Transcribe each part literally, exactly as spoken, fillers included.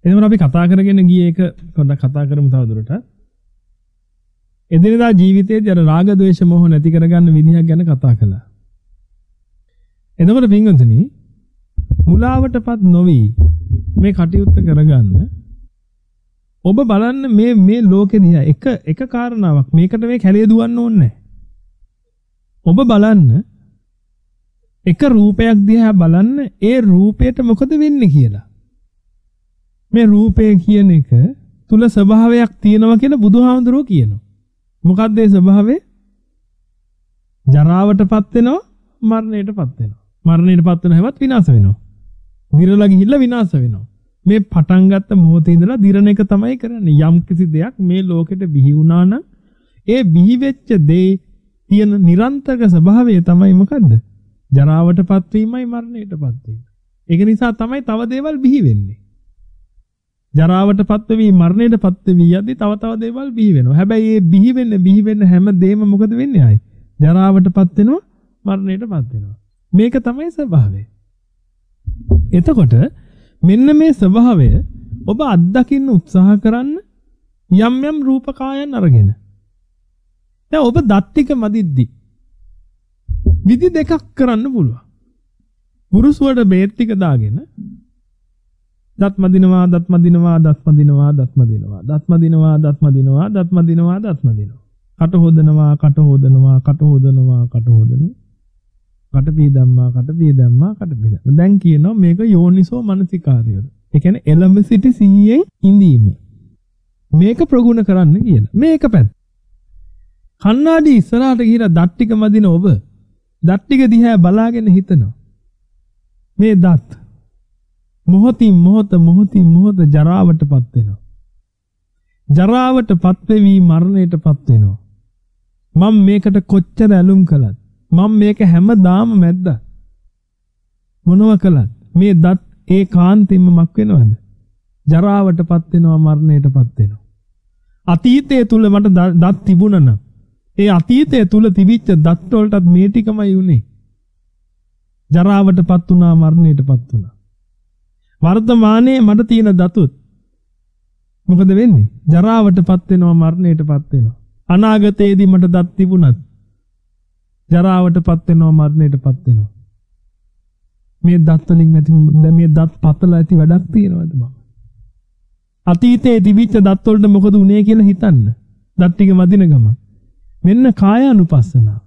එතකොට අපි කතා කරගෙන ගියේ එක පොඩ්ඩක් කතා කරමු තවදුරටත්. එදිනෙදා ජීවිතයේදී අර රාග ద్వේෂ මොහ නැති කරගන්න විදිහක් ගැන කතා කළා. එතකොට පින්වතුනි මුලාවටපත් නොවි මේ කටයුත්ත කරගන්න ඔබ බලන්න මේ මේ ලෝකෙ දිහා එක එක කාරණාවක් මේකට මේ කැලේ දුවන්න ඕනේ නැහැ. ඔබ බලන්න එක රූපයක් දිහා බලන්න ඒ රූපයට මොකද වෙන්නේ කියලා. මේ රූපය කියන එක තුල ස්වභාවයක් තියෙනවා කියලා බුදුහාමුදුරුවෝ කියනවා. මොකක්ද ඒ ස්වභාවය? ජරාවටපත් වෙනවා, මරණයටපත් වෙනවා. මරණයටපත් වෙන හැවත් විනාශ වෙනවා. දිරලා ගිහිල්ලා විනාශ වෙනවා. මේ පටන් ගත්ත මොහොතේ ඉඳලා දිරණ එක තමයි කරන්නේ. යම් කිසි දෙයක් මේ ලෝකෙට බිහි වුණා නම් ඒ බිහි වෙච්ච දේ තියෙන නිරන්තරක ස්වභාවය තමයි මොකද්ද? ජරාවටපත් වීමයි මරණයටපත් වීම. ඒක නිසා තමයි තව දේවල් බිහි වෙන්නේ. ජරාවටපත් වෙවි මරණයටපත් වෙවි යද්දි තව තව දේවල් බිහි වෙනවා. හැබැයි මේ බිහි වෙන්න බිහි වෙන්න හැම දෙයක්ම මොකද වෙන්නේ ආයි? ජරාවටපත් වෙනවා, මරණයටපත් වෙනවා. මේක තමයි ස්වභාවය. එතකොට මෙන්න මේ ස්වභාවය ඔබ අත්දකින්න උත්සාහ කරන්න යම් යම් රූපකායන් අරගෙන. දැන් ඔබ දත් ටික මදිද්දි විදි දෙකක් කරන්න පුළුවන්. පුරුෂුවට බේත් ටික දාගෙන දත් මදිනවා දත් මදිනවා දත් මදිනවා දත් මදිනවා දත් මදිනවා දත් මදිනවා දත් මදිනවා දත් මදිනවා කට හොදනවා කට හොදනවා කට හොදනවා කට හොදනවා කට පී දැම්මා කට පී දැම්මා කට පී දැම්මා. දැන් කියනවා මේක යෝනිසෝ මනසිකාරය. ඒ කියන්නේ එළඹ සිටි සිහියෙන් ඉඳීම. මේක ප්‍රගුණ කරන්න කියලා. මේක පැත්ත. කණ්ණාඩි ඉස්සරහට ගිහිලා දත් ටික මදින ඔබ දත් ටික දිහා බලාගෙන හිතනවා. මේ දත් මොහොතින් මොහොත මොහොතින් මොහොත ජරාවටපත් වෙනවා. ජරාවටපත් වෙවි මරණයටපත් වෙනවා. මම මේකට කොච්චර ඇලුම් කළත් මම මේක හැමදාම මැද්දා. මොනව කළත් මේ දත් ඒකාන්තයෙන්ම මක් වෙනවද? ජරාවටපත් වෙනවා මරණයටපත් වෙනවා. අතීතයේ තුල මට දත් තිබුණා නම් ඒ අතීතයේ තුල තිබිච්ච දත් වලටත් මේ ටිකමයි උනේ. ජරාවටපත් වුණා මරණයටපත් වුණා. වර්තමානයේ මට තියෙන දතුත් මොකද වෙන්නේ? ජරාවටපත් වෙනවා මරණයටපත් වෙනවා. අනාගතයේදී මට දත් තිබුණත් ජරාවටපත් වෙනවා මරණයටපත් වෙනවා. මේ දත් වලින් නැති මේ දත් පතලා ඇති වැඩක් තියනවද මම? අතීතයේ තිබිච්ච දත් වලට මොකද උනේ කියලා හිතන්න. දත් ටික මදින ගම. මෙන්න කායානුපස්සනාව.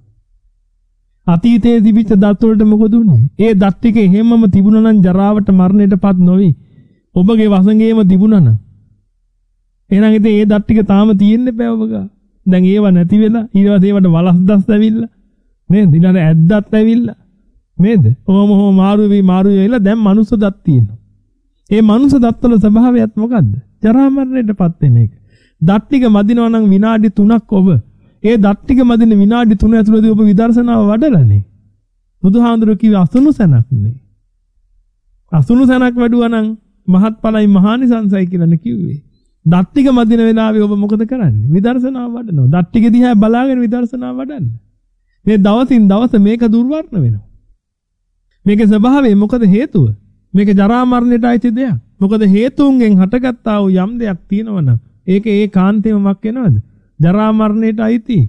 අතීතයේ තිබිච්ච දත් වලට මොකද උනේ? ඒ දත් ටික එහෙමම තිබුණා නම් ජරාවට මරණයටපත් නොවි. ඔබගේ වසඟේම තිබුණා නම් එහෙනම් ඉතින් ඒ දත් ටික තාම තියෙන්න බෑ ඔබ ගා. දැන් ඒව නැති වෙලා ඊට පස්සේ ඒවට වලස් දස් ඇවිල්ලා නේද? ඊළඟ ඇද්දත් ඇවිල්ලා නේද? ඕම හෝ මාරු වෙයි මාරු වෙයිලා දැන් මනුස්ස දත් තියෙනවා. ඒ මනුස්ස දත් වල ස්වභාවයත් මොකද්ද? ජරා මරණයටපත් වෙන එක. දත් ටික මදිනවා නම් විනාඩි තුනක් ඔබ ඒ දත් ටික මදින විනාඩි තුන ඇතුළතදී ඔබ විදර්ශනාව වඩලානේ. බුදුහාඳුර කිව්වේ අසුණු සැනක් නේ. අසුණු සැනක් වැඩුවා නම් මහත්ඵලයි මහානිසංසයි කියලානේ කිව්වේ. දත් ටික මදින වෙලාවේ ඔබ මොකද කරන්නේ? විදර්ශනාව වඩනවා. දත් ටික දිහා බලාගෙන විදර්ශනාව වඩන්න. මේ දවසින් දවස මේක දුර්වර්ණ වෙනවා. මේකේ ස්වභාවය මොකද හේතුව? මේක ජරා මරණයට අයිති දෙයක්. මොකද හේතුන්ගෙන් හටගත්තා වූ යම් දෙයක් තියෙනවනම් ඒක ඒ කාන්තේම මක් වෙනවද? ජරා මරණයට අයිති.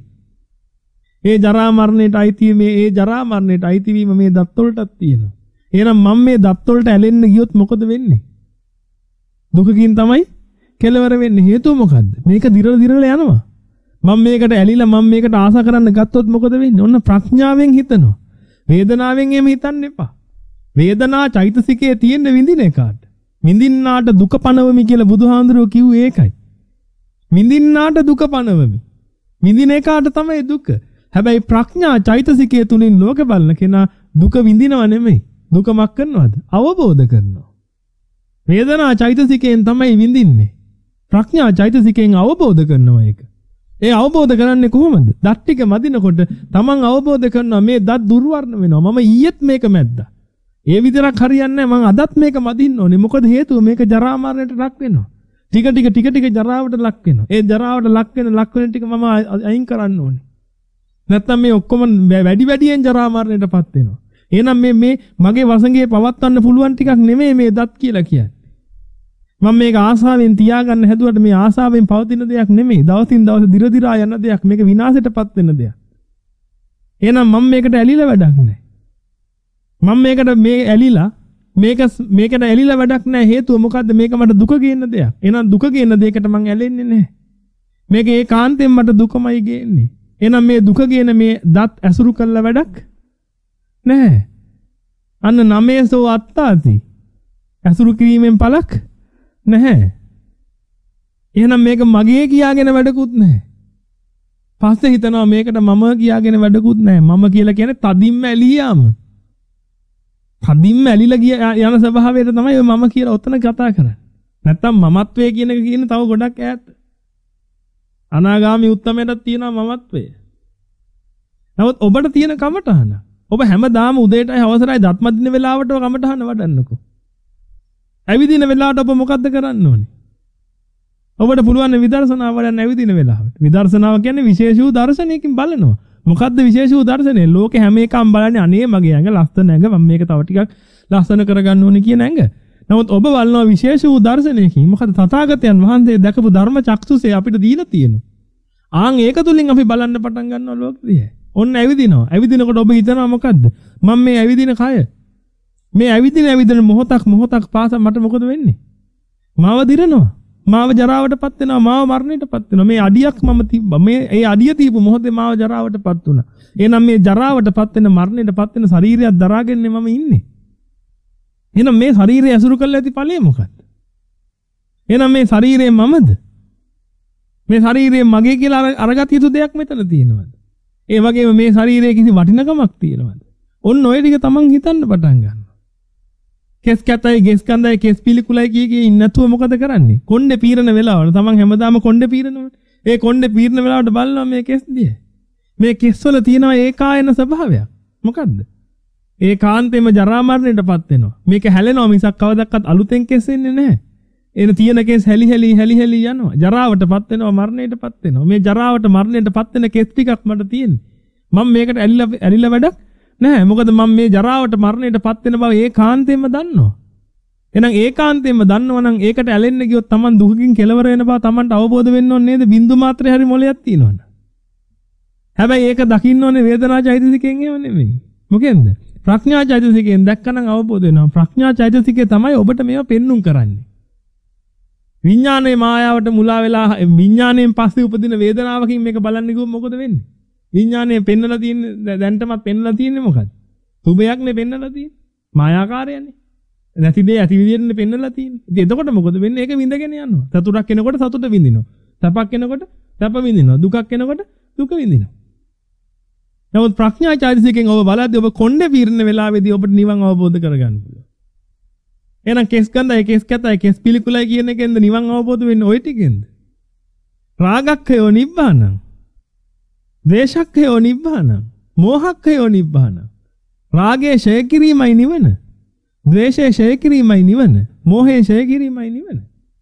ඒ ජරා මරණයට අයිති මේ ඒ ජරා මරණයට අයිති වීම මේ දත් වලටත් තියෙනවා. එහෙනම් මම මේ දත් වලට ඇලෙන්න ගියොත් මොකද වෙන්නේ? දුකකින් තමයි කෙලවර වෙන්නේ. හේතුව මොකද්ද? මේක දිරල දිරල යනවා. මම මේකට ඇලිලා මම මේකට ආස කරන්න ගත්තොත් මොකද වෙන්නේ? ඔන්න ප්‍රඥාවෙන් හිතනවා. වේදනාවෙන් එහෙම හිතන්න එපා. වේදනා චෛතසිකයේ තියෙන විඳින එකට. විඳින්නාට දුක පනවමි කියලා බුදුහාඳුරෝ කිව්වේ ඒකයි. විඳින්නාට දුක පනවමි. විඳින එකට තමයි දුක. හැබැයි ප්‍රඥා චෛතසිකයේ තුලින් ලෝක බලන කෙනා දුක විඳිනව නෙමෙයි. දුක මක් කරනවද? අවබෝධ කරනවා. වේදනා චෛතසිකයෙන් තමයි විඳින්නේ. ප්‍රඥා චෛතසිකයෙන් අවබෝධ කරනවා ඒක. ඒ අවබෝධ කරන්නේ කොහොමද? දත් ටික මදිනකොට තමන් අවබෝධ කරනවා මේ දත් දුර්වර්ණ වෙනවා. මම ඊයේත් මේක මැද්දා. ඒ විතරක් හරියන්නේ නැහැ. මං අදත් මේක මදින්න ඕනේ. මොකද හේතුව මේක ජරා මරණයට ලක් වෙනවා. ටික ටික ටික ටික ජරාවට ලක් වෙනවා. ඒ ජරාවට ලක් වෙන ලක් වෙන ටික මම අයින් කරන්න ඕනේ. නැත්තම් මේ ඔක්කොම වැඩි වැඩියෙන් ජරා මරණයටපත් වෙනවා. එහෙනම් මේ මේ මගේ වසඟේ පවත්වන්න පුළුවන් ටිකක් නෙමෙයි මේ දත් කියලා කියන්නේ. මම මේක ආසාවෙන් තියාගන්න හැදුවට මේ ආසාවෙන් පවතින දෙයක් නෙමෙයි. දවසින් දවස දිර දිරා යන දෙයක්. මේක විනාශයටපත් වෙන දෙයක්. එහෙනම් මම මේකට ඇලිලා වැඩක් නැහැ. මම මේකට මේ ඇලිලා මේක මේකට ඇලිලා වැඩක් නැහැ. හේතුව මොකද්ද? මේක මට දුක ගේන දෙයක්. එහෙනම් දුක ගේන දෙයකට මම ඇලෙන්නේ නැහැ. මේක ඒකාන්තයෙන් මට දුකමයි ගේන්නේ. එහෙනම් මේ දුක ගේන මේ දත් ඇසුරු කළා වැඩක් නැහැ. අන්න නමේසෝ අත්තාති. ඇසුරු කිරීමෙන් පළක් නැහැ. එහෙනම් මේක මගේ කියාගෙන වැඩකුත් නැහැ. පස්සේ හිතනවා මේකට මම කියාගෙන වැඩකුත් නැහැ. මම කියලා කියන්නේ තදින්ම ඇලියාම. තදින්ම ඇලිලා ගිය යන ස්වභාවයට තමයි ඔය මම කියලා ඔතන කතා කරන්නේ. නැත්තම් මමත්වයේ කියන එක කියන්නේ තව ගොඩක් ඈත. අනාගාමි උත්තමයටත් තියෙනවා මමත්වය. නමුත් ඔබට තියෙන කමටහන. ඔබ හැමදාම උදේටයි හවසටයි දත්ම දින වෙලාවට කමටහන වඩන්නකෝ. ඇවිදින වෙලාවට ඔබ මොකද්ද කරන්න ඕනේ? ඔබට පුළුවන් විදර්ශනාව වඩන්න ඇවිදින වෙලාවට. විදර්ශනාව කියන්නේ විශේෂ වූ දර්ශනයකින් බලනවා. මොකද්ද විශේෂ වූ දර්ශනය? ලෝකේ හැම එකම බලන්නේ අනේ මගේ ඇඟ ලස්සන ඇඟ මම මේක තව ටිකක් ලස්සන කරගන්න ඕනේ කියන ඇඟ. නමුත් ඔබ බලනවා විශේෂ වූ දර්ශනයකින්. මොකද තථාගතයන් වහන්සේ දැකපු ධර්ම චක්සුසේ අපිට දීලා තියෙනවා. ආන් ඒක තුලින් අපි බලන්න පටන් ගන්නවා ලෝකෙදී. ඔන්න ඇවිදිනවා. ඇවිදිනකොට ඔබ හිතනවා මොකද්ද? මම මේ ඇවිදින කය මේ ඇවිදින ඇවිදින මොහොතක් මොහොතක් පාසා මට මොකද වෙන්නේ? මාව දිරනවා. මාව ජරාවටපත් වෙනවා. මාව මරණයටපත් වෙනවා. මේ අඩියක් මම තිබ්බා. මේ ඒ අඩිය තියපු මොහොතේ මාව ජරාවටපත් වුණා. එහෙනම් මේ ජරාවටපත් වෙන මරණයටපත් වෙන ශරීරයක් දරාගෙන මම ඉන්නේ. එහෙනම් මේ ශරීරය ඇසුරු කරලා ඇති ඵලය මොකක්ද? එහෙනම් මේ ශරීරය මමද? මේ ශරීරය මගේ කියලා අරගත් යුතු දෙයක් මෙතන තියෙනවද? ඒ වගේම මේ ශරීරයේ කිසි වටිනකමක් තියෙනවද? ඔන්න ඔය ටික තමන් හිතන්න පටන් ගන්නවා. කෙස් කැතයි, ගෙස් කඳයි, කෙස් පිළිකුලයි කිය කිය ඉන්න නැතුව මොකද කරන්නේ? කොණ්ඩේ පීරන වෙලාවල තමන් හැමදාම කොණ්ඩේ පීරනවනේ. ඒ කොණ්ඩේ පීරන වෙලාවට බලනවා මේ කෙස් දිහා. මේ කෙස් වල තියෙනවා ඒකායන ස්වභාවයක්. මොකද්ද? ඒකාන්තයෙන්ම ජරා මරණයටපත් වෙනවා. මේක හැලෙනවා මිසක් කවදාවත් අලුතෙන් කෙස් එන්නේ නැහැ. එන තියෙන කෙස් හැලි හැලි හැලි හැලි යනවා. ජරාවටපත් වෙනවා, මරණයටපත් වෙනවා. මේ ජරාවට මරණයටපත් වෙන කෙස් ටිකක් මට තියෙන්නේ. මම මේකට ඇලිලා ඇලිලා වැඩක් නැහැ. මොකද මම මේ ජරාවට මරණයටපත් වෙන බව ඒකාන්තයෙන්ම දන්නවා. එහෙනම් ඒකාන්තයෙන්ම දන්නවා නම් ඒකට ඇලෙන්න ගියොත් Taman දුකකින් කෙලවර වෙන බව Tamanට අවබෝධ වෙන්න ඕනේ නේද? බින්දු මාත්‍රේ හරි මොලයක් තියෙනවනේ. හැබැයි ඒක දකින්න ඕනේ වේදනා චෛතසිකයෙන් එහෙම නෙමෙයි. මොකෙන්ද? ප්‍රඥා චෛතසිකයෙන් දැක්කනම් අවබෝධ වෙනවා. ප්‍රඥා චෛතසිකය තමයි ඔබට මේවා පෙන්눔 කරන්නේ. විඥානයේ මායාවට මුලා වෙලා විඥාණයෙන් පස්සේ උපදින වේදනාවකින් මේක බලන්න ගියොත් මොකද වෙන්නේ? විඥානයේ පෙන්නලා තියෙන්නේ දැන්ටමත් පෙන්නලා තියෙන්නේ මොකද්ද? සුභයක්නේ පෙන්නලා තියෙන්නේ. මායාකාරයනේ. නැති දේ ඇති විදිහටනේ පෙන්නලා තියෙන්නේ. ඉතින් එතකොට මොකද වෙන්නේ? ඒක විඳගෙන යනවා. සතුටක් එනකොට සතුට විඳිනවා. සැපක් එනකොට සැප විඳිනවා. දුකක් එනකොට දුක විඳිනවා. නමුත් ප්‍රඥා චෛතසිකයෙන් ඔබ බලද්දී ඔබ කොණ්ඩේ පීරන වෙලාවේදී ඔබට නිවන් අවබෝධ කරගන්න පුළුවන්. එහෙනම් කෙස් කඳයි, කෙස් කැතයි, කෙස් පිළිකුලයි කියන එකෙන්ද නිවන් අවබෝධ වෙන්නේ ওই ටිකෙන්ද? රාගක්ඛයෝ නිබ්බානං. ද්වේෂක්ඛයෝ නිබ්බානං. මෝහක්ඛයෝ නිබ්බානං. රාගයේ ඡය කිරීමයි නිවන. ද්වේෂයේ ඡය කිරීමයි නිවන. මෝහයේ ඡය කිරීමයි නිවන.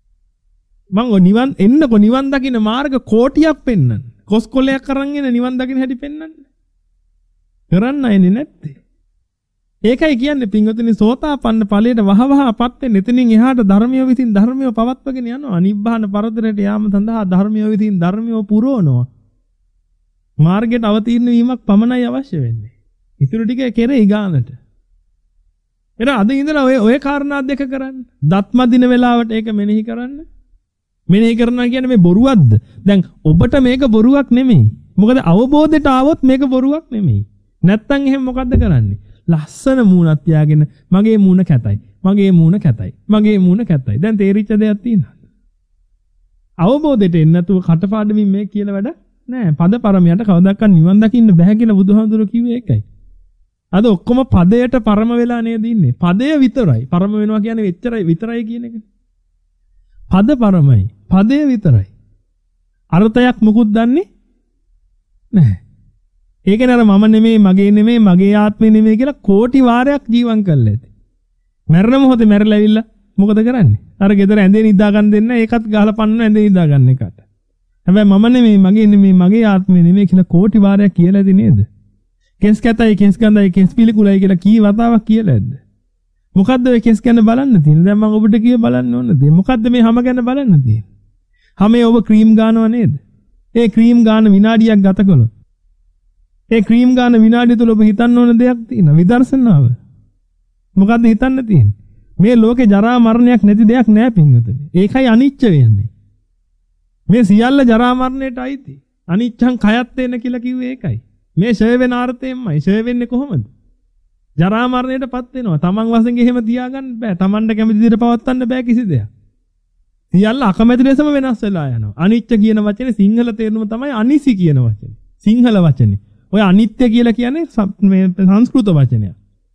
මං ඔය නිවන් එන්නකො නිවන් දකින්න මාර්ග කෝටියක් පෙන්නන්න. කොස්කොලයක් අරන් එන නිවන් දකින්න හැටි පෙන්නන්න. කරන්නයිනේ නැත්තේ. ඒකයි කියන්නේ පින්වතුනි සෝතාපන්න ඵලයට වහවහපත් වෙන්න. එතනින් එහාට ධර්මිය විසින් ධර්මිය පවත්වගෙන යනවා. නිබ්බාන පරතරයට යාම සඳහා ධර්මිය විසින් ධර්මිය පුරවනවා. මාර්ගයට අවතීර්ණ වීමක් පමණයි අවශ්‍ය වෙන්නේ. ඉතුරු ටික කෙරෙයි ගානට. එතන අද ඉඳලා ඔය ඔය කාරණා දෙක කරන්න. දත්ම දින වෙලාවට ඒක මෙනෙහි කරන්න. මෙනෙහි කරනවා කියන්නේ මේ බොරුවක්ද? දැන් ඔබට මේක බොරුවක් නෙමෙයි. මොකද අවබෝධයට ආවොත් මේක බොරුවක් නෙමෙයි. නැත්තම් එහෙම මොකද්ද කරන්නේ? ලස්සන මූණක් තියාගෙන මගේ මූණ කැතයි. මගේ මූණ කැතයි. මගේ මූණ කැතයි. දැන් තේරිච්ච දෙයක් තියෙනවද? අවබෝධයට එන්න නැතුව කටපාඩමින් මේ කියලා වැඩ නෑ. පද පරමයට කවදාවත් නිවන් දකින්න බෑ කියලා බුදුහාමුදුරුවෝ කිව්වේ ඒකයි. අද ඔක්කොම පදයට පරම වෙලා නේද ඉන්නේ? පදය විතරයි. පරම වෙනවා කියන්නේ එච්චරයි විතරයි කියන එක. පද පරමයි. පදය විතරයි. අර්ථයක් මොකුත් දන්නේ නැහැ. ඒකනේ අර මම නෙමෙයි, මගේ නෙමෙයි, මගේ ආත්මේ නෙමෙයි කියලා කෝටි වාරයක් ජීවත් කරලා ඇති. මරණ මොහොතේ මැරලා ඇවිල්ලා මොකද කරන්නේ? අර ගෙදර ඇඳේ නිදා ගන්න දෙන්න ඒකත් ගහලා පන්නන ඇඳේ නිදා ගන්න එකට. හැබැයි මම නෙමෙයි, මගේ නෙමෙයි, මගේ ආත්මේ නෙමෙයි කියලා කෝටි වාරයක් කියලා ඇති නේද? කෙස් කැතයි, කෙස් ගඳයි, කෙස් පිළිකුලයි කියලා කී වතාවක් කියලා ඇද්ද? මොකද්ද ඔය කෙස් ගැන බලන්න තියෙන්නේ? දැන් මම ඔබට කිය බලන්න ඕන දේ. මොකද්ද මේ හැම ගැන බලන්න තියෙන්නේ? හැමේ ඔබ ක්‍රීම් ගන්නව නේද? ඒ ක්‍රීම් ගන්න විනාඩියක් ගත කළොත් ඒ ක්‍රීම් ගන්න විනාඩිය තුල ඔබ හිතන්න ඕන දෙයක් තියෙනවා. විදර්ශනාව. මොකද්ද හිතන්න තියෙන්නේ? මේ ලෝකේ ජරා මරණයක් නැති දෙයක් නෑ පින්වතුනි. ඒකයි අනිච්ච වෙන්නේ. මේ සියල්ල ජරා මරණයට අයිති. අනිච්ඡං කයත් වෙන කියලා කිව්වේ ඒකයි. මේ ෂය වෙන අර්ථයෙන්මයි. ෂය වෙන්නේ කොහොමද? ජරා මරණයටපත් වෙනවා. තමන් වශයෙන් එහෙම තියාගන්න බෑ. තමන්ට කැමති විදිහට පවත්වන්න බෑ කිසි දෙයක්. සියල්ල අකමැති ලෙසම වෙනස් වෙලා යනවා. අනිච්ච කියන වචනේ සිංහල තේරුම තමයි අනිසි කියන වචනේ. සිංහල වචනේ. ඔය අනිත්‍ය කියලා කියන්නේ මේ සංස්කෘත වචනයක්.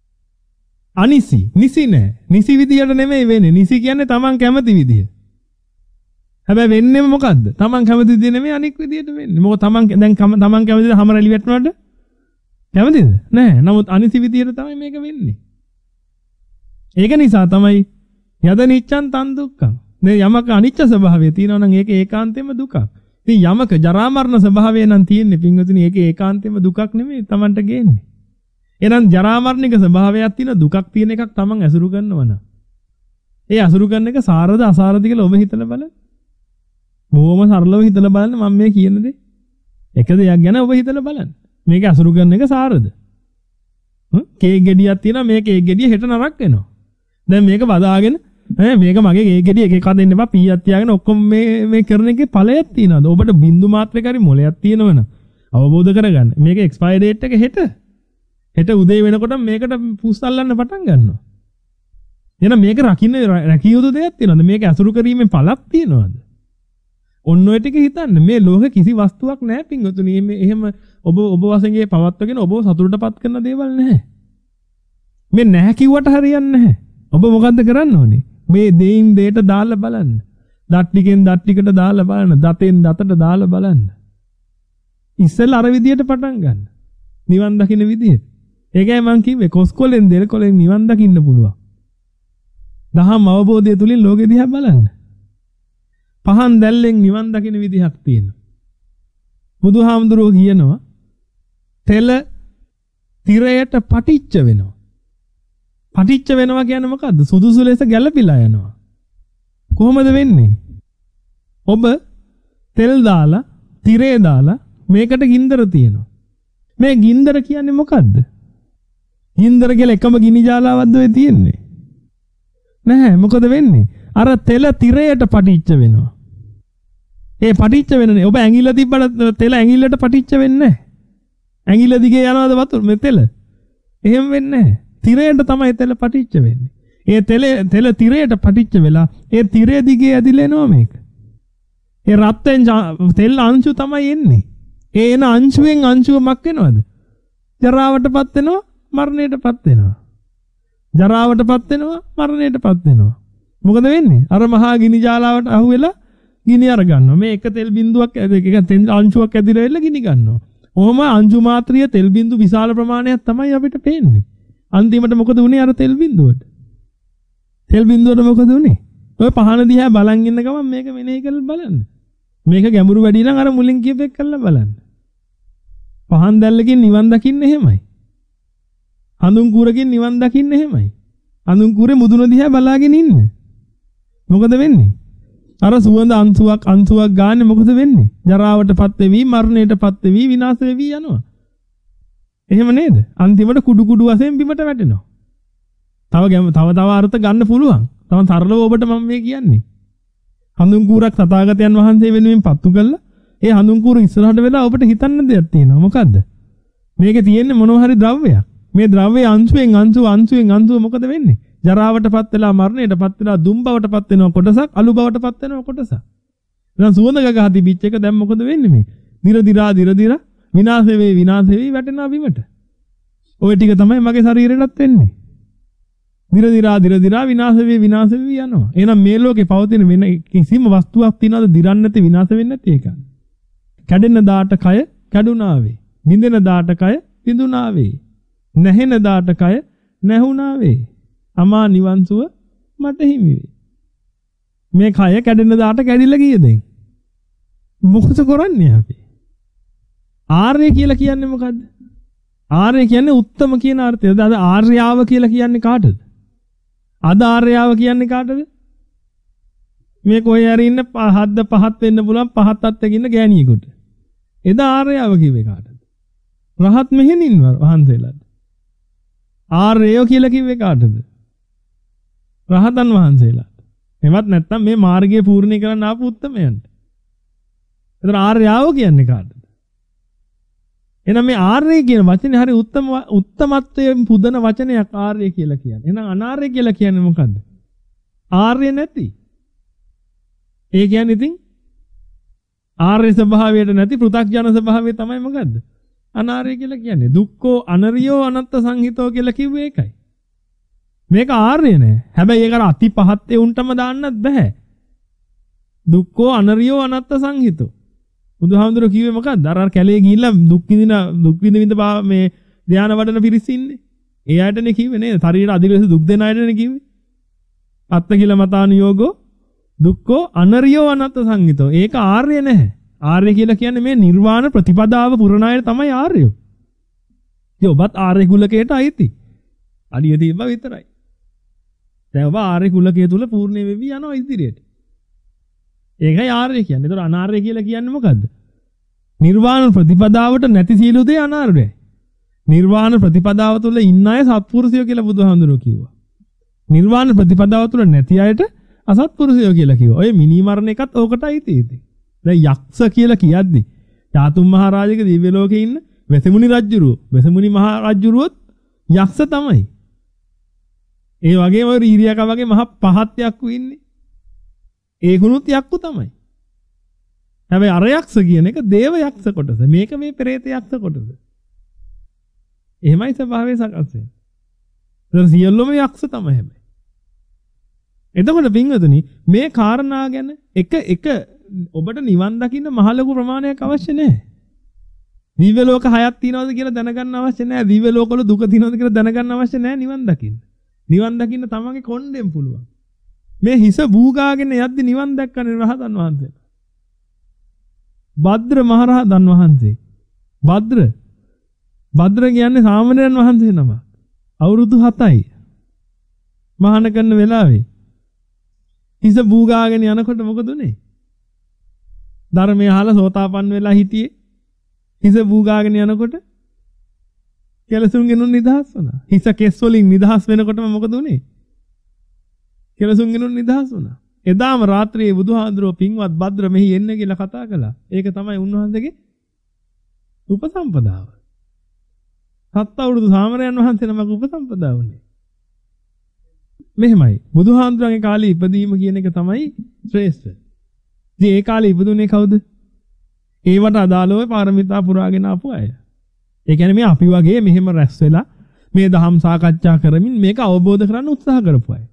අනිසි, නිසි නෑ. නිසි විදියට නෙමෙයි වෙන්නේ. නිසි කියන්නේ තමන් කැමති විදිය. හැබැයි වෙන්නේ මොකද්ද? තමන් කැමති විදිය නෙමෙයි අනික් විදියට වෙන්නේ. මොකද තමන් දැන් තමන් කැමති විදියට හැම රැලි වැටුණාට කැමතිද? නෑ. නමුත් අනිසි විදියට තමයි මේක වෙන්නේ. ඒක නිසා තමයි යද නිච්ඡන් තන් දුක්ඛං. මේ යමක අනිච්ච ස්වභාවය තියෙනවා නම් ඒක ඒකාන්තයෙන්ම දුකක්. ඉතින් යමක ජරා මරණ ස්වභාවය නම් තියෙන්නේ පින්වතුනි ඒක ඒකාන්තයෙන්ම දුකක් නෙමෙයි තමන්ට ගේන්නේ. එහෙනම් ජරා මරණික ස්වභාවයක් තියෙන දුකක් තියෙන එකක් තමන් ඇසුරු කරනවා නම් ඒ අසුරු කරන එක සාරද අසාරද කියලා ඔබ හිතලා බලන්න. බොහොම සරලව හිතලා බලන්න මම මේ කියන දේ. එක දෙයක් ගැන ඔබ හිතලා බලන්න. මේක අසුරු කරන එක සාරද? හ්ම් කේක් ගෙඩියක් තියෙනවා මේ කේක් ගෙඩිය හෙට නරක් වෙනවා. දැන් මේක බදාගෙන ඈ මේක මගේ කේක් ගෙඩිය එක එක දෙන්න එපා පීයක් තියාගෙන ඔක්කොම මේ මේ කරන එකේ ඵලයක් තියෙනවද? ඔබට බින්දු මාත්‍රයක හරි මොලයක් තියෙනවනම් අවබෝධ කරගන්න. මේක එක්ස්පයර් ඩේට් එක හෙට. හෙට උදේ වෙනකොට මේකට පුස් අල්ලන්න පටන් ගන්නවා. එහෙනම් මේක රකින්න රැකිය යුතු දෙයක් තියෙනවද? මේක අසුරු කිරීමෙන් ඵලක් තියෙනවද? ඔන්න ඔය ටික හිතන්න. මේ ලෝකේ කිසි වස්තුවක් නැහැ පින්වතුනි. මේ එහෙම ඔබ ඔබ වශයෙන් පවත්වගෙන ඔබව සතුටටපත් කරන දේවල් නැහැ. මේ නැහැ කිව්වට හරියන්නේ නැහැ. ඔබ මොකද්ද කරන්න ඕනේ? මේ දෙයින් දෙයට දාලා බලන්න. දත් ටිකෙන් දත් ටිකට දාලා බලන්න. දතෙන් දතට දාලා බලන්න. ඉස්සෙල්ලා අර විදියට පටන් ගන්න. නිවන් දකින්න විදිය. ඒකයි මම කිව්වේ කොස්කොලෙන් දෙල කොලෙන් නිවන් දකින්න පුළුවන්. දහම් අවබෝධය තුලින් ලෝකෙ දිහා බලන්න. පහන් දැල්ලෙන් නිවන් දකින්න විදිහක් තියෙනවා. බුදුහාමුදුරුවෝ කියනවා තෙල තිරයට පටිච්ච වෙනවා. පටිච්ච වෙනවා කියන්නේ මොකද්ද? සුදුසු ලෙස ගැළපිලා යනවා. කොහොමද වෙන්නේ? ඔබ තෙල් දාලා තිරේ දාලා මේකට ගින්දර තියෙනවා. මේ ගින්දර කියන්නේ මොකද්ද? ගින්දර කියලා එකම ගිනි ජාලාවක්ද ඔය තියෙන්නේ? නැහැ. මොකද වෙන්නේ? අර තෙල තිරයට පටිච්ච වෙනවා. ඒ පටිච්ච වෙනනේ. ඔබ ඇඟිල්ල තිබ්බට තෙල ඇඟිල්ලට පටිච්ච වෙන්නේ නැහැ. ඇඟිල්ල දිගේ යනවාද වතුර මේ තෙල? එහෙම වෙන්නේ නැහැ. තිරයට තමයි තෙල පටිච්ච වෙන්නේ. ඒ තෙල තෙල තිරයට පටිච්ච වෙලා ඒ තිරය දිගේ ඇදිලා එනවා මේක. ඒ රත්ෙන් තෙල් අංශු තමයි එන්නේ. ඒ එන අංශුවෙන් අංශුවමක් වෙනවද? ජරාවටපත් වෙනවා, මරණයටපත් වෙනවා. ජරාවටපත් වෙනවා, මරණයටපත් වෙනවා. මොකද වෙන්නේ? අර මහා ගිනි ජාලාවට අහුවෙලා ගිනි අර ගන්නවා. මේ එක තෙල් බින්දුවක් එක තෙල් අංශුවක් ඇදිලා එල්ල ගිනි ගන්නවා. ඔහොම අංශු මාත්‍රිය තෙල් බින්දු විශාල ප්‍රමාණයක් තමයි අපිට පේන්නේ. අන්තිමට මොකද වුනේ අර තෙල් බින්දුවට? තෙල් බින්දුවට මොකද වුනේ? ඔය පහන දිහා බලන් ඉන්න ගමන් මේක මෙනෙහි කරලා බලන්න. මේක ගැඹුරු වැඩි නම් අර මුලින් කියප එක කරලා බලන්න. පහන් දැල්ලකින් නිවන් දකින්න එහෙමයි. හඳුන් කුරකින් නිවන් දකින්න එහෙමයි. හඳුන් කුරේ මුදුන දිහා බලාගෙන ඉන්න. මොකද වෙන්නේ? අර සුවඳ අංශුවක් අංශුවක් ගන්න මොකද වෙන්නේ? ජරාවටපත් වෙවි, මරණයටපත් වෙවි, විනාශ වෙවි යනවා. එහෙම නේද? අන්තිමට කුඩු කුඩු වශයෙන් බිමට වැටෙනවා. තව තව තව අර්ථ ගන්න පුළුවන්. තව තරලව ඔබට මම මේ කියන්නේ. හඳුන් කුරක් තථාගතයන් වහන්සේ වෙනුවෙන් පත්තු කළා. ඒ හඳුන් කුර ඉස්සරහට වෙලා ඔබට හිතන්න දෙයක් තියෙනවා. මොකද්ද? මේකේ තියෙන්නේ මොනවා හරි ද්‍රව්‍යයක්. මේ ද්‍රව්‍යයේ අංශුවෙන් අංශුව අංශුවෙන් අංශුව මොකද වෙන්නේ? ජරාවටපත් වෙලා මරණයටපත් වෙලා දුම් බවටපත් වෙනවා කොටසක්, අලු බවටපත් වෙනවා කොටසක්. දැන් සුවඳ ගහ තිබිච්ච එක දැන් මොකද වෙන්නේ මේ? දිර දිරා දිර දිරා විනාශ වෙවි විනාශ වෙවි වැටෙනවා බිමට. ওই ටික තමයි මගේ ශරීරෙටත් වෙන්නේ. දිර දිරා දිර දිරා විනාශ වෙවි විනාශ වෙවි යනවා. එහෙනම් මේ ලෝකේ පවතින වෙන කිසිම වස්තුවක් තියනවාද දිරන්නේ නැති විනාශ වෙන්නේ නැති එක? කැඩෙන දාට කය කැඩුනා වේ. බිඳෙන දාට කය බිඳුනා වේ. නැහෙන දාට කය නැහුණා වේ. අමා නිවන් සුව මට හිමි වේ. මේ කය කැඩෙන දාට කැඩිලා ගියද? මොකද කරන්නේ අපි? ආර්ය කියලා කියන්නේ මොකද්ද? ආර්ය කියන්නේ උත්තම කියන අර්ථය. අද ආර්යාව කියලා කියන්නේ කාටද? අද ආර්යාව කියන්නේ කාටද? මේ කොහේ හරි ඉන්න හත්ද පහත් වෙන්න පුළුවන් පහත් අත්තක ඉන්න ගෑණියෙකුට. එදා ආර්යාව කිව්වේ කාටද? රහත් මෙහෙණින් වහන්සේලාට. ආර්යයෝ කියලා කිව්වේ කාටද? රහතන් වහන්සේලාට. එමත් නැත්තම් මේ මාර්ගය පූර්ණේ කරන්න ආපු උත්තමයන්ට. එතන ආර්යාව කියන්නේ කාටද? එහෙනම් මේ ආර්ය කියන වචනේ හරි උත්තම උත්තමත්වයෙන් පුදන වචනයක් ආර්ය කියලා කියන්නේ. එහෙනම් අනාර්ය කියලා කියන්නේ මොකද්ද? ආර්ය නැති. ඒ කියන්නේ ඉතින් ආර්ය ස්වභාවයට නැති පෘථග්ජන ස්වභාවය තමයි මොකද්ද? අනාර්ය කියලා කියන්නේ. දුක්ඛෝ අනරියෝ අනත්ත සංහිතෝ කියලා කිව්වේ ඒකයි. මේක ආර්ය නෑ. හැබැයි ඒක අර අති පහත් ඒ උන්ටම දාන්නත් බෑ. දුක්ඛෝ අනරියෝ අනත්ත සංහිතෝ. බුදුහාමුදුරුවෝ කිව්වේ මොකක්ද? අර අර කැලේ ගිහිල්ලා දුක් විඳින දුක් විඳ විඳ මේ ධානය වඩන පිරිස ඉන්නේ. ඒ අයටනේ කිව්වේ නේද? ශරීරයට අධිලෙස දුක් දෙන අයටනේ කිව්වේ. අත්ත කියලා මතානුയോഗෝ දුක්ඛෝ අනරියෝ අනත්ත සංහිතෝ. ඒක ආර්ය නැහැ. ආර්ය කියලා කියන්නේ මේ නිර්වාණ ප්‍රතිපදාව පුරණ අය තමයි ආර්යෝ. ඒ ඔබත් ආර්ය කුලකයට අයිති. අඩිය තිබ්බා විතරයි. දැන් ඔබ ආර්ය කුලකයේ තුල පූර්ණ වෙවි යනවා ඉදිරියට. ඒකයි ආර්ය කියන්නේ. ඒතර අනාර්ය කියලා කියන්නේ මොකද්ද? නිර්වාණ ප්‍රතිපදාවට නැති සියලු දේ අනාර්යයි. නිර්වාණ ප්‍රතිපදාව තුළ ඉන්න අය සත්පුරුෂයෝ කියලා බුදුහාමුදුරුවෝ කිව්වා. නිර්වාණ ප්‍රතිපදාව තුළ නැති අයට අසත්පුරුෂයෝ කියලා කිව්වා. ඔය මිනි මරණ එකත් ඕකට අයිති ඉතින්. දැන් යක්ෂ කියලා කියද්දි චාතුම් මහරජාගේ දිව්‍ය ලෝකේ ඉන්න වෙසමුනි රජුරුව, වෙසමුනි මහ රජුරුවොත් යක්ෂ තමයි. ඒ වගේම ඔය රීරියක වගේ මහ පහත් යක්කු ඉන්නේ. ඒකුණුත් යක්කු තමයි. හැබැයි අර යක්ෂ කියන එක දේව යක්ෂ කොටස. මේක මේ පෙරේත යක්ෂ කොටස. එහෙමයි ස්වභාවය සකස් වෙන්නේ. ඒක සියල්ලම යක්ෂ තමයි හැබැයි. එතකොට පින්වතුනි මේ කාරණා ගැන එක එක ඔබට නිවන් දකින්න මහ ලොකු ප්‍රමාණයක් අවශ්‍ය නැහැ. දිව්‍ය ලෝක හයක් තියනවාද කියලා දැනගන්න අවශ්‍ය නැහැ. දිව්‍ය ලෝකවල දුක තියනවාද කියලා දැනගන්න අවශ්‍ය නැහැ නිවන් දකින්න. නිවන් දකින්න තමන්ගේ කොණ්ඩෙන් පුළුවන්. මේ හිස බූගාගෙන යද්දි නිවන් දැක්කනේ රහතන් වහන්සේ. භද්‍ර මහරහතන් වහන්සේ. භද්‍ර භද්‍ර කියන්නේ සාමණේරයන් වහන්සේ නම. අවුරුදු හතයි. මහාන කරන වෙලාවේ හිස බූගාගෙන යනකොට මොකද උනේ? ධර්මය අහලා සෝතාපන්න වෙලා හිටියේ. හිස බූගාගෙන යනකොට කෙලසුන්ගෙනුන් නිදහස් වුණා. හිස කෙස් වලින් නිදහස් වෙනකොටම මොකද උනේ? කෙලසුන්ගෙනුන් නිදහස් වුණා. එදාම රාත්‍රියේ බුදුහාඳුරෝ පින්වත් භද්‍ර මෙහි එන්න කියලා කතා කළා. ඒක තමයි උන්වහන්සේගේ උපසම්පදාව. හත් අවුරුදු සාමණේරයන් වහන්සේ නමක උපසම්පදා වුණේ. මෙහෙමයි. බුදුහාඳුරන්ගේ කාලේ ඉපදීම කියන එක තමයි ශ්‍රේෂ්ඨ. ඉතින් ඒ කාලේ ඉපදුනේ කවුද? ඒවට අදාළව පාරමිතා පුරාගෙන ආපු අය. ඒ කියන්නේ මේ අපි වගේ මෙහෙම රැස් වෙලා මේ දහම් සාකච්ඡා කරමින් මේක අවබෝධ කරගන්න උත්සාහ කරපු අය.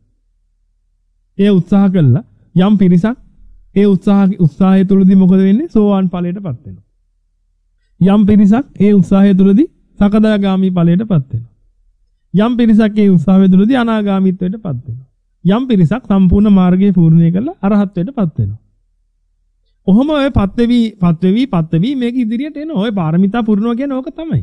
ඒ උත්සාහ කළා යම් පිරිසක් ඒ උත්සාහ උත්සාහය තුලදී මොකද වෙන්නේ? සෝවාන් ඵලයටපත් වෙනවා. යම් පිරිසක් ඒ උත්සාහය තුලදී සකදාගාමි ඵලයටපත් වෙනවා. යම් පිරිසක් ඒ උත්සාහය තුලදී අනාගාමීත්වයටපත් වෙනවා. යම් පිරිසක් සම්පූර්ණ මාර්ගය පූර්ණේ කරලා අරහත්ත්වයටපත් වෙනවා. ඔහොම ඔය පත්වෙවි පත්වෙවි පත්වෙවි මේක ඉදිරියට එනවා. ඔය පාරමිතා පුරනවා කියන්නේ ඕක තමයි.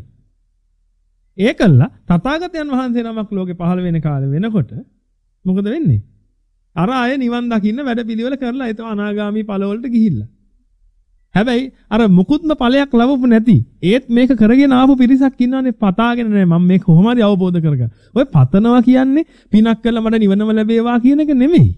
ඒකල්ල තථාගතයන් වහන්සේ නමක් ලෝකේ පහළ වෙන කාලේ වෙනකොට මොකද වෙන්නේ? අර අය නිවන් දකින්න වැඩපිළිවෙල කරලා ඒතව අනාගාමී ඵලවලට ගිහිල්ලා. හැබැයි අර මුකුත්ම ඵලයක් ලැබුපු නැති ඒත් මේක කරගෙන ආපු පිරිසක් ඉන්නවනේ පතාගෙන නෑ මම මේක කොහොම හරි අවබෝධ කරගන්න. ඔය පතනවා කියන්නේ පිනක් කළා මට නිවනම ලැබේවා කියන එක නෙමෙයි.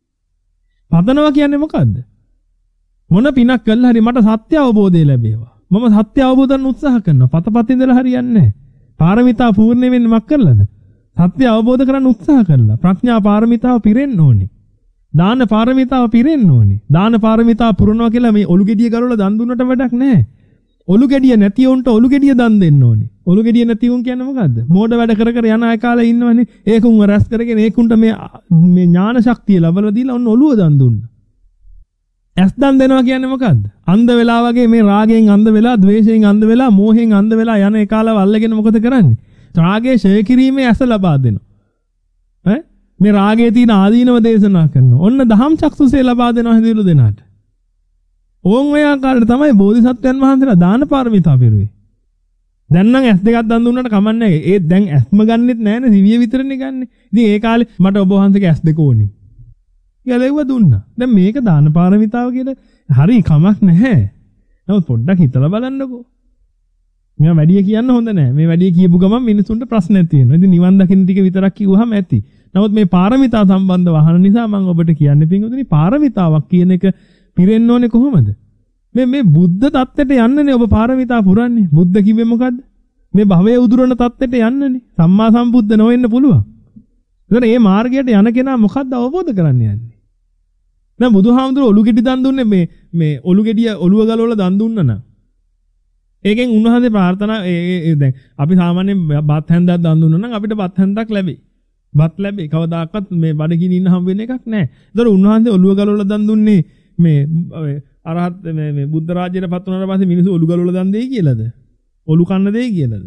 පතනවා කියන්නේ මොකද්ද? මොන පිනක් කළා හරි මට සත්‍ය අවබෝධය ලැබේවා. මම සත්‍ය අවබෝධ කරන්න උත්සාහ කරනවා. පතපත ඉඳලා හරියන්නේ නැහැ. පාරමිතා පූර්ණ වෙන්නේ මක් කරලාද? සත්‍ය අවබෝධ කරන්න උත්සාහ කරලා. ප්‍රඥා පාරමිතාව පිරෙන්න ඕනේ. දාන පාරමිතාව පිරෙන්න ඕනේ. දාන පාරමිතාව පුරනවා කියලා මේ ඔලු ගෙඩිය ගලවලා දන් දුන්නට වැඩක් නැහැ. ඔලු ගෙඩිය නැති උන්ට ඔලු ගෙඩිය දන් දෙන්න ඕනේ. ඔලු ගෙඩිය නැති උන් කියන්නේ මොකද්ද? මෝඩ වැඩ කර කර යන අය කාලේ ඉන්නවනේ. ඒකුන්ව රැස් කරගෙන ඒකුන්ට මේ මේ ඥාන ශක්තිය ලැබලා දීලා ඔන්න ඔලුව දන් දුන්නා. ඇස් දන් දෙනවා කියන්නේ මොකද්ද? අන්ධ වෙලා වගේ මේ රාගයෙන් අන්ධ වෙලා, ද්වේෂයෙන් අන්ධ වෙලා, මෝහයෙන් අන්ධ වෙලා යන ඒ කාලව අල්ලගෙන මොකද කරන්නේ? රාගයේ ඡය කිරීමේ ඇස ලබා දෙනවා. ඈ මේ රාගයේ තියෙන ආදීනව දේශනා කරනවා. ඔන්න දහම් චක්සුසේ ලබා දෙනවා හිඳිලු දෙනාට. ඕන් ඔය ආකාරයට තමයි බෝධිසත්වයන් වහන්සේලා දාන පාරමිතා පිරුවේ. දැන් නම් ඇස් දෙකක් දන් දුන්නාට කමන්නේ නැහැ. ඒ දැන් ඇස්ම ගන්නෙත් නැහැනේ දිවිය විතරනේ ගන්නෙ. ඉතින් ඒ කාලේ මට ඔබ වහන්සේගේ ඇස් දෙක ඕනේ. කියලා ඒව දුන්නා. දැන් මේක දාන පාරමිතාව කියලා හරි කමක් නැහැ. නමුත් පොඩ්ඩක් හිතලා බලන්නකෝ. මෙයා වැඩි කියන්න හොඳ නැහැ. මේ වැඩි කියපු ගමන් මිනිසුන්ට ප්‍රශ්නයක් තියෙනවා. ඉතින් නිවන් දකින්න ටික විතරක් කිව්වහම ඇති. නමුත් මේ පාරමිතා සම්බන්ධව අහන නිසා මම ඔබට කියන්නේ පින්වතුනි පාරමිතාවක් කියන එක පිරෙන්න ඕනේ කොහොමද? මේ මේ බුද්ධ தත්ත්වයට යන්නනේ ඔබ පාරමිතා පුරන්නේ. බුද්ධ කිව්වේ මොකද්ද? මේ භවයේ උදුරන தත්ත්වයට යන්නනේ. සම්මා සම්බුද්ධ නොවෙන්න පුළුවන්. එතන මේ මාර්ගයට යන කෙනා මොකද්ද අවබෝධ කරන්න යන්නේ? දැන් බුදුහාමුදුරුවෝ ඔලු ගෙඩි දන් දුන්නේ මේ මේ ඔලු ගෙඩිය ඔලුව ගලවලා දන් දුන්නා නම්. ඒකෙන් උන්වහන්සේ ප්‍රාර්ථනා ඒ දැන් අපි සාමාන්‍යයෙන් බත් හැන්දක් දන් දුන්නා නම් අපිට බත් හැන්දක් ලැබෙයි. බත් ලැබෙයි. කවදාකවත් මේ බඩගිනි ඉන්න හම් වෙන එකක් නැහැ. ඒතර උන්වහන්සේ ඔලුව ගලවලා දන් දුන්නේ මේ අරහත් මේ මේ බුද්ධ රාජ්‍යයට පත් වුණාට පස්සේ මිනිස්සු ඔලු ගලවලා දන් දෙයි කියලාද? ඔලු කන්න දෙයි කියලාද?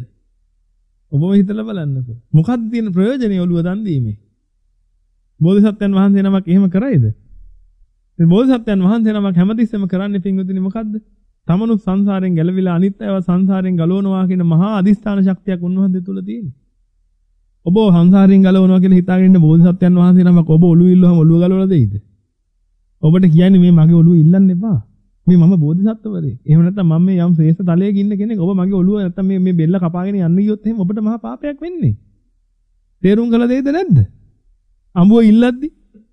ඔබම හිතලා බලන්නකෝ. මොකක්ද තියෙන ප්‍රයෝජනේ ඔලුව දන් දීමේ? බෝධිසත්වයන් වහන්සේ නමක් එහෙම කරයිද? මේ බෝධිසත්වයන් වහන්සේ නමක් හැමතිස්සෙම කරන්නේ පින්වතුනි මොකද්ද? තමනුත් සංසාරයෙන් ගැලවිලා අනිත් අයව සංසාරයෙන් ගලවනවා කියන මහා අදිස්ථාන ශක්තියක් උන්වහන්සේ තුල තියෙනවා. ඔබ සංසාරයෙන් ගලවනවා කියලා හිතාගෙන ඉන්න බෝධිසත්වයන් වහන්සේ නමක් ඔබ ඔලුව ඉල්ලුවම ඔලුව ගලවලා දෙයිද? ඔබට කියන්නේ මේ මගේ ඔලුව ඉල්ලන්න එපා. මේ මම බෝධිසත්වවරේ. එහෙම නැත්නම් මම මේ යම් ශ්‍රේෂ්ඨ තලයක ඉන්න කෙනෙක්. ඔබ මගේ ඔලුව නැත්නම් මේ මේ බෙල්ල කපාගෙන යන්න ගියොත් එහෙම ඔබට මහා පාපයක් වෙන්නේ. තේරුම් කළ දෙයිද නැද්ද? අඹුව ඉල්ලද්දි.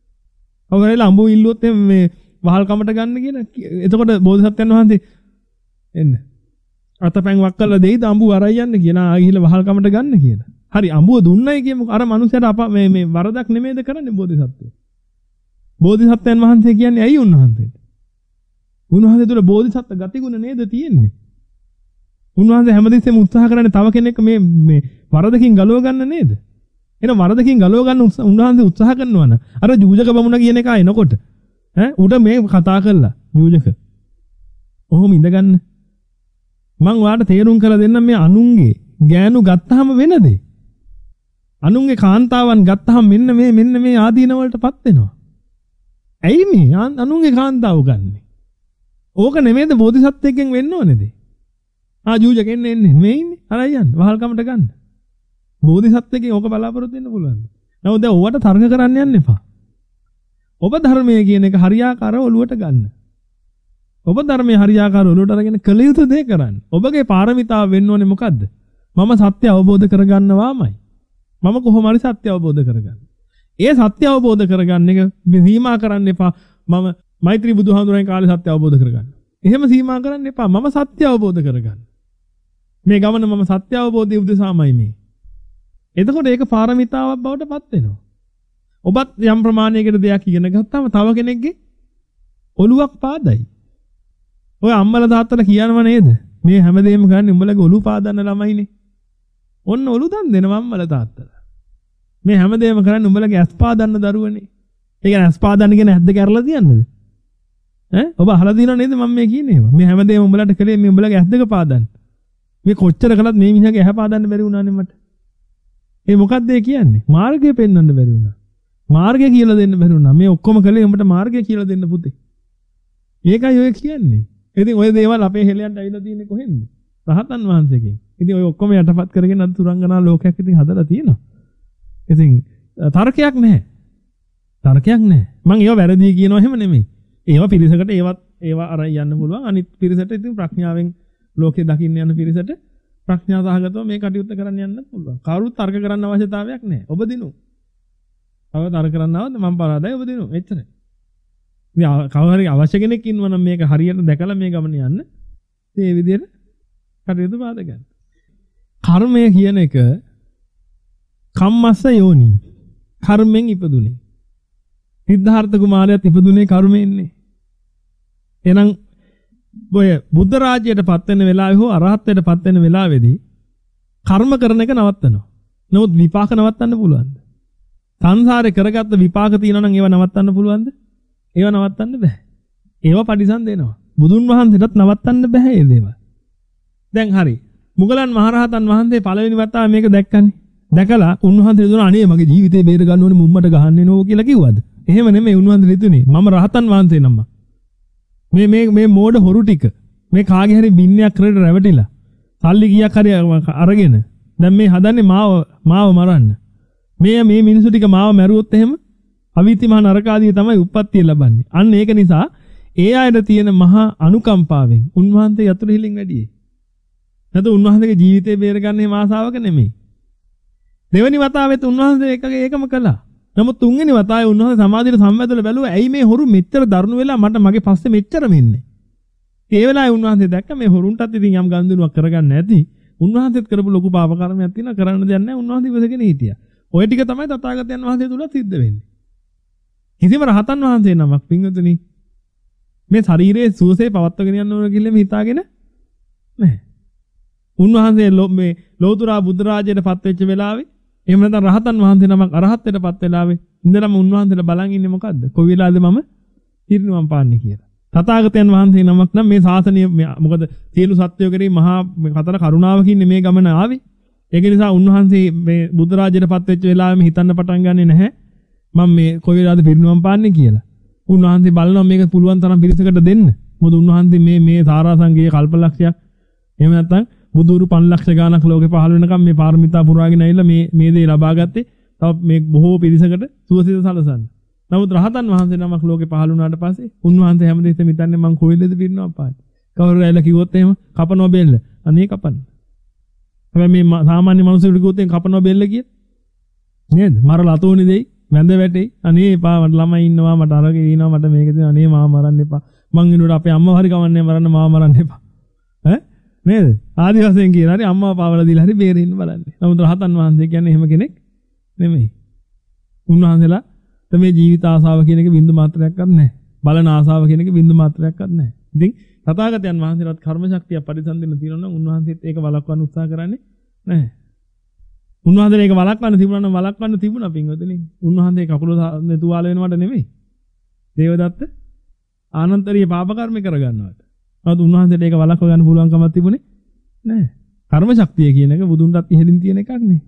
ඔබගේලා අඹුව ඉල්ලුවොත් එහෙම මේ වහල් කමට ගන්න කියන. එතකොට බෝධිසත්වයන් වහන්සේ එන්න. අතපැන් වක් කරලා දෙයිද අඹුව අරයි යන්න කියන. ආ ගිහිල්ලා වහල් කමට ගන්න කියලා. හරි අඹුව දුන්නයි කියමු. අර මනුස්සයාට අප මේ මේ වරදක් නෙමෙයිද කරන්නේ බෝධිසත්වෝ. බෝධිසත්වයන් වහන්සේ කියන්නේ ඇයි උන්වහන්සේට? උන්වහන්සේ තුළ බෝධිසත්ව ගතිගුණ නේද තියෙන්නේ? උන්වහන්සේ හැමදෙස්සෙම උත්සාහ කරන්නේ තව කෙනෙක් මේ මේ වරදකින් ගලව ගන්න නේද? එහෙනම් වරදකින් ගලව ගන්න උන්වහන්සේ උත්සාහ කරනවා නම් අර ජූජක බමුණ කියන එක එනකොට ඈ උඩ මේ කතා කළා ජූජක. ඔහොම ඉඳගන්න. මං ඔයාලට තේරුම් කරලා දෙන්නම් මේ අනුන්ගේ ගෑනු ගත්තාම වෙන දේ. අනුන්ගේ කාන්තාවන් ගත්තාම මෙන්න මේ මෙන්න මේ ආදීන වලටපත් වෙනවා. ඇයි මේ අනුන්ගේ කාන්තාව ගන්නෙ? ඕක නෙමෙයිද බෝධිසත්වයෙන් වෙන්න ඕනේද? ආ ජූජකෙන් එන්නේ මේ ඉන්නේ. අරයි යන්න වහල්කමට ගන්න. බෝධිසත්වයෙන් ඕක බලාපොරොත්තු වෙන්න පුළුවන්. නමුත් දැන් ඔයාට තර්ක කරන්න යන්න එපා. ඔබ ධර්මයේ කියන එක හරියාකාරව ඔලුවට ගන්න. ඔබ ධර්මයේ හරියාකාරව ඔලුවට අරගෙන කළ යුතු දේ කරන්න. ඔබගේ පාරමිතාව වෙන්න ඕනේ මොකද්ද? මම සත්‍ය අවබෝධ කරගන්නවාමයි. මම කොහොම හරි සත්‍ය අවබෝධ කරගන්න. ඒ සත්‍ය අවබෝධ කරගන්න එක සීමා කරන්න එපා. මම මෛත්‍රී බුදුහාමුදුරන් කාලේ සත්‍ය අවබෝධ කරගන්න. එහෙම සීමා කරන්න එපා. මම සත්‍ය අවබෝධ කරගන්න. මේ ගමන මම සත්‍ය අවබෝධයේ උදෙසාමයි මේ. එතකොට ඒක පාරමිතාවක් බවට පත් වෙනවා. ඔබත් යම් ප්‍රමාණයකට දෙයක් ඉගෙන ගත්තාම තව කෙනෙක්ගේ ඔලුවක් පාදයි. ඔය අම්මලා තාත්තලා කියනව නේද? මේ හැමදේම කරන්නේ උඹලගේ ඔලු පාදන්න ළමයිනේ. ඔන්න ඔලු දන් දෙනවා අම්මලා තාත්තලා. මේ හැමදේම කරන්නේ උඹලගේ ඇස් පාදන්න දරුවනේ. ඒ කියන්නේ ඇස් පාදන්න කියන ඇස් දෙක ඇරලා තියන්නද? ඈ ඔබ අහලා දිනව නේද මම මේ කියන්නේ ඒවා. මේ හැමදේම උඹලට කලේ මේ උඹලගේ ඇස් දෙක පාදන්න. මේ කොච්චර කළත් මේ මිනිහගේ ඇහැ පාදන්න බැරි වුණානේ මට. ඒ මොකක්ද ඒ කියන්නේ? මාර්ගය පෙන්වන්න බැරි වුණා. මාර්ගය කියලා දෙන්න බැරි වුණා. මේ ඔක්කොම කලේ උඹට මාර්ගය කියලා දෙන්න පුතේ. ඒකයි ඔය කියන්නේ. ඉතින් ඔය දේවල් අපේ හෙලයන්ට ඇවිල්ලා තියෙන්නේ කොහෙන්ද? රහතන් වහන්සේගෙන්. ඉතින් ඔය ඔක්කොම යටපත් කරගෙන අද තුරංගනා ලෝකයක් ඉතින් හදලා තියෙනවා. ඉතින් තර්කයක් නැහැ. තර්කයක් නැහැ. මම ඒව වැරදි කියනවා එහෙම නෙමෙයි. ඒව පිරිසකට ඒවත් ඒවා අරන් යන්න පුළුවන්. අනිත් පිරිසට ඉතින් ප්‍රඥාවෙන් ලෝකේ දකින්න යන පිරිසට ප්‍රඥා සහගතව මේ කටයුත්ත කරන්න යන්න පුළුවන්. කවුරුත් තර්ක කරන්න අවශ්‍යතාවයක් නැහැ. ඔබ දිනු. අව තර්ක කරන්නවද මම පරාදයි ඔබ දිනු. එච්චරයි. ඉතින් කවුරු හරි අවශ්‍ය කෙනෙක් ඉන්නවා නම් මේක හරියට දැකලා මේ ගමන යන්න. මේ විදිහට කටයුතු පාද ගන්න. කර්මය කියන එක කම්මස්ස යෝනි. කර්මෙන් ඉපදුනේ. සිද්ධාර්ථ කුමාරයාත් ඉපදුනේ කර්මයෙන්නේ. එහෙනම් ඔය බුද්ධ රාජ්‍යයට පත් වෙන වෙලාවේ හෝ අරහත්ත්වයට පත් වෙන වෙලාවේදී කර්ම කරන එක නවත්තනවා. නමුත් විපාක නවත්තන්න පුළුවන්ද? සංසාරේ කරගත්ත විපාක තියෙනවා නම් ඒවා නවත්තන්න පුළුවන්ද? ඒවා නවත්තන්න බෑ. ඒවා පරිසම් දෙනවා. බුදුන් වහන්සේටත් නවත්තන්න බෑ මේ දේවල්. දැන් හරි. මුගලන් මහරහතන් වහන්සේ පළවෙනි වතාව මේක දැක්කනේ. දැකලා උන්වහන්සේ දුන අනේ මගේ ජීවිතේ බේර ගන්න ඕනේ මුම්මට ගහන්නේ නෝ කියලා කිව්වද? එහෙම නෙමෙයි උන්වහන්සේ හිතුනේ. මම රහතන් වහන්සේ නම. මේ මේ මේ මෝඩ හොරු ටික මේ කාගේ හරි බින්නයක් කරේට රැවටිලා සල්ලි කීයක් හරි අරගෙන දැන් මේ හදන්නේ මාව මාව මරන්න. මේ මේ මිනිස්සු ටික මාව මැරුවොත් එහෙම අවීති මහ නරකාදී තමයි උප්පත්තිය ලබන්නේ. අන්න ඒක නිසා ඒ අයට තියෙන මහා අනුකම්පාවෙන් උන්වහන්සේ යතුරු හිලින් වැඩියි. නැත්නම් උන්වහන්සේගේ ජීවිතේ බේරගන්න මේ ආසාවක නෙමෙයි. දෙවෙනි වතාවෙත් උන්වහන්සේ එක ඒකම කළා. නමුත් තුන්වෙනි වතාවේ උන්වහන්සේ සමාධියට සම්බන්ධව බැලුවා ඇයි මේ හොරු මෙච්චර දරුණු වෙලා මට මගේ පස්සේ මෙච්චර මෙන්නේ. ඒ වෙලාවේ උන්වහන්සේ දැක්ක මේ හොරුන්ටත් ඉතින් යම් ගන්දුනුවක් කරගන්න ඇති. උන්වහන්සේත් කරපු ලොකු පාප කර්මයක් තියෙනවා කරන්න දෙයක් නැහැ. උන්වහන්සේ ඉවසගෙන හිටියා. ඔය ටික තමයි තථාගතයන් වහන්සේ තුල සිද්ධ වෙන්නේ. කිසිම රහතන් වහන්සේ නමක් පින්වතුනි මේ ශරීරයේ සුවසේ පවත්වගෙන යන්න ඕන කියලා හිතාගෙන නැහැ. උන්වහන්සේ මේ ලෝතුරා බුද්ධ රාජ්‍යයට පත් වෙච්ච වෙලාවේ එහෙම නැත්නම් රහතන් වහන්සේ නමක් අරහත්ත්වයට පත් වෙලාවේ ඉඳලම උන්වහන්සේලා බලන් ඉන්නේ මොකද්ද? කොයි වෙලාවද මම පිරිනුවම් පාන්නේ කියලා. තථාගතයන් වහන්සේ නමක් නම් මේ ශාසනය මොකද සියලු සත්වයෝ කෙරෙහි මහා කතර කරුණාවකින් මේ ගමන ආවේ. ඒක නිසා උන්වහන්සේ මේ බුද්ධ රාජ්‍යයට පත් වෙච්ච වෙලාවෙම හිතන්න පටන් ගන්නෙ නැහැ. මම මේ කොයි වෙලාවද පිරිනුවම් පාන්නේ කියලා. උන්වහන්සේ බලනවා මේක පුළුවන් තරම් පිරිසකට දෙන්න. මොකද උන්වහන්සේ මේ මේ සාරාංශයේ කල්පලක්ෂයක් එහෙම නැත්නම් බුදුරු පන්සිය ලක්ෂ ගාණක් ලෝකේ පහළ වෙනකම් මේ පාරමිතා පුරාගෙන ඇවිල්ලා මේ මේ දේ ලබා ගත්තේ. තව මේ බොහෝ පිරිසකට සුවසිත සලසන්න. නමුත් රහතන් වහන්සේ නමක් ලෝකේ පහළ වුණාට පස්සේ උන්වහන්සේ හැමදේම හිතන්නේ මං කොහෙලද පිරිනවම් පාන්නේ. කවුරු ඇවිල්ලා කිව්වොත් එහෙම කපනවා බෙල්ල. අනේ කපන්න. හැබැයි මේ සාමාන්‍ය මිනිස්සුන්ට කිව්වොත් එහෙම කපනවා බෙල්ල කිය. නේද? මරලා අතෝනි දෙයි. වැඳ වැටෙයි. අනේ එපා මට ළමයි ඉන්නවා මට අරගෙන ඉනවා මට මේක දෙනවා අනේ මාව මරන්න එපා. මං ඉන්නකොට අපේ අම්මව හරි කවන්නේ මරන්න මාව මරන්න එපා. ඈ නේද? ආදි වශයෙන් කියන හරි අම්මව පාවලා දීලා හරි බේරෙන්න බලන්නේ. නමුත් රහතන් වහන්සේ කියන්නේ එහෙම කෙනෙක් නෙමෙයි. උන්වහන්සේලා මේ ජීවිත ආසාව කියන එක බින්දු මාත්‍රයක්වත් නැහැ. බලන ආසාව කියන එක බින්දු මාත්‍රයක්වත් නැහැ. ඉතින් තථාගතයන් වහන්සේලාත් කර්ම ශක්තිය පරිසම්දින්න තියෙනවා නම් උන්වහන්සේත් ඒක වළක්වන්න උත්සාහ කරන්නේ නැහැ. උන්වහන්සේ ඒක වළක්වන්න තිබුණා නම් වළක්වන්න තිබුණා පින්වතුනි. උන්වහන්සේ කකුල තුවාල වෙනවට නෙමෙයි. දේවදත්ත ආනන්තරීය පාප කර්ම කරගන්නවට. නමුත් උන්වහන්සේට ඒක වළක්ව ගන්න පුළුවන් කමක් තිබුණේ නැහැ. කර්ම ශක්තිය කියන එක බුදුන්ටත් ඉහළින් තියෙන එකක් නේ.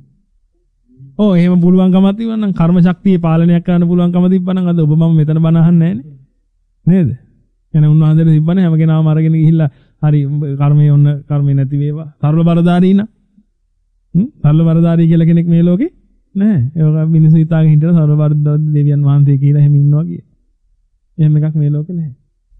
ඔව් එහෙම පුළුවන් කමක් තිබුණා නම් කර්ම ශක්තිය පාලනයක් කරන්න පුළුවන් කම තිබ්බනම් අද ඔබ මම මෙතන බණ අහන්නේ නැහැ නේද? එහෙනම් උන්වහන්සේට තිබ්බනේ හැම කෙනාම අරගෙන ගිහිල්ලා හරි කර්මයේ ඔන්න කර්මේ නැති වේවා. සර්ව බලධාරී නා. හ්ම් සර්ව බලධාරී කියලා කෙනෙක් මේ ලෝකේ නැහැ. ඒක මිනිස්සු හිතාගෙන හිටියන සර්ව බලධාරී දෙවියන් වහන්සේ කියලා එහෙම ඉන්නවා කිය. එහෙම එකක් මේ ලෝකේ නැහැ.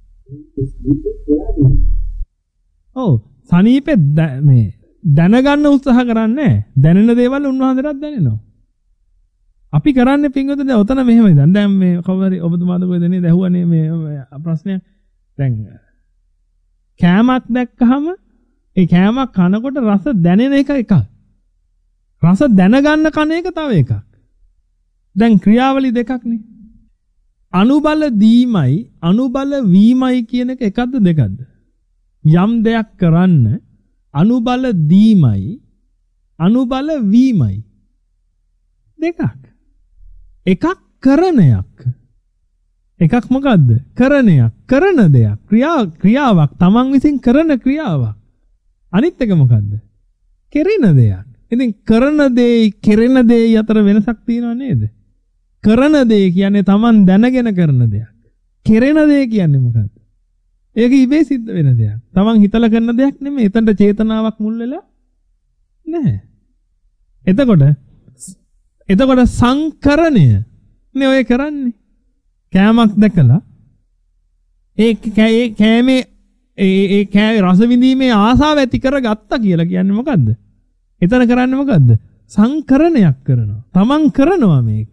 ඔව් සනීපේ මේ දැනගන්න උත්සාහ කරන්නේ දැනෙන දේවල් උන්වහන්සේටත් දැනෙනවා. අපි කරන්නේ පින්වතුනි ඔතන මෙහෙමයි. දැන් දැන් මේ කවුරු හරි ඔබතුමාද කොහෙද නේ දැහුවනේ මේ ප්‍රශ්නයක්. දැන් කෑමක් දැක්කහම ඒ කෑමක් කනකොට රස දැනෙන එක එකක්. රස දැනගන්න කන එක තව එකක්. දැන් ක්‍රියාවලි දෙකක් නේ. අනුබල දීමයි අනුබල වීමයි කියන එක එකක්ද දෙකක්ද? යම් දෙයක් කරන්න අනුබල දීමයි අනුබල වීමයි දෙකක්. එකක් කරණයක්. එකක් මොකද්ද? කරණයක්. කරන දෙයක්. ක්‍රියා ක්‍රියාවක්. තමන් විසින් කරන ක්‍රියාවක්. අනිත් එක මොකද්ද? කෙරෙන දෙයක්. ඉතින් කරන දේ කෙරෙන දේ අතර වෙනසක් තියෙනව නේද? කරන දේ කියන්නේ තමන් දැනගෙන කරන දෙයක්. කෙරෙන දේ කියන්නේ මොකද්ද? ඒක ඉබේ සිද්ධ වෙන දෙයක්. තමන් හිතලා කරන දෙයක් නෙමෙයි. එතනට චේතනාවක් මුල් වෙලා නැහැ. එතකොට එතකොට සංකරණය නේ ඔය කරන්නේ. කෑමක් දැකලා ඒ කෑමේ ඒ ඒ කෑවේ රස විඳීමේ ආසාව ඇති කරගත්තා කියලා කියන්නේ මොකද්ද? එතන කරන්නේ මොකද්ද? සංකරණයක් කරනවා. තමන් කරනවා මේක.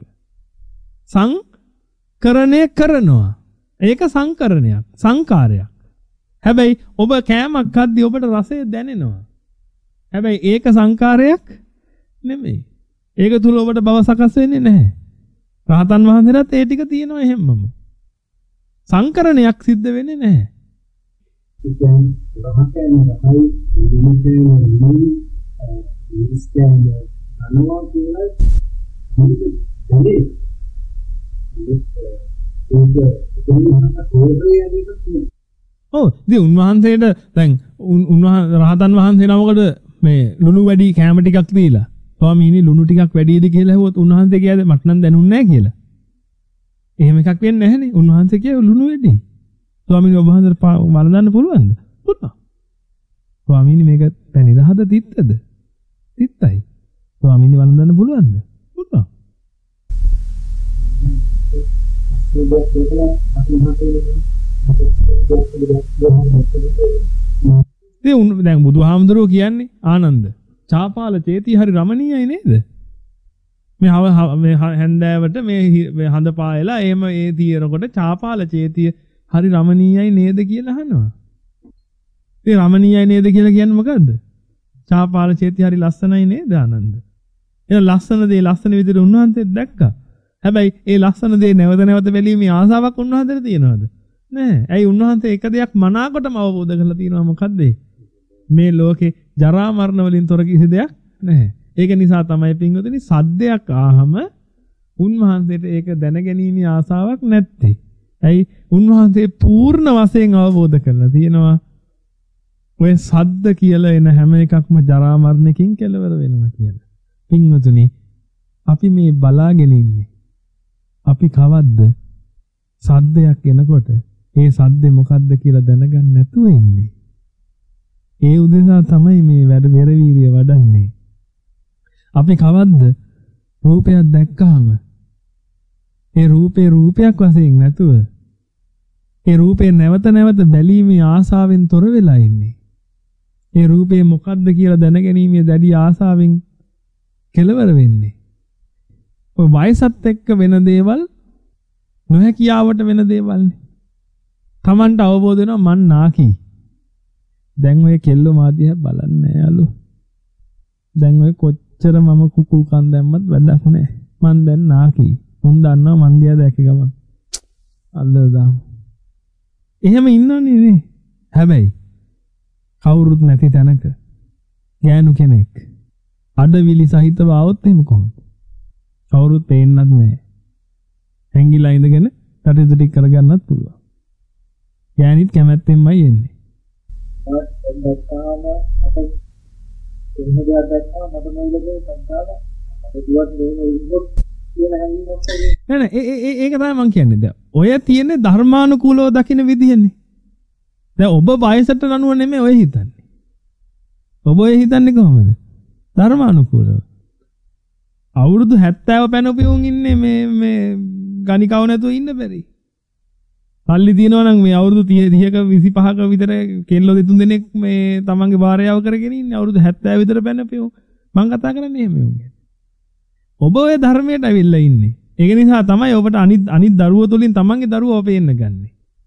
සංකරණය කරනවා. ඒක සංකරණයක්, සංකාරයක්. හැබැයි ඔබ කෑමක් කද්දී ඔබට රසය දැනෙනවා. හැබැයි ඒක සංකාරයක් නෙමෙයි. ඒක තුල ඔබට බව සකස් වෙන්නේ නැහැ. රහතන් වහන්සේලාත් ඒ ටික තියෙනවා එහෙමම. සංකරණයක් සිද්ධ වෙන්නේ නැහැ. ඒ කියන්නේ රහතන් වහන්සේ ඉස්කෑන් අනවා කියලා මොකද දැනේ. ඔව් ඉතින් උන්වහන්සේට දැන් උන්වහන්සේ රහතන් වහන්සේ නමකට මේ ලුණු වැඩි කැම ටිකක් දීලා ස්වාමීනි ලුණු ටිකක් වැඩිද කියලා ඇහුවොත් උන්වහන්සේ කියයි මට නම් දැනුන්නේ නැහැ කියලා. එහෙම එකක් වෙන්නේ නැහනේ. උන්වහන්සේ කියයි ලුණු වැඩි. ස්වාමීනි ඔබ වහන්සේට වළඳන්න පුළුවන්ද? පුළුවන්. ස්වාමීනි මේක පැණි රහද තිත්තද? තිත්තයි. ස්වාමීනි වළඳන්න පුළුවන්ද? පුළුවන්. ඒ දැන් බුදුහාමුදුරුවෝ කියන්නේ ආනන්ද චාපාල චේති හරි රමණීයයි නේද? මේ මේ හැන්දෑවට මේ හඳ පායලා එහෙම ඒ తీරකොට චාපාල චේතිය හරි රමණීයයි නේද කියලා අහනවා. ඒ රමණීයයි නේද කියලා කියන්නේ මොකද්ද? චාපාල චේතිය හරි ලස්සනයි නේද ආනන්ද? එහෙනම් ලස්සන දේ ලස්සන විදිහට උන්වහන්සේත් දැක්කා. හැබැයි ඒ ලස්සන දේ නැවත නැවත බැලීමේ ආසාවක් උන්වහන්සේට තියෙනවද? නෑ. ඇයි උන්වහන්සේ එක දෙයක් මනාකොටම අවබෝධ කරලා තියෙනවා මොකද්ද? මේ ලෝකේ ජරා මරණ වලින් තොර කිසි දෙයක් නැහැ. ඒක නිසා තමයි පින්වතුනි සද්දයක් ආහම උන්වහන්සේට ඒක දැනගැනීමේ ආසාවක් නැත්තේ. ඇයි උන්වහන්සේ පූර්ණ වශයෙන් අවබෝධ කරලා තියෙනවා ඔය සද්ද කියලා එන හැම එකක්ම ජරා මරණකින් කෙලවර වෙනවා කියලා. පින්වතුනි අපි මේ බලාගෙන ඉන්නේ. අපි කවද්ද සද්දයක් එනකොට ඒ සද්දේ මොකද්ද කියලා දැනගන්න නැතුව ඉන්නේ. ඒ උදෙසා තමයි මේ වැඩ වෙරවීරිය වඩන්නේ. අපි කවද්ද රූපයක් දැක්කහම ඒ රූපේ රූපයක් වශයෙන් නැතුව ඒ රූපේ නැවත නැවත බැලීමේ ආසාවෙන් තොර වෙලා ඉන්නේ. ඒ රූපේ මොකද්ද කියලා දැනගැනීමේ දැඩි ආසාවෙන් කෙලවර වෙන්නේ. ඔය වයසත් එක්ක වෙන දේවල් නොහැකියාවට වෙන දේවල්නේ. Tamanට අවබෝධ වෙනවා මන් නාකි. දැන් ඔය කෙල්ලෝ මාදියා බලන්නේ යාලු. දැන් ඔය කොච්චර මම කුකුල් කන් දැම්මත් වැඩක් නැහැ. මන් දැන් නාකි. උන් දන්නවා මන් දිහා දැක ගමන්. අල්ලලා දාමු. එහෙම ඉන්නවනේ නේ. හැබැයි කවුරුත් නැති තැනක ගෑනු කෙනෙක් අඩවිලි සහිතව આવොත් එහෙම කොහොමද? කවුරුත් පේන්නත් නැහැ. හැංගිලා ඉඳගෙන කටයුතු ටික කරගන්නත් පුළුවන්. ගෑනිත් කැමැත්තෙන්මයි එන්නේ. දැක්කාම අප එහෙම දෙයක් දැක්කම මට මොකද සංකාර අපේ දුවත් මේ ඉන්නොත් කියන හැඟීමක් නෑ නෑ ඒ ඒක තමයි මම කියන්නේ. දැන් ඔය තියෙන්නේ ධර්මානුකූලව දකින්න විදියනේ. දැන් ඔබ වයසට අනුව නෙමෙයි ඔය හිතන්නේ. ඔබ ඔය හිතන්නේ කොහොමද? ධර්මානුකූලව. අවුරුදු හැත්තෑව පැනපියුන් ඉන්නේ මේ මේ ගණිකව නැතුව ඉන්න බැරි. සල්ලි තියනවා නම් මේ අවුරුදු තිහක විසිපහක විතර කෙල්ලෝ දෙතුන් දෙනෙක් මේ තමන්ගේ භාර්යාව කරගෙන ඉන්නේ අවුරුදු හැත්තෑ විතර පැනපියුන්. මම කතා කරන්නේ එහෙම උන්. ඔබ ඔය ධර්මයට අවිල්ලා ඉන්නේ. ඒක නිසා තමයි ඔබට අනිත් අනිත් දරුවෝ තුලින් තමන්ගේ දරුවෝ පේන්න ගන්නෙ.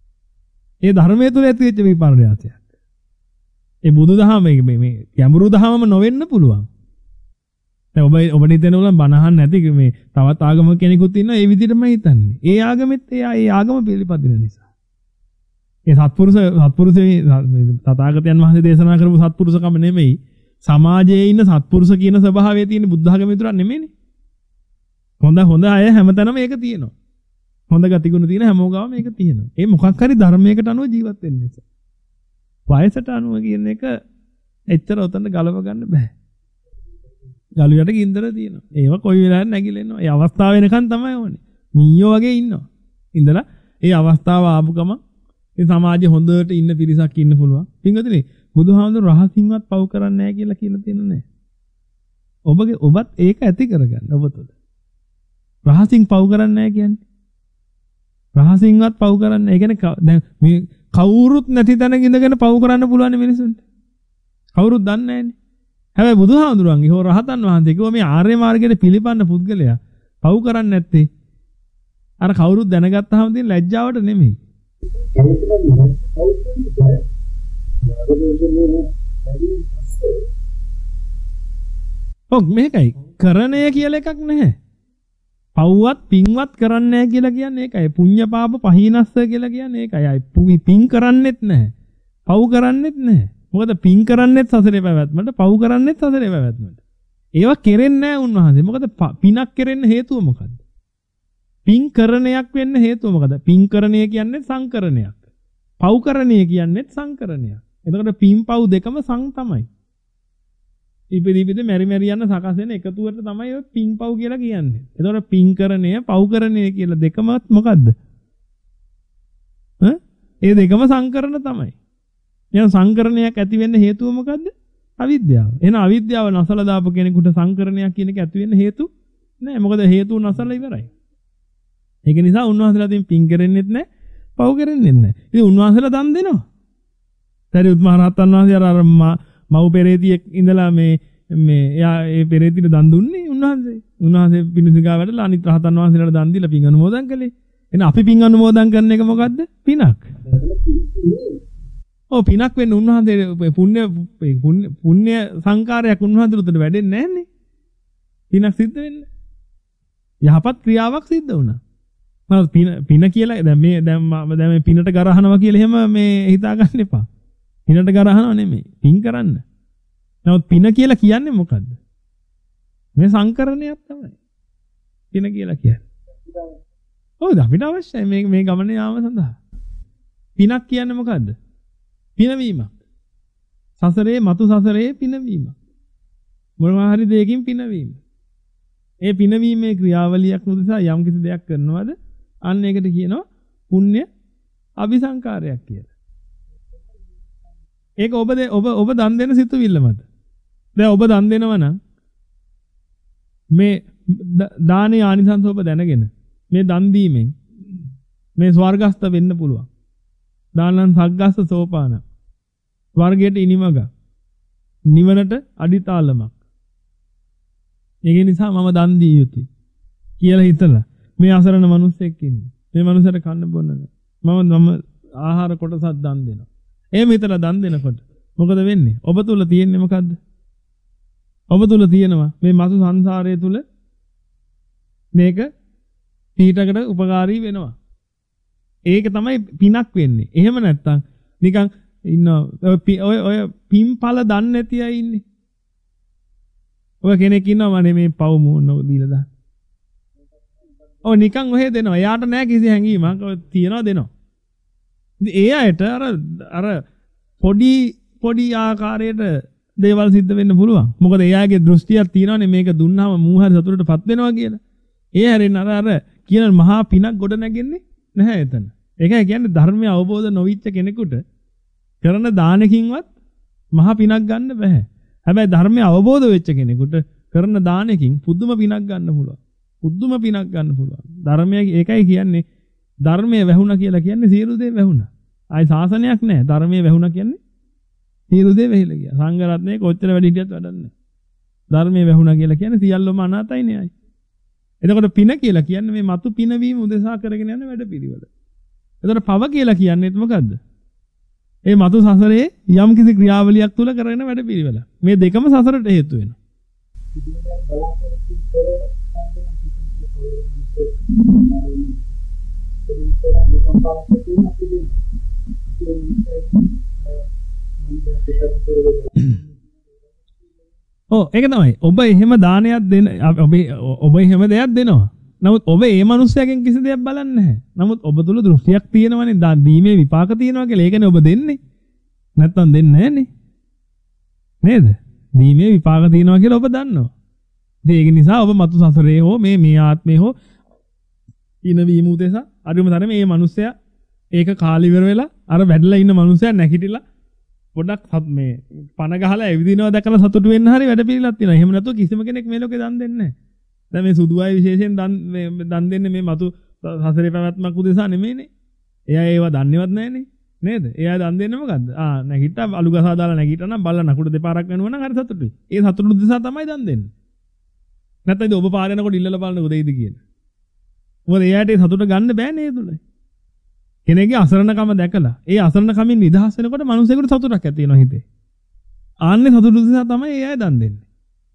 ඒ ධර්මයේ තුල ඇති වෙච්ච විපර්යාසයක්. ඒ බුදුදහම මේ මේ ගැඹුරු දහමම නොවෙන්න පුළුවන්. දැන් ඔබ ඔබට හිතෙන උලන් බනහන් නැති මේ තවත් ආගමක කෙනෙකුත් ඉන්නවා ඒ විදිහටම හිතන්නේ. ඒ ආගමෙත් එයා ඒ ආගම පිළිපදින නිසා. ඒ සත්පුරුෂ සත්පුරුෂේ තථාගතයන් වහන්සේ දේශනා කරපු සත්පුරුෂකම නෙමෙයි. සමාජයේ ඉන්න සත්පුරුෂ කියන ස්වභාවය තියෙන බුද්ධ ආගම විතරක් නෙමෙයිනේ. හොඳ හොඳ අය හැමතැනම ඒක තියෙනවා. හොඳ ගතිගුණ තියෙන හැමෝම ගාම මේක තියෙනවා. ඒ මොකක් හරි ධර්මයකට අනුව ජීවත් වෙන්න නිසා. වයසට අනුව කියන එක එච්චර උතන ගලව ගන්න බෑ. ගලු යට ගින්දර තියෙනවා. ඒව කොයි වෙලාවෙත් නැగిලෙනවා. ඒ අවස්ථාව වෙනකන් තමයි ඕනේ. මීයෝ වගේ ඉන්නවා. ඉඳලා ඒ අවස්ථාව ආපු ගම ඒ සමාජයේ හොඳට ඉන්න පිරිසක් ඉන්න පුළුවන්. පින්වතුනි බුදුහාමුදුරු රහසින්වත් පව් කරන්නේ නැහැ කියලා කියලා තියෙන නෑ. ඔබගේ ඔබත් ඒක ඇති කරගන්න ඔබ තුළ. රහසින් පව් කරන්නේ නැහැ කියන්නේ. රහසින්වත් පව් කරන්නේ. ඒ කියන්නේ දැන් මේ කවුරුත් නැති තැනක ඉඳගෙන පව් කරන්න පුළුවන් මිනිසුන්ට. කවුරුත් දන්නේ නැහැනේ. හැබැයි බුදුහාමුදුරන්ගේ හෝ රහතන් වහන්සේ කිව්වා මේ ආර්ය මාර්ගයේ පිළිපන්න පුද්ගලයා පව් කරන්නේ නැත්තේ අර කවුරුත් දැනගත්තාම තියෙන ලැජ්ජාවට නෙමෙයි. ඔව් මේකයි කරණය කියලා එකක් නැහැ. පව්වත් පින්වත් කරන්නේ නැහැ කියලා කියන්නේ ඒකයි. පුඤ්ඤ පාප පහිනස්ස කියලා කියන්නේ ඒකයි. පින් කරන්නෙත් නැහැ. පව් කරන්නෙත් නැහැ. මොකද පින් කරන්නෙත් සසරේ පැවැත්මට පව් කරන්නෙත් සසරේ පැවැත්මට. ඒවා කෙරෙන්නේ නැහැ උන්වහන්සේ. මොකද පිනක් කෙරෙන්න හේතුව මොකද්ද? පින් කරණයක් වෙන්න හේතුව මොකද? පින් කරණය කියන්නේ සංකරණයක්. පව් කරණය කියන්නේ සංකරණයක්. එතකොට පින් පව් දෙකම සං තමයි. ඉපිදි ඉපිදි මෙරි මෙරි යන සකස් වෙන එකතුවට තමයි ඔය පින් පව් කියලා කියන්නේ. එතකොට පින් කරණය පව් කරණය කියලා දෙකම මොකද්ද? ඈ? ඒ දෙකම සංකරණ තමයි. එහෙනම් සංකරණයක් ඇති වෙන්න හේතුව මොකද්ද? අවිද්‍යාව. එහෙනම් අවිද්‍යාව නැසලා දාපු කෙනෙකුට සංකරණයක් කියන එක ඇති වෙන්න හේතු නෑ. මොකද හේතුව නැසලා ඉවරයි. ඒක නිසා උන්වහන්සේලා තින් පින් කරෙන්නෙත් නෑ, පව් කරෙන්නෙත් නෑ. ඉතින් උන්වහන්සේලා දන් දෙනවා. සරියුත් මහ රහතන් වහන්සේ අර මව් පෙරේතියෙක් ඉඳලා මේ මේ එයා ඒ පෙරේතිට දන් දුන්නේ උන්වහන්සේ. උන්වහන්සේ පිණිසිකා වැඩලා අනිත් රහතන් වහන්සේලාට දන් දීලා පින් අනුමෝදන් කළේ. එහෙනම් අපි පින් අනුමෝදන් කරන එක මොකද්ද? පිනක්. ඔව් පිනක් වෙන්න උන්වහන්සේ පුණ්‍ය පුණ්‍ය සංකාරයක් උන්වහන්සේට උතර වැඩෙන්නේ නැන්නේ. පිනක් සිද්ධ වෙන්නේ. යහපත් ක්‍රියාවක් සිද්ධ වුණා. මම පින පින කියලා දැන් මේ දැන් මම දැන් මේ පිනට ගරහනවා කියලා එහෙම මේ හිතා ගන්න එපා. පිනට ගරහනවා නෙමෙයි. පින් කරන්න. නමුත් පින කියලා කියන්නේ මොකද්ද? මේ සංකරණයක් තමයි. පින කියලා කියන්නේ. ඔව් අපිට අවශ්‍යයි මේ මේ ගමනේ යාම සඳහා. පිනක් කියන්නේ මොකද්ද? පිනවීමක්. සසරේ මතු සසරේ පිනවීමක්. මොනවා හරි දෙයකින් පිනවීම. ඒ පිනවීමේ ක්‍රියාවලියක් උදෙසා යම් කිසි දෙයක් කරනවද? අන්න ඒකට කියනවා පුණ්‍ය අபிසංකාරයක් කියලා. ඒක ඔබ ඔබ ඔබ දන් දෙන සිතුවිල්ල මත. දැන් ඔබ දන් දෙනවා නම් මේ දානේ ආනිසංස ඔබ දැනගෙන මේ දන් දීමෙන් මේ ස්වර්ගස්ත වෙන්න පුළුවන්. දානං සග්ගස්ස සෝපාන. ස්වර්ගයට ඉනිමග. නිවනට අඩිතාලමක්. ඒක නිසා මම දන් දිය යුතුයි කියලා හිතලා මේ අසරණ මිනිස්සෙක් ඉන්නේ. මේ මිනිසට කන්න බොන්න නැහැ. මම මම ආහාර කොටසක් දන් දෙනවා. එහෙම හිතලා දන් දෙනකොට මොකද වෙන්නේ? ඔබ තුල තියෙන්නේ මොකද්ද? ඔබ තුල තියෙනවා මේ මසු සංසාරය තුල මේක පිටකට උපකාරී වෙනවා. ඒක තමයි පිනක් වෙන්නේ. එහෙම නැත්තම් නිකන් ඉන්න ඔය ඔය පින්පල දන්නේ නැති අය ඉන්නේ. ඔය කෙනෙක් ඉන්නවා මනේ මේ පව් මොනක දීලා දාන්න. ඔය නිකන් ඔහෙ දෙනවා. එයාට නෑ කිසි හැඟීමක්. ඔය තියනවා දෙනවා. ඉතින් ඒ අයට අර අර පොඩි පොඩි ආකාරයට දේවල් සිද්ධ වෙන්න පුළුවන්. මොකද එයාගේ දෘෂ්ටියක් තියෙනවානේ මේක දුන්නාම මූහරි සතුටටපත් වෙනවා කියලා. ඒ හැරෙන්න අර අර කියන මහා පිනක් ගොඩ නැගෙන්නේ නැහැ එතන. ඒකයි කියන්නේ ධර්මය අවබෝධ නොවිච්ච කෙනෙකුට කරන දානකින්වත් මහා පිනක් ගන්න බෑ. හැබැයි ධර්මය අවබෝධ වෙච්ච කෙනෙකුට කරන දානකින් පුදුම පිනක් ගන්න පුළුවන්. පුදුම පිනක් ගන්න පුළුවන්. ධර්මය ඒකයි කියන්නේ ධර්මයේ වැහුණා කියලා කියන්නේ සියලු දේ වැහුණා. ආයි සාසනයක් නැහැ. ධර්මයේ වැහුණා කියන්නේ සියලු දේ වැහිලා ගියා. සංඝ රත්නයේ කොච්චර වැඩි හිටියත් වැඩක් නැහැ. ධර්මයේ වැහුණා කියලා කියන්නේ සියල්ලම අනාතයිනේ ආයි. එතකොට පින කියලා කියන්නේ මේ මතු පිනවීම උදෙසා කරගෙන යන වැඩපිළිවෙල. එතකොට පව කියලා කියන්නේත් මොකද්ද? ඒ මතු සසරේ යම් කිසි ක්‍රියාවලියක් තුල කරගෙන වැඩපිළිවෙල. මේ දෙකම සසරට හේතු වෙනවා. ඔව් ඒක තමයි. ඔබ එහෙම දානයක් දෙන ඔබ ඔබ එහෙම දෙයක් දෙනවා. නමුත් ඔබ ඒ මනුස්සයාගෙන් කිසි දෙයක් බලන්නේ නැහැ. නමුත් ඔබ තුල දෘෂ්ටියක් තියෙනවනේ. දා දීමේ විපාක තියෙනවා කියලා. ඒකනේ ඔබ දෙන්නේ. නැත්තම් දෙන්නේ නැහනේ. නේද? දීමේ විපාක තියෙනවා කියලා ඔබ දන්නවා. ඒක නිසා ඔබ මතු සසරේ හෝ මේ මේ ආත්මේ හෝ ඉන වීම උදෙසා අරිම තරමේ මේ මනුස්සයා ඒක කාලි ඉවර වෙලා අර වැඩලා ඉන්න මනුස්සයා නැගිටිලා පොඩක් මේ පන ගහලා ඇවිදිනවා දැකලා සතුටු වෙන්න හරි වැඩ පිළිලක් තියෙනවා. එහෙම නැතුව කිසිම කෙනෙක් මේ ලෝකේ දන් දෙන්නේ නැහැ. දැන් මේ සුදු අය විශේෂයෙන් දන් දන් දෙන්නේ මේ මතු සසරේ පැවැත්මක් උදෙසා නෙමෙයිනේ. එයා ඒව දන්නේවත් නැහනේ. නේද? එයා දන් දෙන්නේ මොකද්ද? ආ නැගිට්ටා අලු ගසා දාලා නැගිට්ටා නම් බල්ලා නකුඩ දෙපාරක් වෙනවා නම් හරි සතුටුයි. ඒ සතුටු උදෙසා තමයි දන් දෙන්නේ. නැත්නම් ඉතින් ඔබ පාර යනකොට ඉල්ලලා බලන්නකො දෙයිද කියලා. මොකද එයාට ඒ සතුට ගන්න බෑ නේද? කෙනෙක්ගේ අසරණකම දැකලා ඒ අසරණකමින් නිදහස් වෙනකොට මනුස්සයෙකුට සතුටක් ඇති වෙනවා හිතේ. ආන්නේ සතුට නිසා තමයි ඒ අය දන් දෙන්නේ.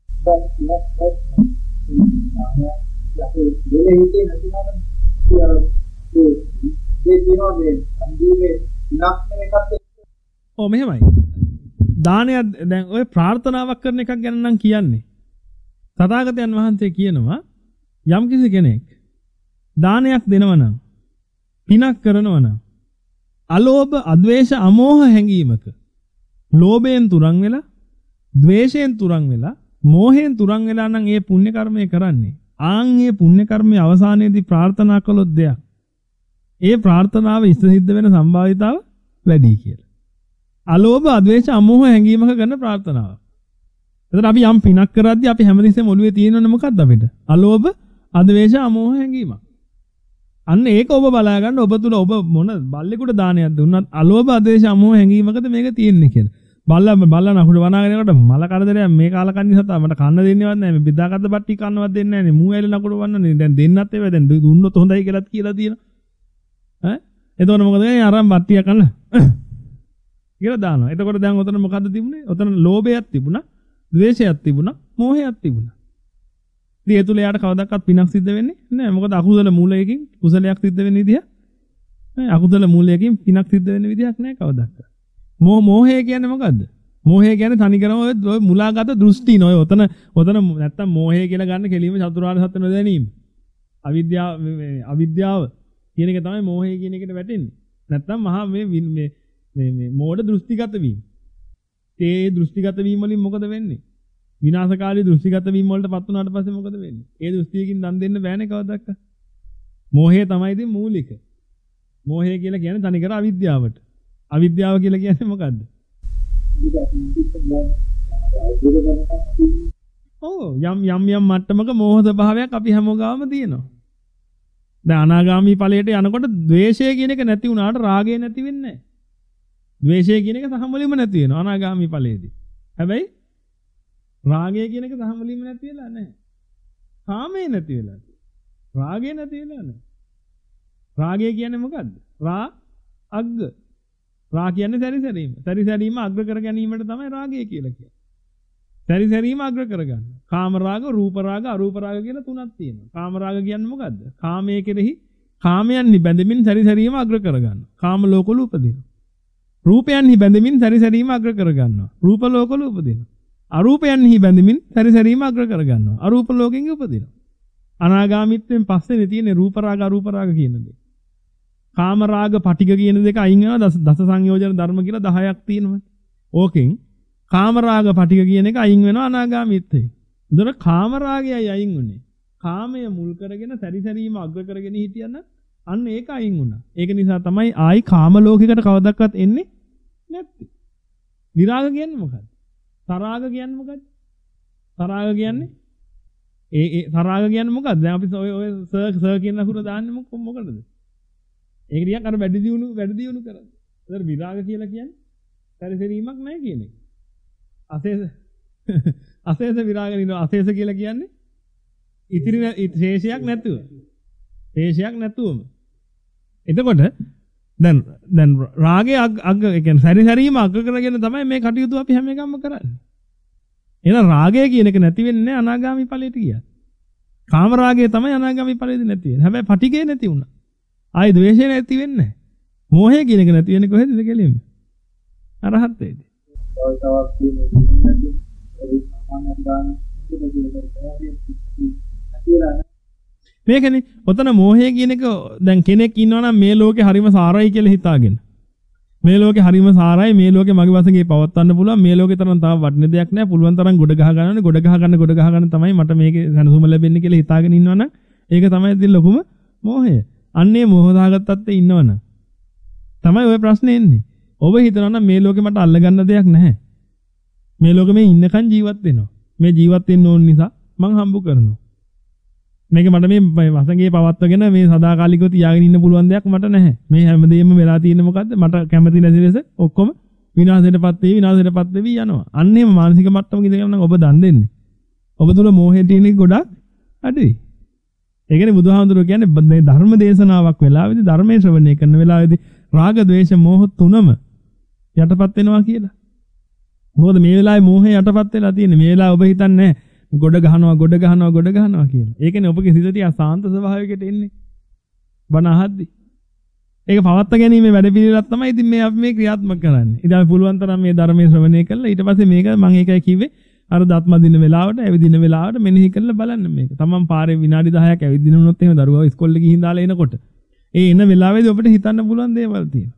ඔව් මෙහෙමයි. දානයක් දැන් ඔය ප්‍රාර්ථනාවක් කරන එකක් ගැන නම් කියන්නේ. තථාගතයන් වහන්සේ කියනවා යම්කිසි කෙනෙක් දානයක් දෙනවා නම් පිනක් කරනවා නම් අලෝභ අද්වේෂ අමෝහ හැඟීමක ලෝභයෙන් තුරන් වෙලා ද්වේෂයෙන් තුරන් වෙලා මෝහයෙන් තුරන් වෙලා නම් ඒ පුණ්‍ය කර්මය කරන්නේ ආන් ඒ පුණ්‍ය කර්මයේ අවසානයේදී ප්‍රාර්ථනා කළොත් දෙයක් ඒ ප්‍රාර්ථනාව ඉෂ්ට සිද්ධ වෙන සම්භාවිතාව වැඩි කියලා. අලෝභ අද්වේෂ අමෝහ හැඟීමක කරන ප්‍රාර්ථනාව. එතකොට අපි යම් පිනක් කරද්දී අපි හැමදෙස්සෙම ඔළුවේ තියෙනවනේ මොකක්ද අපිට? අලෝභ අද්වේෂ අමෝහ හැඟීමක්. අන්න ඒක ඔබ බලා ගන්න ඔබ තුල ඔබ මොන බල්ලෙකුට දානයක් දුන්නත් අලෝභ අද්වේෂ අමෝහ හැඟීමකද මේක තියෙන්නේ කියලා. බල්ලා බල්ලා නකුඩ වනාගෙන යනකොට මල කරදරයක් මේ කාලකන්ණි සතා මට කන්න දෙන්නේවත් නැහැ මේ බෙදාගත්ත බට්ටි කන්නවත් දෙන්නේ නැහැ නේ මූ ඇල නකුඩ වන්නනේ දැන් දෙන්නත් ඒවා දැන් දුන්නොත් හොඳයි කියලාත් කියලා තියෙනවා ඈ එතකොට මොකද වෙන්නේ අරන් බට්ටිය කන්න කියලා දානවා එතකොට දැන් ඔතන මොකද්ද තිබුණේ ඔතන ලෝභයක් තිබුණා ද්වේෂයක් තිබුණා මෝහයක් තිබුණා ඉතින් ඒ තුල යාට කවදාවත් පිනක් සිද්ධ වෙන්නේ නැහැ මොකද අකුසල මූලයකින් කුසලයක් සිද්ධ වෙන විදිය ඈ අකුසල මූලයකින් පිනක් සිද්ධ වෙන විදියක් නැහැ කවදාවත් මෝහ මෝහය කියන්නේ මොකද්ද? මෝහය කියන්නේ තනිකරම ඔය මුලාගත දෘෂ්ටි නෝ. ඔතන ඔතන නැත්තම් මෝහය කියලා ගන්න කෙලින්ම චතුරාර්ය සත්‍ය නොදැනීම. අවිද්‍යාව අවිද්‍යාව කියන එක තමයි මෝහය කියන එකට වැටෙන්නේ. නැත්තම් මහා මේ මේ මේ මේ මෝඩ දෘෂ්ටිගත වීම. ඒ දෘෂ්ටිගත වීම වලින් මොකද වෙන්නේ? විනාශකාරී දෘෂ්ටිගත වීම වලට පත් වුණාට පස්සේ මොකද වෙන්නේ? ඒ දෘෂ්ටියකින් දන් දෙන්න බෑනේ කවදාවත්. මෝහය තමයි ඉතින් මූලික. මෝහය කියලා කියන්නේ තනිකර අවිද්‍යාවට. අවිද්‍යාව කියලා කියන්නේ මොකද්ද? ඔව් යම් යම් යම් මට්ටමක මෝහ ස්වභාවයක් අපි හැමෝගාම තියෙනවා. දැන් අනාගාමී ඵලයට යනකොට ද්වේෂය කියන එක නැති වුණාට රාගය නැති වෙන්නේ නැහැ. ද්වේෂය කියන එක සහමුලින්ම නැති වෙනවා අනාගාමී ඵලයේදී. හැබැයි රාගය කියන එක සහමුලින්ම නැති වෙලා නැහැ. කාමය නැති වෙලා තියෙනවා. රාගය නැති වෙලා නැහැ. රාගය කියන්නේ මොකද්ද? රා අග්ග රා කියන්නේ සැරිසැරීම. සැරිසැරීම අග්‍ර කර ගැනීමට තමයි රාගය කියලා කියන්නේ. සැරිසැරීම අග්‍ර කරගන්න. කාම රාග, රූප රාග, අරූප රාග කියලා තුනක් තියෙනවා. කාම රාග කියන්නේ මොකද්ද? කාමයේ කෙරෙහි කාමයන්හි බැඳෙමින් සැරිසැරීම අග්‍ර කරගන්නවා. කාම ලෝකවල උපදිනවා. රූපයන්හි බැඳෙමින් සැරිසැරීම අග්‍ර කරගන්නවා. රූප ලෝකවල උපදිනවා. අරූපයන්හි බැඳෙමින් සැරිසැරීම අග්‍ර කරගන්නවා. අරූප ලෝකෙන් උපදිනවා. අනාගාමීත්වයෙන් පස්සේ තියෙන රූප රාග, අරූප රාග කියන දේ. කාම රාග පටිග කියන දෙක අයින් වෙනවා දස දස සංයෝජන ධර්ම කියලා දහයක් තියෙනවා. ඕකෙන් කාම රාග පටිග කියන එක අයින් වෙනවා අනාගාමීත්වයේ. ඒතර කාම රාගයයි අයින් වුනේ. කාමය මුල් කරගෙන සැරිසැරීම අග්‍ර කරගෙන හිටියන අන්න ඒක අයින් වුණා. ඒක නිසා තමයි ආයි කාම ලෝකයකට කවදාවත් එන්නේ නැත්තේ. විරාග කියන්නේ මොකක්ද? තරාග කියන්නේ මොකක්ද? තරාග කියන්නේ ඒ ඒ තරාග කියන්නේ මොකක්ද? දැන් අපි ඔය ඔය සර් සර් කියන අකුර දාන්නේ මොකටද? ඒක ටිකක් අර වැඩි දියුණු වැඩි දියුණු කරන්නේ. ඒතර විරාග කියලා කියන්නේ පරිසරීමක් නැහැ කියන එක. අශේෂ අශේෂ විරාග නිරෝ අශේෂ කියලා කියන්නේ ඉතිරි ශේෂයක් නැතුව. ශේෂයක් නැතුවම. එතකොට දැන් දැන් රාගයේ අග්ග ඒ කියන්නේ පරිසරීම අග්ග කරගෙන තමයි මේ කටයුතු අපි හැම එකක්ම කරන්නේ. එහෙනම් රාගය කියන එක නැති වෙන්නේ අනාගාමී ඵලයට ගියා. කාම රාගය තමයි අනාගාමී ඵලයේදී නැති වෙන්නේ. හැබැයි පටිඝය නැති වුණා. ආයි ද්වේෂය නැති වෙන්නේ නැහැ. මෝහය කියන එක නැති වෙන්නේ කොහෙද කෙලින්ම? අරහත් වේදී. මේකනේ ඔතන මෝහය කියන එක දැන් කෙනෙක් ඉන්නවනම් මේ ලෝකේ හරිම සාරයි කියලා හිතාගෙන. මේ ලෝකේ හරිම සාරයි මේ ලෝකේ මගේ වශයෙන් පවත්වන්න පුළුවන් මේ ලෝකේ තරම් තාම වටින දෙයක් නැහැ පුළුවන් තරම් ගොඩ ගහ ගන්නනේ ගොඩ ගහ ගන්න ගොඩ ගහ ගන්න තමයි මට මේකේ සනසුම ලැබෙන්නේ කියලා හිතාගෙන ඉන්නවනම් ඒක තමයි ඉතින් ලොකුම මෝහය. අන්නේ මොහොදාගත්තත් ඉන්නවනම් තමයි ওই ප්‍රශ්නේ එන්නේ. ඔබ හිතනවා නම් මේ ලෝකෙ මට අල්ලගන්න දෙයක් නැහැ. මේ ලෝකෙ මේ ඉන්නකන් ජීවත් වෙනවා. මේ ජීවත් වෙන්න ඕන නිසා මං හම්බු කරනවා. මේක මට මේ වසඟේ පවත්වගෙන මේ සදාකාලිකව තියාගෙන ඉන්න පුළුවන් දෙයක් මට නැහැ. මේ හැමදේම වෙලා තියෙන්නේ මොකද්ද? මට කැමති නැති ලෙස ඔක්කොම විනාශයටපත් වෙවි විනාශයටපත් වෙවි යනවා. අන්නේම මානසික මට්ටමක ඉඳගෙන නම් ඔබ දන් දෙන්නේ. ඔබ තුල මෝහයෙන් තියෙන ගොඩක් අඩුයි. ඒ කියන්නේ බුදුහාමුදුරුවෝ කියන්නේ ධර්ම දේශනාවක් වෙලාවේදී ධර්මයේ ශ්‍රවණය කරන වෙලාවේදී රාග ద్వේෂ මෝහ තුනම යටපත් වෙනවා කියලා. මොකද මේ වෙලාවේ මෝහය යටපත් වෙලා තියෙන්නේ. මේ වෙලාව ඔබ හිතන්නේ ගොඩ ගහනවා ගොඩ ගහනවා ගොඩ ගහනවා කියලා. ඒ කියන්නේ ඔබගේ සිත ටික සාන්ත ස්වභාවයකට එන්නේ. බණ අහද්දී. ඒක පවත්ත ගැනීමේ වැඩ පිළිවෙලක් තමයි ඉතින් මේ අපි මේ ක්‍රියාත්මක කරන්නේ. ඉතින් අපි පුළුවන් තරම් මේ ධර්මයේ ශ්‍රවණය කරලා ඊට පස්සේ මේක මම ඒකයි කිව්වේ අර දත්ම දින වෙලාවට ඇවිදින වෙලාවට මෙනෙහි කරලා බලන්න මේක. තමන් පාරේ විනාඩි දහයක් ඇවිදිනුනොත් එහෙම දරුවා ඉස්කෝලේ ගිහින් දාලා එනකොට ඒ එන වෙලාවේදී ඔබට හිතන්න පුළුවන් දේවල් තියෙනවා.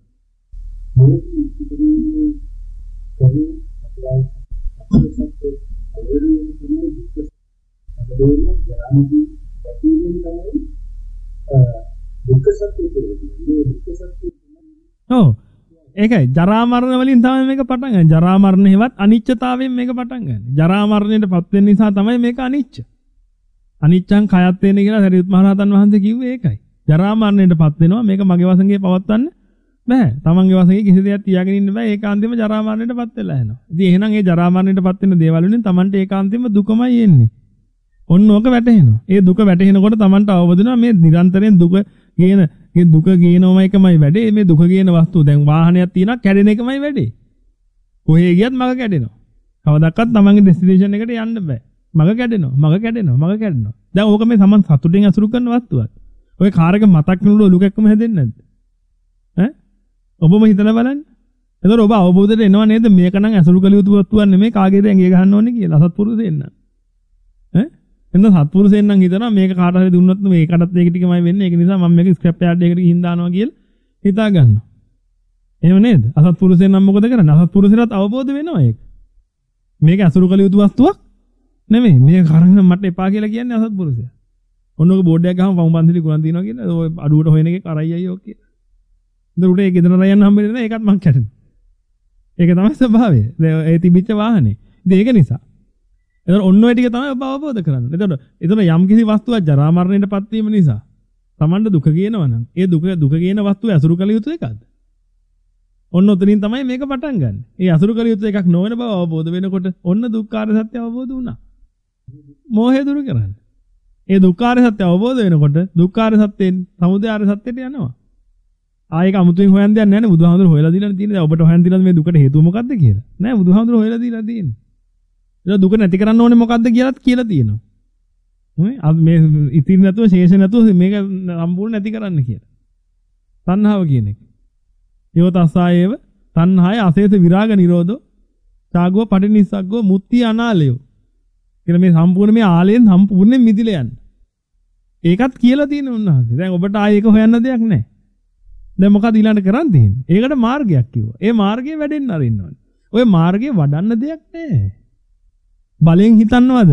ඔව් ඒකයි ජරා මරණ වලින් තමයි මේක පටන් ගන්නේ. ජරා මරණ හේවත් අනිච්චතාවයෙන් මේක පටන් ගන්න. ජරා මරණයටපත් වෙන නිසා තමයි මේක අනිච්ච. අනිච්චං කයත් වෙන්නේ කියලා සරියුත් මහ රහතන් වහන්සේ කිව්වේ ඒකයි. ජරා මරණයටපත් වෙනවා මේක මගේ වසඟේ පවත්වන්න බෑ. තමන්ගේ වසඟේ කිසි දෙයක් තියාගෙන ඉන්න බෑ. ඒකාන්තයෙන්ම ජරා මරණයටපත් වෙලා යනවා. ඉතින් එහෙනම් ඒ ජරා මරණයටපත් වෙන දේවල් වලින් තමන්ට ඒකාන්තයෙන්ම දුකමයි එන්නේ. ඔන්න ඕක වැටහෙනවා. ඒ දුක වැටහෙනකොට තමන්ට අවබෝධ වෙනවා මේ නිරන්තරයෙන් දුක ගේන මේ දුක ගේනවම එකමයි වැඩේ. මේ දුක ගේන වස්තුව දැන් වාහනයක් තියෙනවා කැඩෙන එකමයි වැඩේ. කොහේ ගියත් මග කැඩෙනවා. කවදාවත් තමන්ගේ ඩෙස්ටිනේෂන් එකට යන්න බෑ. මග කැඩෙනවා. මග කැඩෙනවා. මග කැඩෙනවා. දැන් ඕක මේ සමන් සතුටින් අසුරු කරන වස්තුවක්. ඔය කාර් එක මතක් වෙනකොට ඔලු කැක්කම හැදෙන්නේ නැද්ද? ඈ? ඔබම හිතලා බලන්න. එතකොට ඔබ අවබෝධයට එනවා නේද මේක නම් අසුරු කළ යුතු වස්තුවක් නෙමෙයි කාගේද ඇඟේ ගහන්න ඕනේ කියලා අසත්පුරුෂයෙක් නම්. ඈ? එන්න සත්පුරුෂයෙක් නම් හිතනවා මේක කාට හරි දුන්නොත් මේකටත් ඒක ටිකමයි වෙන්නේ. ඒක නිසා මම මේක ස්ක්‍රැප් යාඩ් එකකට ගිහින් දානවා කියලා හිතා ගන්නවා. එහෙම නේද? අසත්පුරුෂයෙක් නම් මොකද කරන්නේ? අසත්පුරුෂයරත් අවබෝධ වෙනවා ඒක. මේක අසුරු කළ යුතු වස්තුවක් නෙමෙයි. මේක කරගෙන මට එපා කියලා කියන්නේ අසත්පුරුෂයා. ඔන්න ඔක බෝඩ් එකක් ගහම වම් පන්තිලි කුලන් තියනවා කියලා ඔය අඩුවට හොයන එකේ කරයි අයියෝ කියලා. ඉතින් උට ඒක ගෙදර යන්න හම්බෙන්නේ නැහැ. ඒකත් මං කැටෙනවා. ඒක තමයි ස්වභාවය. ඒ තිබිච්ච වාහනේ. ඉතින් ඒක නිසා. එතකොට ඔන්න ඔය ටික තමයි ඔබ අවබෝධ කරගන්න. එතකොට එතන යම් කිසි වස්තුවක් ජරා මරණයටපත් වීම නිසා Tamanට දුක ගේනවා නම් ඒ දුක දුක ගේන වස්තුව අසුරු කළ යුතු එකක්ද? ඔන්න ඔතනින් තමයි මේක පටන් ගන්න. ඒ අසුරු කළ යුතු එකක් නොවන බව අවබෝධ වෙනකොට ඔන්න දුක්ඛාර සත්‍ය අවබෝධ වුණා. මෝහය දුරු කරන්න. ඒ දුක්ඛාර සත්‍ය අවබෝධ වෙනකොට දුක්ඛාර සත්‍යෙන් සමුදයාර සත්‍යට යනවා. ආයෙක අමුතුවෙන් හොයන් දෙයක් නැහැ නේ බුදුහාමුදුරුවෝ හොයලා දීලා තියෙන්නේ. දැන් ඔබට හොයන් දීලා මේ දුකට හේතුව මොකද්ද කියලා. නෑ බුදුහාමුදුරුවෝ හොයලා දීලා තියෙන්නේ. ඒක දුක නැති කරන්න ඕනේ මොකද්ද කියලාත් කියලා තියෙනවා. හ්ම් මේ ඉතිරි නැතුව ශේෂ නැතුව මේක සම්පූර්ණ නැති කරන්න කියලා. තණ්හාව කියන එක. ඒව තස්සායේව තණ්හාය අසේත විරාග නිරෝධෝ ඡාගෝ පටිනිස්සග්ගෝ මුත්‍ති අනාලයෝ. කියලා මේ සම්පූර්ණ මේ ආලයෙන් සම්පූර්ණයෙන් මිදිලා යන්න. ඒකත් කියලා තියෙන උන්වහන්සේ. දැන් ඔබට ආයෙ ඒක හොයන්න දෙයක් නැහැ. දැන් මොකද ඊළඟට කරන් තියෙන්නේ? ඒකට මාර්ගයක් කිව්වා. ඒ මාර්ගය වැඩෙන්න අරින්න ඕනේ. ඔය මාර්ගය වඩන්න දෙයක් නැහැ. බලෙන් හිතන්නවද?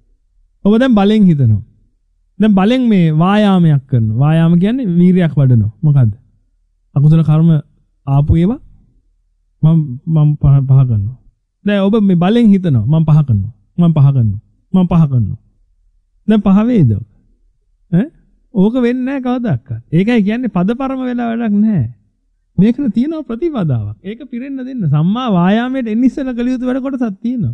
ඔබ දැන් බලෙන් හිතනවා. දැන් බලෙන් මේ වායාමයක් කරනවා. වායාම කියන්නේ වීරියක් වඩනවා. මොකද්ද? අකුසල කර්ම ආපු ඒවා මම මම පහ කරනවා. දැන් ඔබ මේ බලෙන් හිතනවා මම පහ කරනවා. මම පහ කරනවා. මම පහ කරනවා. දැන් පහ වේද? ඈ? ඕක වෙන්නේ නැහැ කවදාවත්. ඒකයි කියන්නේ පදපරම වෙලා වැඩක් නැහැ. මේකට තියෙනවා ප්‍රතිපදාවක්. ඒක පිරෙන්න දෙන්න. සම්මා වායාමයට එන්න ඉස්සෙල්ලා කළ යුතු වැඩ කොටසක් තියෙනවා.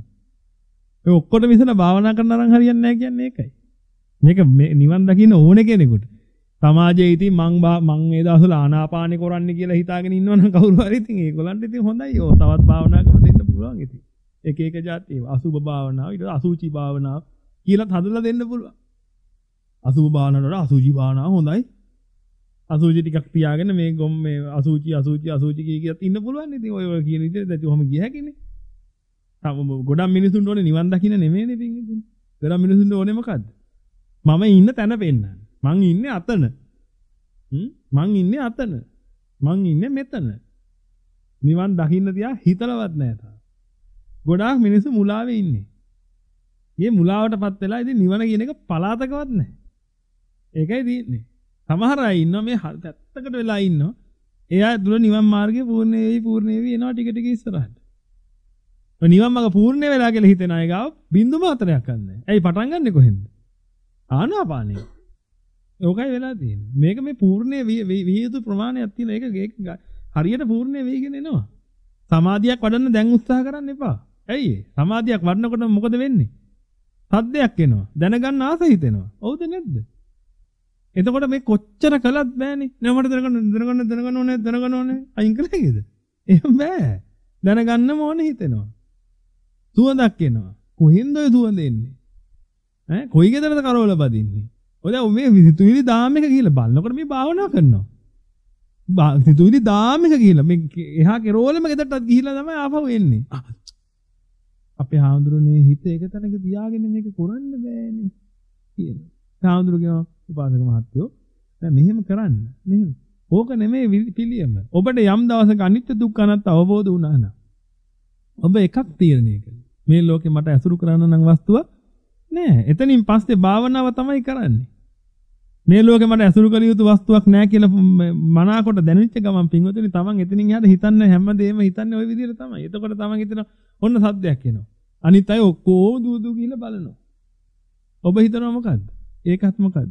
ඒ ඔක්කොටම ඉස්සෙල්ලා භාවනා කරන අරන් හරියන්නේ නැහැ කියන්නේ ඒකයි. මේක නිවන් දකින්න ඕනේ කෙනෙකුට. සමාජයේ ඉතින් මං මං මේ දවස්වල ආනාපානෙ කරන්නේ කියලා හිතාගෙන ඉන්නවනම් කවුරු හරි ඉතින් ඒගොල්ලන්ට ඉතින් හොඳයි. ඕ තවත් භාවනා කරන්න දෙන්න පුළුවන් ඉතින්. එක එක જાති අසුභ භාවනාව ඊට අසුචි භාවනාව කියලාත් හදලා දෙන්න පුළුවන්. අසුභ භාවනාවට අසුචි භාවනාව හොඳයි. අසුචි ටිකක් තියාගෙන මේ ගොම් මේ අසුචි අසුචි අසුචි කිය කියත් ඉන්න පුළුවන්. ඉතින් ඔය ඔය කියන විදිහට දැන් ඔහම ගිය හැකිනේ. ගොඩක් මිනිසුන්ට ඕනේ නිවන් දකින්න නෙමෙයිනේ ඉතින් ඉතින්. ගොඩක් මිනිසුන්ට ඕනේ මොකද්ද? මම ඉන්න තැන පෙන්නන්න. මං ඉන්නේ අතන. හ්ම් මං ඉන්නේ අතන. මං ඉන්නේ මෙතන. නිවන් දකින්න තියා හිතලවත් නැහැ තාම. ගොඩාක් මිනිස්සු මුලාවේ ඉන්නේ. මේ මුලාවටපත් වෙලා ඉතින් නිවන කියන එක පලාතකවත් නැහැ. ඒකයි තියෙන්නේ. සමහර අය ඉන්නවා මේ පැත්තකට වෙලා ඉන්නවා. එයා දුර නිවන් මාර්ගය පූර්ණ වෙයි පූර්ණ වෙයි එනවා ටික ටික ඉස්සරහට. ඔය නිවන් මාර්ග පූර්ණ වෙලා කියලා හිතන අය ගාව බින්දු මාත්‍රයක් ගන්නෑ. ඇයි පටන් ගන්නෙ කොහෙන්ද? ආනාපානෙ. ඕකයි වෙලා තියෙන්නේ. මේක මේ පූර්ණේ විය යුතු ප්‍රමාණයක් තියෙන එක ඒක හරියට පූර්ණේ වෙයිගෙන එනවා. සමාධියක් වඩන්න දැන් උත්සාහ කරන්න එපා. ඇයි ඒ? සමාධියක් වඩනකොට මොකද වෙන්නේ? සද්දයක් එනවා. දැනගන්න ආස හිතෙනවා. හවුද නැද්ද? එතකොට මේ කොච්චර කළත් බෑනේ. නෑ මට දැනගන්න දැනගන්න දැනගන්න ඕනේ දැනගන්න ඕනේ. අයින් කළේද? එහෙම බෑ. දැනගන්නම ඕනේ හිතෙනවා. සුවඳක් එනවා. කොහෙන්ද ඔය සුවඳ එන්නේ? ඈ කොයි ගෙදරද කරවල බදින්නේ? ඔය දැන් මේ සිතුවිලි දාම එක කියලා බලනකොට මේ භාවනා කරනවා. සිතුවිලි දාම එක කියලා මේ එහා කෙරෝලම ගෙදරටත් ගිහිල්ලා තමයි ආපහු එන්නේ. අපේ හාමුදුරනේ හිත එක තැනක තියාගෙන මේක කරන්න බෑනේ කියනවා. හාමුදුරු කියනවා උපාසක මහත්තයෝ දැන් මෙහෙම කරන්න. මෙහෙම. ඕක නෙමෙයි පිළියම. ඔබට යම් දවසක අනිත්‍ය දුක්ඛ අනාත්ම අවබෝධ වුණා නම් ඔබ එකක් තීරණය කළා. මේ ලෝකේ මට ඇසුරු කරන්න නම් වස්තුවක් නෑ. එතනින් පස්සේ භාවනාව තමයි කරන්නේ. මේ ලෝකෙ මට ඇසුරු කළ යුතු වස්තුවක් නැහැ කියලා මනාකොට දැනෙච්ච ගමන් පින්වතුනි තමන් එතනින් එහාට හිතන්න හැමදේම හිතන්නේ ওই විදිහට තමයි. එතකොට තමන් හිතන ඔන්න සද්දයක් එනවා. අනිත් අය ඔක්කොම දූ දූ කියලා බලනවා. ඔබ හිතනවා මොකද්ද? ඒකත් මොකද්ද?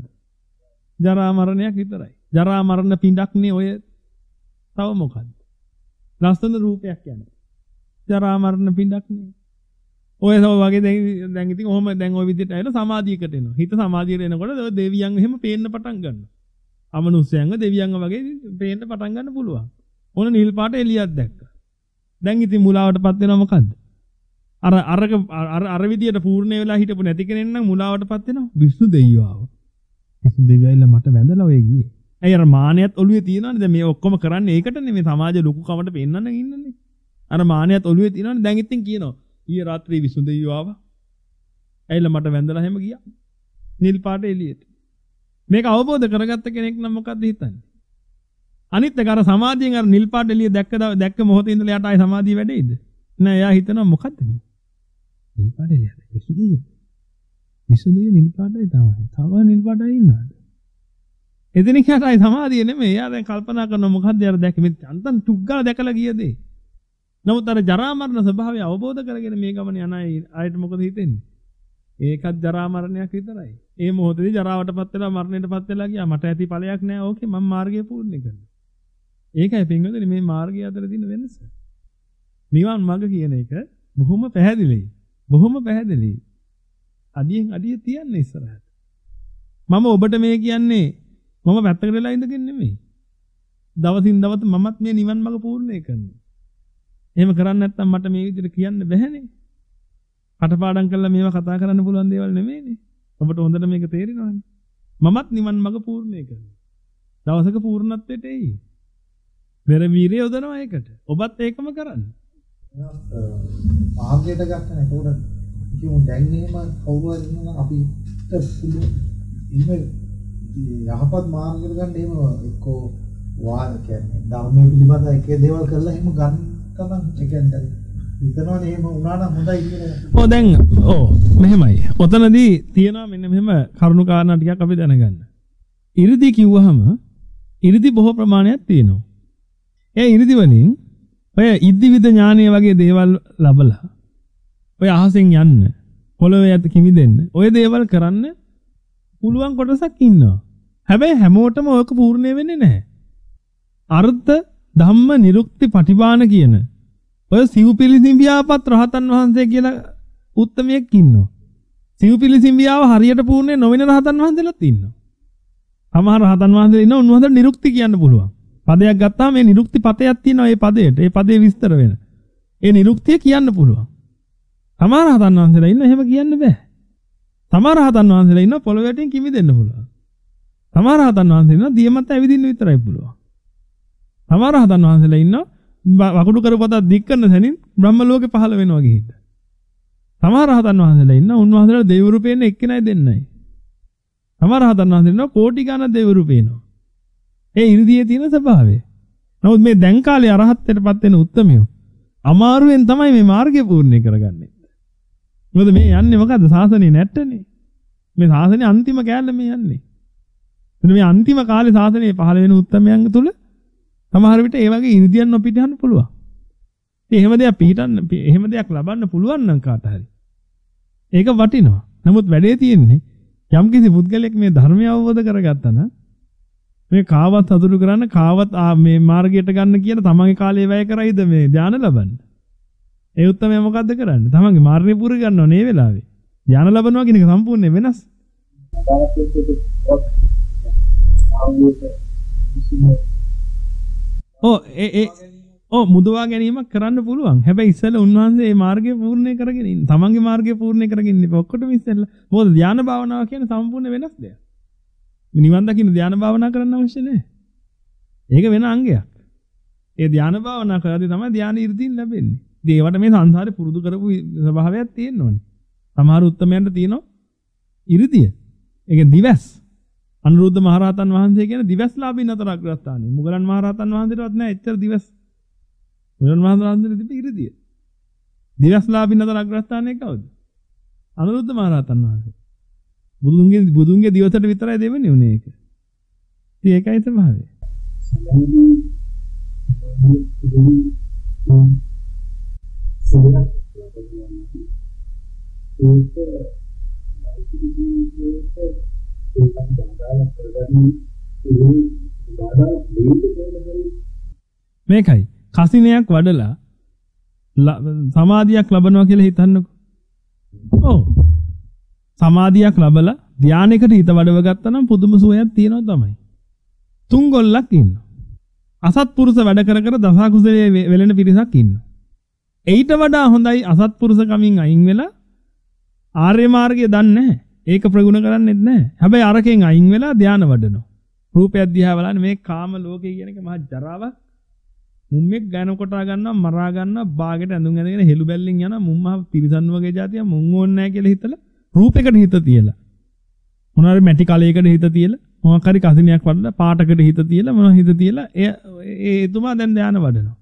ජරා මරණයක් විතරයි. ජරා මරණ පිඬක්නේ ඔය. තව මොකද්ද? ලස්සන රූපයක් යනවා. ජරා මරණ පිඬක්නේ. ඔය සම වගේ දැන් දැන් ඉතින් ඔහොම දැන් ওই විදිහට ඇවිල්ලා සමාධියකට එනවා. හිත සමාධියට එනකොට ඔය දෙවියන් එහෙම පේන්න පටන් ගන්නවා. අමනුෂ්‍යයන්ව දෙවියන්ව වගේ පේන්න පටන් ගන්න පුළුවන්. ඕන නිල් පාට එළියක් දැක්කා. දැන් ඉතින් මුලාවටපත් වෙනවා මොකද්ද? අර අරක අර අර විදියට පූර්ණ වෙලා හිටපු නැති කෙනෙක් නම් මුලාවටපත් වෙනවා. විසු දෙවියෝ ආව. විසු දෙවියෝ ඇවිල්ලා මට වැඳලා ඔය ගියේ. ඇයි අර මානියත් ඔළුවේ තියනවනේ. දැන් මේ ඔක්කොම කරන්නේ ඒකටනේ මේ සමාජ ලොකු කමට පෙන්නන්න ඉන්නනේ. අර මානියත් ඔළුවේ තියනවනේ. දැන් ඉතින් කියනවා ඊයේ රාත්‍රියේ විසු දෙවියෝ ආවා. ඇවිල්ලා මට වැඳලා හැම ගියා. නිල් පාට එළියට. මේක අවබෝධ කරගත්ත කෙනෙක් නම් මොකද්ද හිතන්නේ? අනිත් එක අර සමාධියෙන් අර නිල් පාට එළිය දැක්ක දැක්ක මොහොතේ ඉඳලා යාට ආයි සමාධිය වැඩෙයිද? නෑ එයා හිතනවා මොකද්ද මේ? නිල් පාට එළියද? විසු දෙවියෝ. විසු දෙවියෝ නිල් පාටයි තමයි. තව නිල් පාටයි ඉන්නවද? එදිනෙක යාට ආයි සමාධිය නෙමෙයි. එයා දැන් කල්පනා කරනවා මොකද්ද යාර දැක්ක මේ අන්තන් ටුක් ගාලා දැකලා ගිය දේ. නමුත් අර ජරා මරණ ස්වභාවය අවබෝධ කරගෙන මේ ගමන යන අයට මොකද හිතෙන්නේ? ඒකත් ජරා මරණයක් විතරයි. ඒ මොහොතේදී ජරාවටපත් වෙලා මරණයටපත් වෙලා ගියා. මට ඇති ඵලයක් නැහැ. ඕකේ මම මාර්ගය පූර්ණ කරනවා. ඒකයි පින්වතුනි මේ මාර්ගය අතර තියෙන වෙනස. නිවන් මඟ කියන එක බොහොම පැහැදිලියි. බොහොම පැහැදිලියි. අඩියෙන් අඩිය තියන්නේ ඉස්සරහට. මම ඔබට මේ කියන්නේ මම පැත්තකට වෙලා ඉඳගෙන නෙමෙයි. දවසින් දවස මමත් මේ නිවන් මඟ පූර්ණේ කරනවා. එහෙම කරන්නේ නැත්නම් මට මේ විදිහට කියන්න බැහැනේ. කටපාඩම් කරලා මේවා කතා කරන්න පුළුවන් දේවල් නෙමෙයිනේ. ඔබට හොඳට මේක තේරෙනවනේ. මමත් නිවන් මඟ පූර්ණේ කරනවා. දවසක පූර්ණත්වයට එයි. මෙර වීරිය යොදනවා ඒකට. ඔබත් ඒකම කරන්න. මාර්ගයට ගන්න. ඒකෝට කියමු දැන් එහෙම කවුරු හරි ඉන්නවා අපිට පුළුවන්. එහෙම යහපත් මාර්ගයට ගන්න එහෙම එක්කෝ වා කියන්නේ ධර්මයේ පිළිබඳ එකේ දේවල් කරලා එහෙම ගන්න තමයි ඒ කියන්නේ හිතනවනේ එහෙම වුණා නම් හොඳයි කියලා. ඔව් දැන් ඔව් මෙහෙමයි. ඔතනදී තියෙනවා මෙන්න මෙහෙම කරුණු කාරණා ටිකක් අපි දැනගන්න. 이르දි කිව්වහම 이르දි බොහෝ ප්‍රමාණයක් තියෙනවා. ඒ 이르දි වලින් ඔය ඉද්දිවිද ඥානීය වගේ දේවල් ලබලා ඔය අහසෙන් යන්න පොළොවේ යත් කිමිදෙන්න ඔය දේවල් කරන්න පුළුවන් කොටසක් ඉන්නවා. හැබැයි හැමෝටම ඔයක පූර්ණ වෙන්නේ නැහැ. අර්ථ ධම්ම නිරුක්ති පටිභාන කියන ඔය සිව්පිලිසිඹියාපත් රහතන් වහන්සේ කියලා උත්තමයෙක් ඉන්නවා. සිව්පිලිසිඹියාව හරියට පූර්ණේ නොවන රහතන් වහන්සේලාත් ඉන්නවා. සමහර රහතන් වහන්සේලා ඉන්නවා උන්වහන්සේට නිරුක්ති කියන්න පුළුවන්. පදයක් ගත්තාම මේ නිරුක්ති පතයක් තියෙනවා ඒ පදයට. ඒ පදේ විස්තර වෙන. ඒ නිරුක්තිය කියන්න පුළුවන්. සමහර රහතන් වහන්සේලා ඉන්නවා එහෙම කියන්න බෑ. සමහර රහතන් වහන්සේලා ඉන්නවා පොළොව යටින් කිමිදෙන්න පුළුවන්. සමහර රහතන් වහන්සේලා ඉන්නවා දියමත ඇවිදින්න විතරයි පුළුවන්. සමහර රහතන් වහන්සේලා ඉන්නවා වකුඩු කරපතක් දික් කරන තැනින් බ්‍රහ්ම ලෝකේ පහළ වෙනවා ගිහින්. සමහර රහතන් වහන්සේලා ඉන්නවා උන්වහන්සේලා දෙවිවරු පේන්නේ එක්කෙනයි දෙන්නයි. සමහර රහතන් වහන්සේලා ඉන්නවා කෝටි ගණන් දෙවිවරු පේනවා. ඒ 이르දියේ තියෙන ස්වභාවය. නමුත් මේ දැන් කාලේ අරහත්ත්වයටපත් වෙන උත්තමයෝ අමාරුවෙන් තමයි මේ මාර්ගය පූර්ණ කරගන්නේ. මොකද මේ යන්නේ මොකද්ද? සාසනේ නැට්ටනේ. මේ සාසනේ අන්තිම කෑල්ල මේ යන්නේ. එතන මේ අන්තිම කාලේ සාසනේ පහළ වෙන උත්තමයන් තුල සමහර විට ඒ වගේ ඉර්ධියන් නොපිට යන්න පුළුවන්. ඉතින් එහෙම දෙයක් පිටින්න එහෙම දෙයක් ලබන්න පුළුවන් නම් කාට හරි. ඒක වටිනවා. නමුත් වැඩේ තියෙන්නේ යම්කිසි පුද්ගලයෙක් මේ ධර්මය අවබෝධ කරගත්තා නම් මේ කාවත් සතුටු කරන්න කාවත් මේ මාර්ගයට ගන්න කියන තමන්ගේ කාලේ වැය කරයිද මේ ධානය ලබන්න. ඒ උත්තරය මොකද්ද කරන්නේ? තමන්ගේ මාර්ගය පුරු ගන්නව නේ වෙලාවේ. ධානය ලබනවා කියන එක සම්පූර්ණයෙන් වෙනස්. ඔව් ඒ ඒ ඔව් මුදවා ගැනීමක් කරන්න පුළුවන්. හැබැයි ඉස්සෙල්ලා උන්වහන්සේ මේ මාර්ගය පූර්ණේ කරගෙන ඉන්න. තමන්ගේ මාර්ගය පූර්ණේ කරගෙන ඉන්න. ඔක්කොටම ඉස්සෙල්ලා මොකද ධානය භාවනාව කියන්නේ සම්පූර්ණ වෙනස් දෙයක්. නිවන් දකින්න ධානය භාවනා කරන්න අවශ්‍ය නැහැ. ඒක වෙන අංගයක්. ඒ ධානය භාවනා කරද්දී තමයි ධානය 이르දීන් ලැබෙන්නේ. ඉතින් ඒවට මේ සංසාරේ පුරුදු කරපු ස්වභාවයක් තියෙන්න ඕනේ. සමහර උත්තමයන්ට තියෙනවා 이르දිය. ඒක දිවස්. අනුරුද්ධ මහරහතන් වහන්සේ කියන දිවස්ලාභී නතර අග්‍රස්ථානයි. මුගලන් මහරහතන් වහන්සේටවත් නැහැ එච්චර දිවස්. මුගලන් මහරහතන් තිබි 이르දිය. දිවස්ලාභී නතර අග්‍රස්ථානයේ කවුද? අනුරුද්ධ මහරහතන් වහන්සේ. බුදුන්ගේ බුදුන්ගේ දිවසට විතරයි දෙවෙන්නේ උනේ ඒක. ඉතින් ඒකයි ස්වභාවය. මේකයි කසිනයක් වඩලා සමාධියක් ලබනවා කියලා හිතන්නකෝ. ඔව්. සමාධියක් ලබලා ධානයකට හිත වඩව ගත්තා නම් පුදුම සුවයක් තියෙනවා තමයි. තුන් ගොල්ලක් ඉන්නවා. අසත්පුරුෂ වැඩ කර කර දසකුසලයේ වෙලෙන පිරිසක් ඉන්නවා. ඊට වඩා හොඳයි අසත්පුරුෂ කමින් අයින් වෙලා ආර්ය මාර්ගය දන්නේ නැහැ. ඒක ප්‍රගුණ කරන්නේත් නැහැ. හැබැයි අරකින් අයින් වෙලා ධානය වඩනවා. රූපය දිහා බලන්න මේ කාම ලෝකේ කියන එක මහා ජරාවක්. මුම්මෙක් ගෑන කොටා ගන්නවා මරා ගන්නවා බාගෙට ඇඳුම් ඇඳගෙන හෙළු බැල්ලෙන් යනවා මුම් මහ පිරිසන් වගේ જાතිය මුන් ඕන්නේ නැහැ කියලා හිතලා රූපයකට හිත තියලා මොනාරි මැටි කලයකට හිත තියලා මොකක් හරි කසිනියක් වඩලා පාටකට හිත තියලා මොනවා හිත තියලා ඒ එතුමා දැන් ධානය වඩනවා.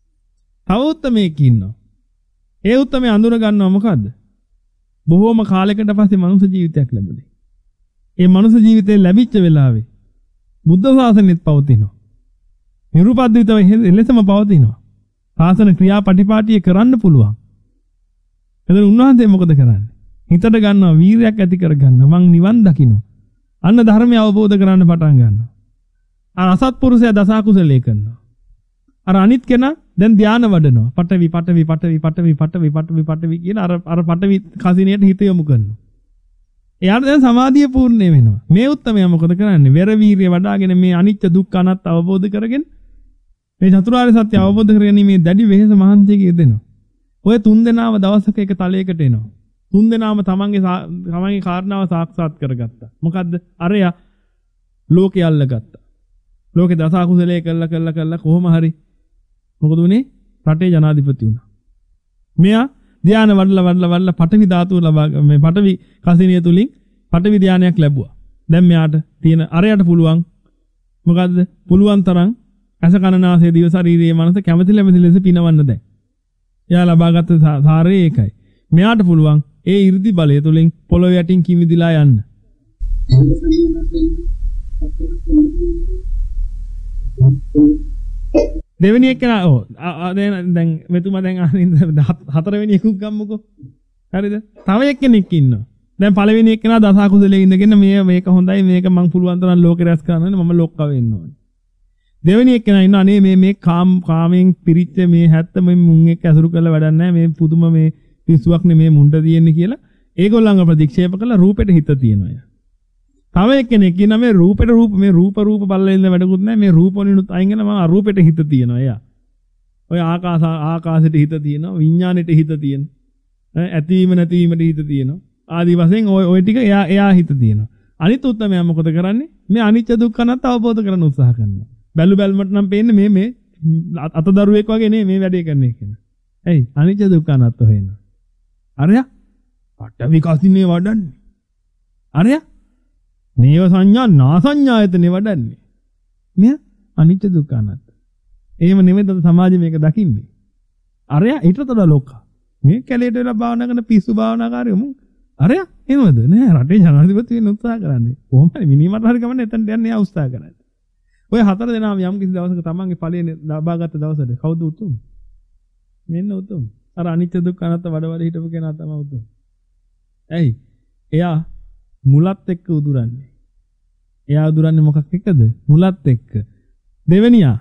තව උත්තමයෙක් ඉන්නවා. ඒ උත්තමයා අඳුර ගන්නවා මොකද්ද? බොහෝම කාලයකට පස්සේ මනුෂ්‍ය ජීවිතයක් ලැබුණේ. ඒ මනුෂ්‍ය ජීවිතේ ලැබිච්ච වෙලාවේ බුද්ධ ශාසනයත් පවතිනවා. නිරුපද්දිතව එලෙසම පවතිනවා. ශාසන ක්‍රියාපටිපාටිය කරන්න පුළුවන්. එතන උන්වහන්සේ මොකද කරන්නේ? හිතට ගන්නවා වීරයක් ඇති කර ගන්නවා. මං නිවන් දකින්න. අන්න ධර්මය අවබෝධ කරගන්න පටන් ගන්නවා. අර අසත්පුරුෂයා දසකුසලයේ කරනවා. අර අනිත් කෙනා දැන් ධානය වඩනවා. පටවි පටවි පටවි පටවි පටවි පටවි පටවි කියලා අර අර පටවි කසිනියට හිත යොමු කරනවා. එයාට දැන් සමාධිය පූර්ණ වෙනවා. මේ උත්තමයා මොකද කරන්නේ? වෙර වීරිය වඩාගෙන මේ අනිත්‍ය දුක්ඛ අනාත්ම අවබෝධ කරගෙන මේ චතුරාර්ය සත්‍ය අවබෝධ කරගෙන මේ දැඩි වෙහෙස මහන්සියක යෙදෙනවා. ඔය තුන් දෙනාම දවසක එක තලයකට එනවා. තුන් දෙනාම තමන්ගේ තමන්ගේ කාරණාව සාක්ෂාත් කරගත්තා. මොකද්ද? අරයා ලෝකේ අල්ලගත්තා. ලෝකේ දස අකුසලයේ කළා කළා කළා කොහොම හරි මොකද උනේ? රටේ ජනාධිපති වුණා. මෙයා ධානය වඩලා වඩලා වඩලා පඨවි ධාතුව ලබා මේ පඨවි කසිනිය තුලින් පඨවි ධානයක් ලැබුවා. දැන් මෙයාට තියෙන අරයට පුළුවන් මොකද්ද? පුළුවන් තරම් අස කනනාසය දිව ශරීරයේ මනස කැමැති ලැමැති ලෙස පිනවන්න දැන්. එයා ලබාගත් සාරය ඒකයි. මෙයාට පුළුවන් ඒ 이르දි බලය තුලින් පොළොව යටින් කිමිදිලා යන්න. දෙවෙනි එක්කෙනා ඔව් දැන් මෙතුමා දැන් අනින්ද හතරවෙනි එකක් ගම්මුකෝ. හරිද? තව එක්කෙනෙක් ඉන්නවා. දැන් පළවෙනි එක්කෙනා දස කුසලයේ ඉඳගෙන මේ මේක හොඳයි මේක මං පුළුවන් තරම් ලෝකේ රැස් කරන්න මම ලොක්ක වෙන්න ඕනේ. දෙවෙනි එක්කෙනා ඉන්නවා අනේ මේ මේ කාම කාමෙන් පිරිච්ච මේ හැත්ත මේ මුන් එක්ක ඇසුරු කරලා වැඩක් නැහැ මේ පුදුම මේ පිස්සුවක් නේ මේ මුණ්ඩ තියෙන්නේ කියලා ඒගොල්ලන්ව ප්‍රතික්ෂේප කරලා රූපෙට හිත තියනවා. තව එක්කෙනෙක් ඉන්නවා මේ රූපෙට රූප මේ රූප රූප බලලා ඉන්න වැඩකුත් නැහැ මේ රූප වලිනුත් අයින් වෙලා මම අරූපෙට හිත තියනවා එයා. ඔය ආකාශ ආකාශෙට හිත තියනවා විඥානෙට හිත තියනවා ඇතිවීම නැතිවීමට හිත තියනවා ආදි වශයෙන් ඔය ඔය ටික එයා එයා හිත තියනවා. අනිත් උත්තමයා මොකද කරන්නේ? මේ අනිත්‍ය දුක්ඛ අනාත්ම අවබෝධ කරගන්න උත්සාහ කරනවා. බැලු බැලමට නම් පේන්නේ මේ මේ අතදරුවෙක් වගේ නේ මේ වැඩේ කරන්නේ කියන. ඇයි? අනිත්‍ය දුක්ඛ අනාත්ම හොයනවා. අරයා පටවි කසිනේ වඩන්නේ. අරයා නේව සංඥා නාසඤ්ඤායතනේ වඩන්නේ. මෙයා අනිත්‍ය දුක්ඛ අනාත්ම. එහෙම නෙමෙයිද සමාජය මේක දකින්නේ. අරයා ඊටතර ලෝකා. මේ කැලේට වෙලා භාවනා කරන පිස්සු භාවනාකාරයෝ මු. අරයා එහෙමද? නෑ රටේ ජනාධිපති වෙන්න උත්සාහ කරන්නේ. කොහොමද මිනිමට හරි ගමන් එතනට යන්නේ ආ උත්සාහ කරන්නේ. ඔය හතර දෙනාම යම් කිසි දවසක තමන්ගේ ඵලය ලබාගත් දවසට කවුද උතුම්? මෙන්න උතුම්. අර අනිත්‍ය දුක්ඛ අනාත්ම වඩ වඩ හිටපු කෙනා තමයි උතුම්. ඇයි? එයා මුලත් එක්ක උදුරන්නේ. එයා උදුරන්නේ මොකක් එක්කද? මුලත් එක්ක. දෙවෙනියා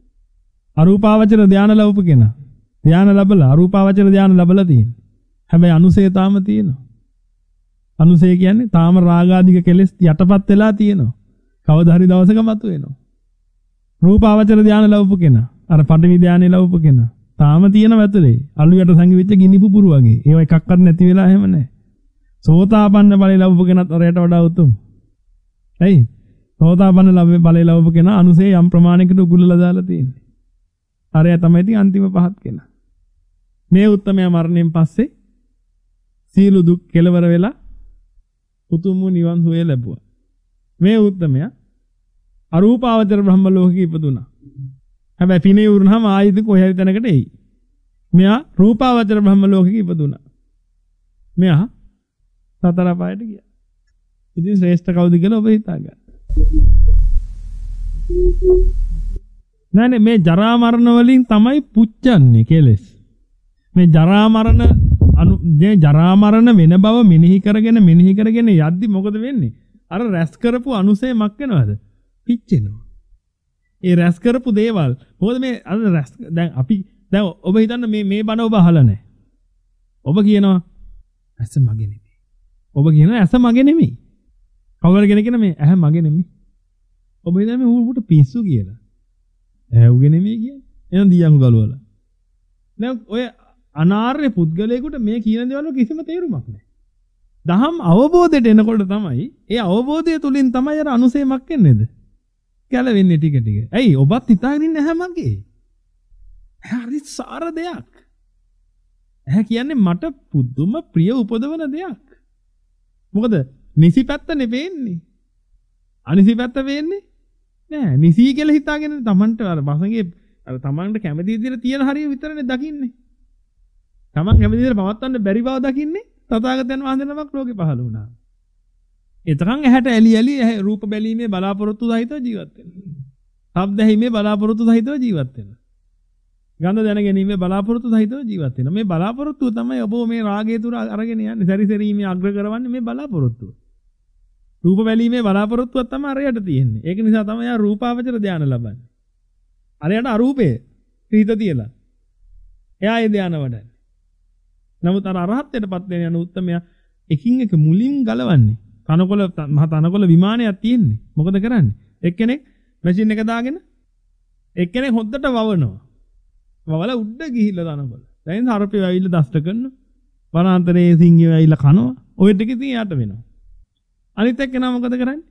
අරූපාවචර ධානය ලැබුපු කෙනා. ධානය ලැබලා අරූපාවචර ධානය ලැබලා තියෙනවා. හැබැයි අනුසය තාම තියෙනවා. අනුසය කියන්නේ තාම රාගාධික කෙලෙස් යටපත් වෙලා තියෙනවා. කවදා හරි දවසක මතුවෙනවා. රූපාවචර ධානය ලැබුපු කෙනා. අර පඨවි ධානය ලැබුපු කෙනා. තාම තියෙන වැතුලේ අලු යට සංගවිච්ච ගිනි පුපුරු වගේ. ඒව එකක්වත් නැති වෙලා එහෙම නැහැ. සෝතාපන්න ඵලය ලැබුපු කෙනාත් අරයට වඩා උතුම්. ඇයි? සෝතාපන්න ලැබෙ ඵලය ලැබුපු කෙනා අනුසේ යම් ප්‍රමාණයකට උගුලලා දාලා තියෙන්නේ. අරයා තමයි ඉතින් අන්තිම පහත් කෙනා. මේ උත්තමයා මරණයෙන් පස්සේ සීල දුක් කෙලවර වෙලා උතුම් වූ නිවන් සුවය ලැබුවා. මේ උත්තමයා අරූපාවචර බ්‍රහ්ම ලෝකෙක ඉපදුනා. හැබැයි පිනේ උරුනහම ආයෙත් කොහේ හරි තැනකට එයි. මෙයා රූපාවචර බ්‍රහ්ම ලෝකෙක ඉපදුනා. මෙයා සතර පායට ගියා. ඉතින් ශ්‍රේෂ්ඨ කවුද කියලා ඔබ හිතා ගන්න. නෑ නේ මේ ජරා මරණ වලින් තමයි පුච්චන්නේ කෙලස්. මේ ජරා මරණ අනු මේ ජරා මරණ වෙන බව මෙනෙහි කරගෙන මෙනෙහි කරගෙන යද්දි මොකද වෙන්නේ? අර රැස් කරපු අනුසය මක් වෙනවද? පිච්චෙනවා. ඒ රැස් කරපු දේවල් මොකද මේ අර රැස් දැන් අපි දැන් ඔබ හිතන්න මේ මේ බණ ඔබ අහලා නැහැ. ඔබ කියනවා ඇස මගේ නෙමෙයි. ඔබ කියනවා ඇස මගේ නෙමෙයි. කවුරු කෙනෙක් කියන මේ ඇහැ මගේ නෙමෙයි. ඔබ හිතන්නේ මේ ඌට පිස්සු කියලා. ඇහැ උගේ නෙමෙයි කියන්නේ. එහෙනම් දියංගු ගලවලා. දැන් ඔය අනාර්ය පුද්ගලයෙකුට මේ කියන දේවල් කිසිම තේරුමක් නැහැ. දහම් අවබෝධයට එනකොට තමයි ඒ අවබෝධය තුලින් තමයි අර අනුසයමක් එන්නේද? ගැලවෙන්නේ ටික ටික. ඇයි ඔබත් හිතාගෙන ඉන්නේ ඇහැ මගේ? හරි සාර දෙයක්. ඇහැ කියන්නේ මට පුදුම ප්‍රිය උපදවන දෙයක්. මොකද නිසි පැත්ත නෙවෙන්නේ. අනිසි පැත්ත වෙන්නේ නෑ. නිසි කියලා හිතාගෙන තමන්ට අර වසඟේ අර තමන්ට කැමති විදිහට තියෙන හරිය විතරනේ දකින්නේ. තමන් කැමති විදිහට පවත්වන්න බැරි බව දකින්නේ තථාගතයන් වහන්සේ නමක් ලෝකේ පහළ වුණා. එතකන් ඇහැට ඇලි ඇලි රූප බැලීමේ බලාපොරොත්තු සහිතව ජීවත් වෙනවා. ශබ්ද ඇහිීමේ බලාපොරොත්තු සහිතව ජීවත් වෙනවා. ගන්ධ දැන ගැනීමේ බලාපොරොත්තු සහිතව ජීවත් වෙනවා. මේ බලාපොරොත්තුව තමයි ඔබ මේ රාගය තුර අරගෙන යන්නේ. සැරිසැරීමේ අග්‍ර කරවන්නේ මේ බලාපොරොත්තුව. රූප බැලීමේ බලාපොරොත්තුවක් තමයි අරයට තියෙන්නේ. ඒක නිසා තමයි යා රූපාවචර ධානය ලබන්නේ. අරයට අරූපේ හිත තියලා. එයා ඒ ධානය වඩන්නේ. නමුත් අර අරහත්ත්වයටපත් වෙන යන උත්තමයා එකින් එක මුලින් ගලවන්නේ. තනකොළ මහ තනකොළ විමානයක් තියෙන්නේ. මොකද කරන්නේ? එක්කෙනෙක් මැෂින් එක දාගෙන එක්කෙනෙක් හොද්දට වවනවා. වවලා උඩ ගිහිල්ලා තනකොළ. දැන් හරපේ ඇවිල්ලා දෂ්ට කරනවා. වනාන්තරයේ සිංහයෝ ඇවිල්ලා කනවා. ඔය ටික ඉතින් යට වෙනවා. අනිත් එක්කෙනා මොකද කරන්නේ?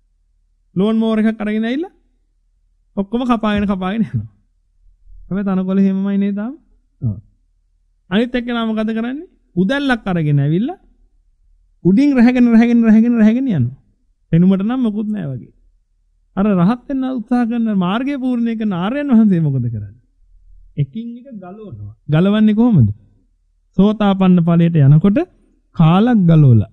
ලෝන් මෝවර් එකක් අරගෙන ඇවිල්ලා ඔක්කොම කපාගෙන කපාගෙන යනවා. හැබැයි තනකොළ හැමමයි නේද තාම? ඔව්. අනිත් එක්කෙනා මොකද කරන්නේ? උදැල්ලක් අරගෙන ඇවිල්ලා උඩින් රැහැගෙන රැහැගෙන රැහැගෙන රැහැගෙන යනවා. එනුමට නම් මොකුත් නැහැ වගේ. අර රහත් වෙන්න උත්සාහ කරන මාර්ගය පූර්ණේ කරන ආර්යයන් වහන්සේ මොකද කරන්නේ? එකින් එක ගලවනවා. ගලවන්නේ කොහොමද? සෝතාපන්න ඵලයට යනකොට කාලක් ගලවලා.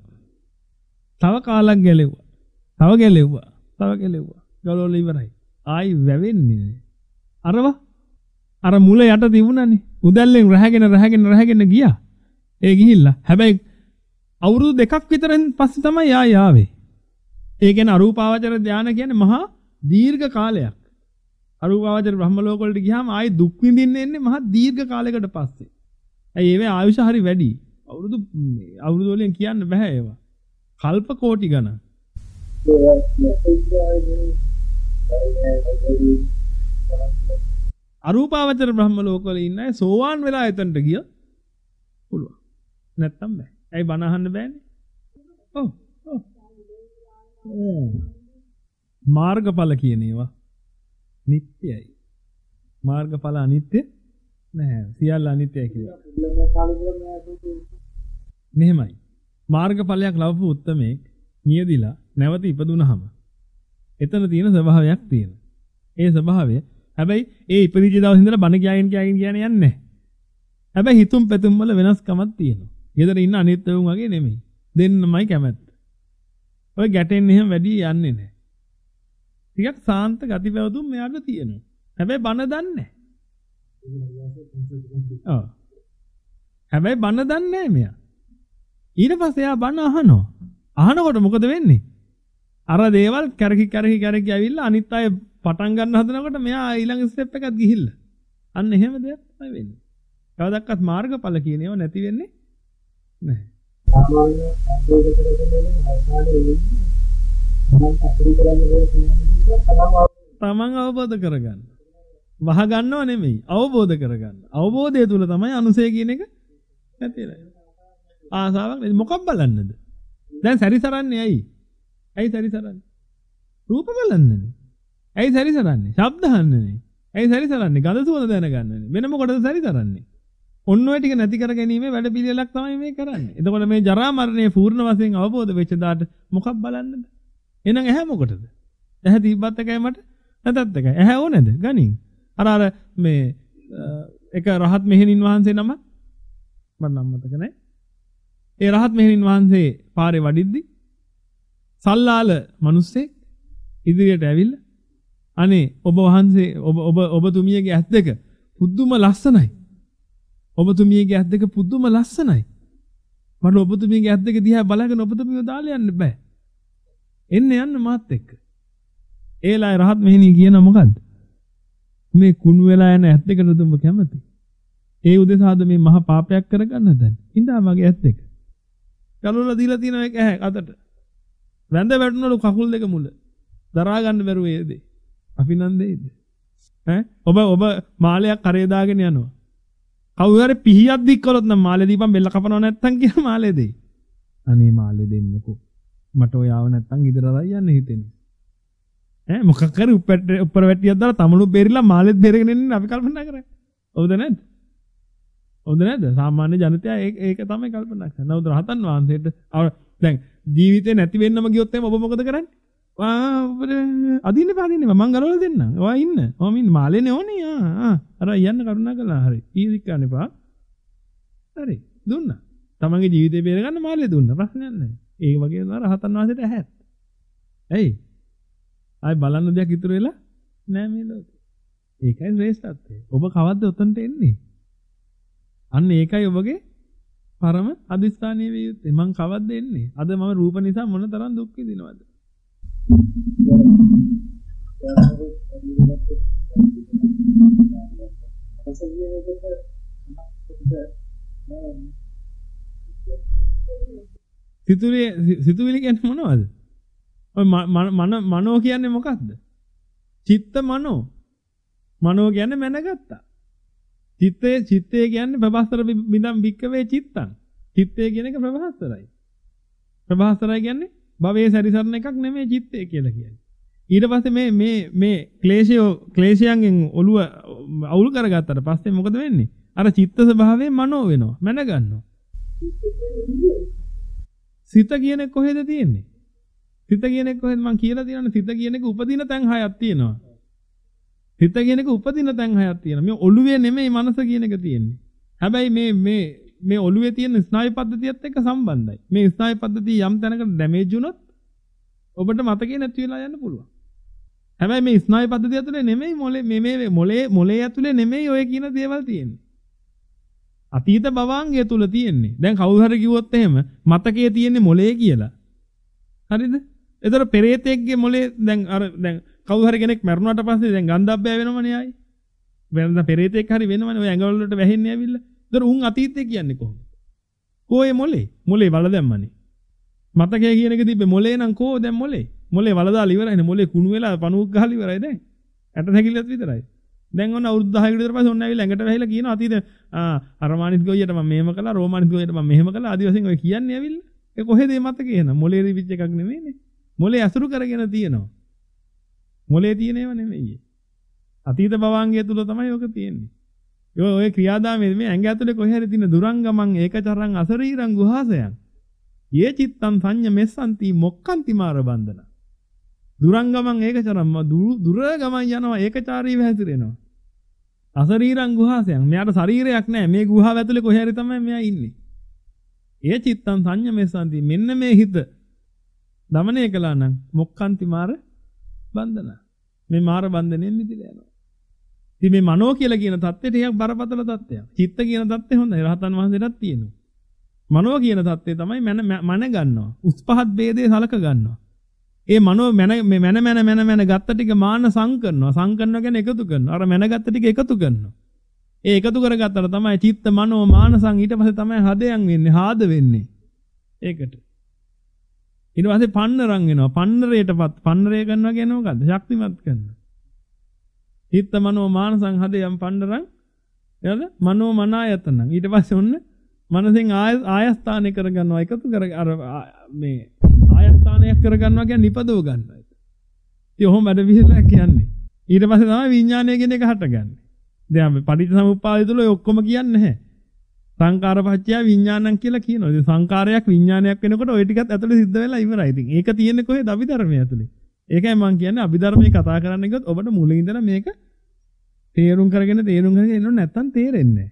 තව කාලක් ගැලෙව්වා. තව ගැලෙව්වා. තව ගැලෙව්වා. ගලවලා ඉවරයි. ආයි වැවෙන්නේ. අරව අර මුල යට තිබුණානේ. උදැල්ලෙන් රැහැගෙන රැහැගෙන රැහැගෙන ගියා. ඒ ගිහිල්ලා. හැබැයි අවුරුදු දෙකක් විතරෙන් පස්සේ තමයි ආය ආවේ. ඒ කියන්නේ අරූපාවචර ධානය කියන්නේ මහා දීර්ඝ කාලයක්. අරූපාවචර බ්‍රහ්ම ලෝක වලට ගියාම ආයි දුක් විඳින්න එන්නේ මහා දීර්ඝ කාලයකට පස්සේ. ඇයි ඒවේ ආයුෂ හරි වැඩි. අවුරුදු අවුරුදු වලින් කියන්න බෑ ඒවා. කල්ප කෝටි ගණන්. අරූපාවචර බ්‍රහ්ම ලෝක වල ඉන්න අය සෝවාන් වෙලා එතනට ගිය පුළුවන්. නැත්තම් බෑ. ඇයි බණ අහන්න බෑනේ? ඔව්. ඔව්. මාර්ගඵල කියන ඒවා නිට්ටයයි. මාර්ගඵල අනිත්‍ය නැහැ. සියල්ල අනිත්‍යයි කියලා. මෙහෙමයි. මාර්ගඵලයක් ලබපු උත්තමෙක් නියදිලා නැවත ඉපදුනහම එතන තියෙන ස්වභාවයක් තියෙනවා. ඒ ස්වභාවය හැබැයි ඒ ඉපදිච්ච දවස් ඉඳලා බණ කියගෙන කියගෙන කියන යන්නේ නැහැ. හැබැයි හිතුම් පැතුම් වල වෙනස්කමක් තියෙනවා. ගෙදර ඉන්න අනිත් උන් වගේ නෙමෙයි. දෙන්නමයි කැමැත්ත. ඔය ගැටෙන්නේ එහෙම වැඩි යන්නේ නැහැ. ටිකක් සාන්ත ගති පැවතුම් මෙයාට තියෙනවා. හැබැයි බණ දන්නේ නැහැ. ඔව්. හැබැයි බණ දන්නේ නැහැ මෙයා. ඊට පස්සේ එයා බණ අහනවා. අහනකොට මොකද වෙන්නේ? අර දේවල් කැරකි කැරකි කැරකි ඇවිල්ලා අනිත් අය පටන් ගන්න හදනකොට මෙයා ඊළඟ ස්ටෙප් එකකට ගිහිල්ලා. අන්න එහෙම දෙයක් තමයි වෙන්නේ. කවදාවත් මාර්ගඵල කියන ඒවා නැති වෙන්නේ නැහැ. තමන් අවබෝධ කරගන්න. වහ ගන්නව නෙමෙයි අවබෝධ කරගන්න. අවබෝධය තුල තමයි අනුසය කියන එක ඇතිලා. ආසාවක් නෙමෙයි මොකක් බලන්නද? දැන් සැරිසරන්නේ ඇයි? ඇයි සැරිසරන්නේ? රූප බලන්නනේ. ඇයි සැරිසරන්නේ? ශබ්ද අහන්නනේ. ඇයි සැරිසරන්නේ? ගඳ සුවඳ දැනගන්නනේ. වෙන මොකටද සැරිසරන්නේ? ඔන්න ඔය ටික නැති කර ගැනීමේ වැඩ පිළිවෙලක් තමයි මේ කරන්නේ. එතකොට මේ ජරා මරණය පූර්ණ වශයෙන් අවබෝධ වෙච්ච දාට මොකක් බලන්නද? එහෙනම් ඇහැ මොකටද? ඇහැ තිබ්බත් එකයි මට නැතත් එකයි. ඇහැ ඕනේද? ගනින්. අර අර මේ එක රහත් මෙහෙණින් වහන්සේ නම මම නම් මතක නැහැ. ඒ රහත් මෙහෙණින් වහන්සේ පාරේ වඩිද්දි සල්ලාල මිනිස්සේ ඉදිරියට ඇවිල්ලා අනේ ඔබ වහන්සේ ඔබ ඔබ ඔබතුමියගේ ඇස් දෙක පුදුම ලස්සනයි. ඔබතුමියගේ ඇස් දෙක පුදුම ලස්සනයි. මට ඔබතුමියගේ ඇස් දෙක දිහා බලගෙන ඔබතුමියව දාලා යන්න බෑ. එන්න යන්න මාත් එක්ක. ඒලායි රහත් මෙහෙණිය කියන මොකද්ද? මේ කුණු වෙලා යන ඇස් දෙකට දුඹ කැමති. ඒ උදෙසාද මේ මහා පාපයක් කරගන්න දැන්. ඉඳා මගේ ඇස් දෙක. ගලවලා දීලා තියෙන එක ඇහැ අතට. වැඳ වැටුණලු කකුල් දෙක මුල. දරා ගන්න බැරුව ඒ දේ. අපි නම් දෙයිද? ඈ ඔබ ඔබ මාලයක් කරේ දාගෙන යනවා. කවුරු හරි පිහියක් දික් කළොත් නම් මාලේ දීපන් බෙල්ල කපනව නැත්තම් කියන මාලේ දෙයි. අනේ මාලේ දෙන්නකෝ. මට ඔය ආව නැත්තම් ඉදර අරයි යන්න හිතෙනවා. ඈ මොකක් කරේ උඩට උඩ වැටියක් දාලා තමනු බේරිලා මාලෙත් බේරගෙන ඉන්නේ අපි කල්පනා කරන්නේ. හවුද නැද්ද? හවුද නැද්ද? සාමාන්‍ය ජනතයා ඒක ඒක තමයි කල්පනා කරන්නේ. නමුත් රහතන් වහන්සේට දැන් ජීවිතේ නැති වෙන්නම ගියොත් එහෙනම් ඔබ මොකද කරන්නේ? වා අදින්න පාදින්න මම ගලවලා දෙන්නම්. ඔයා ඉන්න. ඔහම ඉන්න මාලේනේ ඕනේ. ආ ආ අර යන්න කරුණා කළා. හරි. ඊදික් ගන්න එපා. හරි. දුන්නා. තමන්ගේ ජීවිතේ බේරගන්න මාලේ දුන්නා. ප්‍රශ්නයක් නැහැ. ඒ වගේ නේද රහතන් වහන්සේට ඇහත්. ඇයි? ආයි බලන්න දෙයක් ඉතුරු වෙලා නෑ මේ ලෝකේ. ඒකයි ශ්‍රේෂ්ඨත්වය. ඔබ කවද්ද උතන්ට එන්නේ? අන්න ඒකයි ඔබගේ පරම අදිස්ථානීය විය යුත්තේ. මං කවද්ද එන්නේ? අද මම රූප නිසා මොන තරම් දුක් විඳිනවද? සිතුවිලි සිතුවිලි කියන්නේ මොනවද? ඔය මන මනෝ කියන්නේ මොකක්ද? චිත්ත මනෝ. මනෝ කියන්නේ මැනගත්තා. චිත්තේ චිත්තේ කියන්නේ ප්‍රභාස්තර බිඳම් වික්කවේ චිත්තං. චිත්තේ කියන එක ප්‍රභාස්තරයි. ප්‍රභාස්තරයි කියන්නේ භවයේ සැරිසරන එකක් නෙමෙයි චිත්තේ කියලා කියන්නේ. ඊට පස්සේ මේ මේ මේ ක්ලේශය ක්ලේශයන්ගෙන් ඔළුව අවුල් කරගත්තට පස්සේ මොකද වෙන්නේ? අර චිත්ත ස්වභාවයේ මනෝ වෙනවා. මැන ගන්නවා. සිත කියන එක කොහෙද තියෙන්නේ? සිත කියන එක කොහෙද මං කියලා තියෙනවනේ සිත කියන එක උපදින තැන් හයක් තියෙනවා. සිත කියන එක උපදින තැන් හයක් තියෙනවා. මේ ඔළුවේ නෙමෙයි මනස කියන එක තියෙන්නේ. හැබැයි මේ මේ මේ ඔළුවේ තියෙන ස්නායු පද්ධතියත් එක්ක සම්බන්ධයි. මේ ස්නායු පද්ධතිය යම් තැනකට ඩැමේජ් වුණොත් ඔබට මතකේ නැති වෙලා යන්න පුළුවන්. හැබැයි මේ ස්නායු පද්ධතිය ඇතුලේ නෙමෙයි මොලේ මේ මේ මොලේ මොලේ ඇතුලේ නෙමෙයි ඔය කියන දේවල් තියෙන්නේ. අතීත භවාංගය තුල තියෙන්නේ. දැන් කවුරු හරි කිව්වොත් එහෙම මතකයේ තියෙන්නේ මොලේ කියලා. හරිද? ඒතර පෙරේතෙක්ගේ මොලේ දැන් අර දැන් කවුරු හරි කෙනෙක් මැරුණාට පස්සේ දැන් ගන්ධබ්බය වෙනවනේ ආයි. වෙනද පෙරේතෙක් හරි වෙනවනේ ඔය ඇඟවල වලට වැහෙන්නේ ඇවිල්ලා. ඒතර උන් අතීතේ කියන්නේ කොහොමද? කෝයේ මොලේ? මොලේ වල දැම්මනේ. මතකයේ කියන එක තිබ්බේ මොලේ නම් කෝ දැන් මොලේ. මොලේ වල දාලා ඉවරයිනේ. මොලේ කුණු වෙලා පණුවක් ගහලා ඉවරයි දැන්. ඇට හැකිලත් විතරයි. දැන් ඔන්න අවුරුදු දහයකට විතර පස්සේ ඔන්න ඇවිල්ලා ඇඟට වැහිලා කියන අතීත ආ අරමානිස් ගොයියට මම මෙහෙම කළා රෝමානිස් ගොයියට මම මෙහෙම කළා ආදි වශයෙන් ඔය කියන්නේ ඇවිල්ලා. ඒ කොහෙද මේ මතකේ එන? මොලේ රිවිච් එකක් නෙමෙයිනේ. මොලේ අසුරු කරගෙන තියෙනවා. මොලේ තියෙන ඒවා නෙමෙයි. අතීත භවාංගය තුල තමයි ඔක තියෙන්නේ. ඔය ඔය ක්‍රියාදාමයේ මේ ඇඟ ඇතුලේ කොහේ හරි තියෙන දුරංගමං ඒකචරං අසරීරං ගුහාසයන්. යේ චිත්තං සංඤ මෙස්සන්ති මොක්ඛන්ති මාර බන්ධන. දුරංගමං ඒකචරං දුර ගමන් යනවා ඒකචාරීව හැසිරෙනවා. අසරීරං ගුහාසයන්. මෙයාට ශරීරයක් නැහැ. මේ ගුහාව ඇතුලේ කොහේ හරි තමයි මෙයා ඉන්නේ. යේ චිත්තං සංඤ මෙස්සන්ති මෙන්න මේ හිත දමනය කළා නම් මොක්ඛන්ති මාර බන්ධන. මේ මාර බන්ධනෙන් මිදලා යනවා. ඉතින් මේ මනෝ කියලා කියන தත්ත්වය ටිකක් බරපතල තත්ත්වයක්. චිත්ත කියන තත්ත්වය හොඳයි. රහතන් වහන්සේටත් තියෙනවා. මනෝ කියන தත්ත්වය තමයි මන මන ගන්නවා. උස්පහත් ભેදේ සලක ගන්නවා. ඒ මනෝ මන මේ මන මන මන මන ගත්ත ටික මාන සංකරනවා. සංකරනවා කියන්නේ එකතු කරනවා. අර මන ගත්ත ටික එකතු කරනවා. ඒ එකතු කරගත්තට තමයි චිත්ත මනෝ මානසං ඊට පස්සේ තමයි හදයන් වෙන්නේ. හාද වෙන්නේ. ඒකට. ඊට පස්සේ පන්නරම් වෙනවා. පන්නරයටපත් පන්නරය කරනවා කියන්නේ මොකද්ද? ශක්තිමත් කරනවා. චිත්ත මනෝ මානසං හදයන් පන්නරම් එතන මනෝ මනායතනං. ඊට පස්සේ ඔන්න මනසෙන් ආය ආයස්ථානය කරගන්නවා. එකතු කර අර මේ ආයස්ථානයක් කරගන්නවා කියන්නේ නිපදව ගන්නවා. ඉතින් ඔහොම වැඩ විහිදලා කියන්නේ. ඊට පස්සේ තමයි විඥානය කියන එක හටගන්නේ. දැන් අපි පටිච්චසමුප්පාදය තුල ඔය ඔක්කොම කියන්නේ නැහැ. සංකාරපච්චය විඥානං කියලා කියනවා. ඉතින් සංකාරයක් විඥානයක් වෙනකොට ওই ටිකත් ඇතුලේ සිද්ධ වෙලා ඉවරයි. ඉතින් ඒක තියෙන්නේ කොහෙද? අභිධර්මයේ ඇතුලේ. ඒකයි මම කියන්නේ අභිධර්මයේ කතා කරන්න ගියොත් ඔබට මුලින් ඉඳලා මේක තේරුම් කරගෙන තේරුම් කරගෙන ඉන්නොත් නැත්තම් තේරෙන්නේ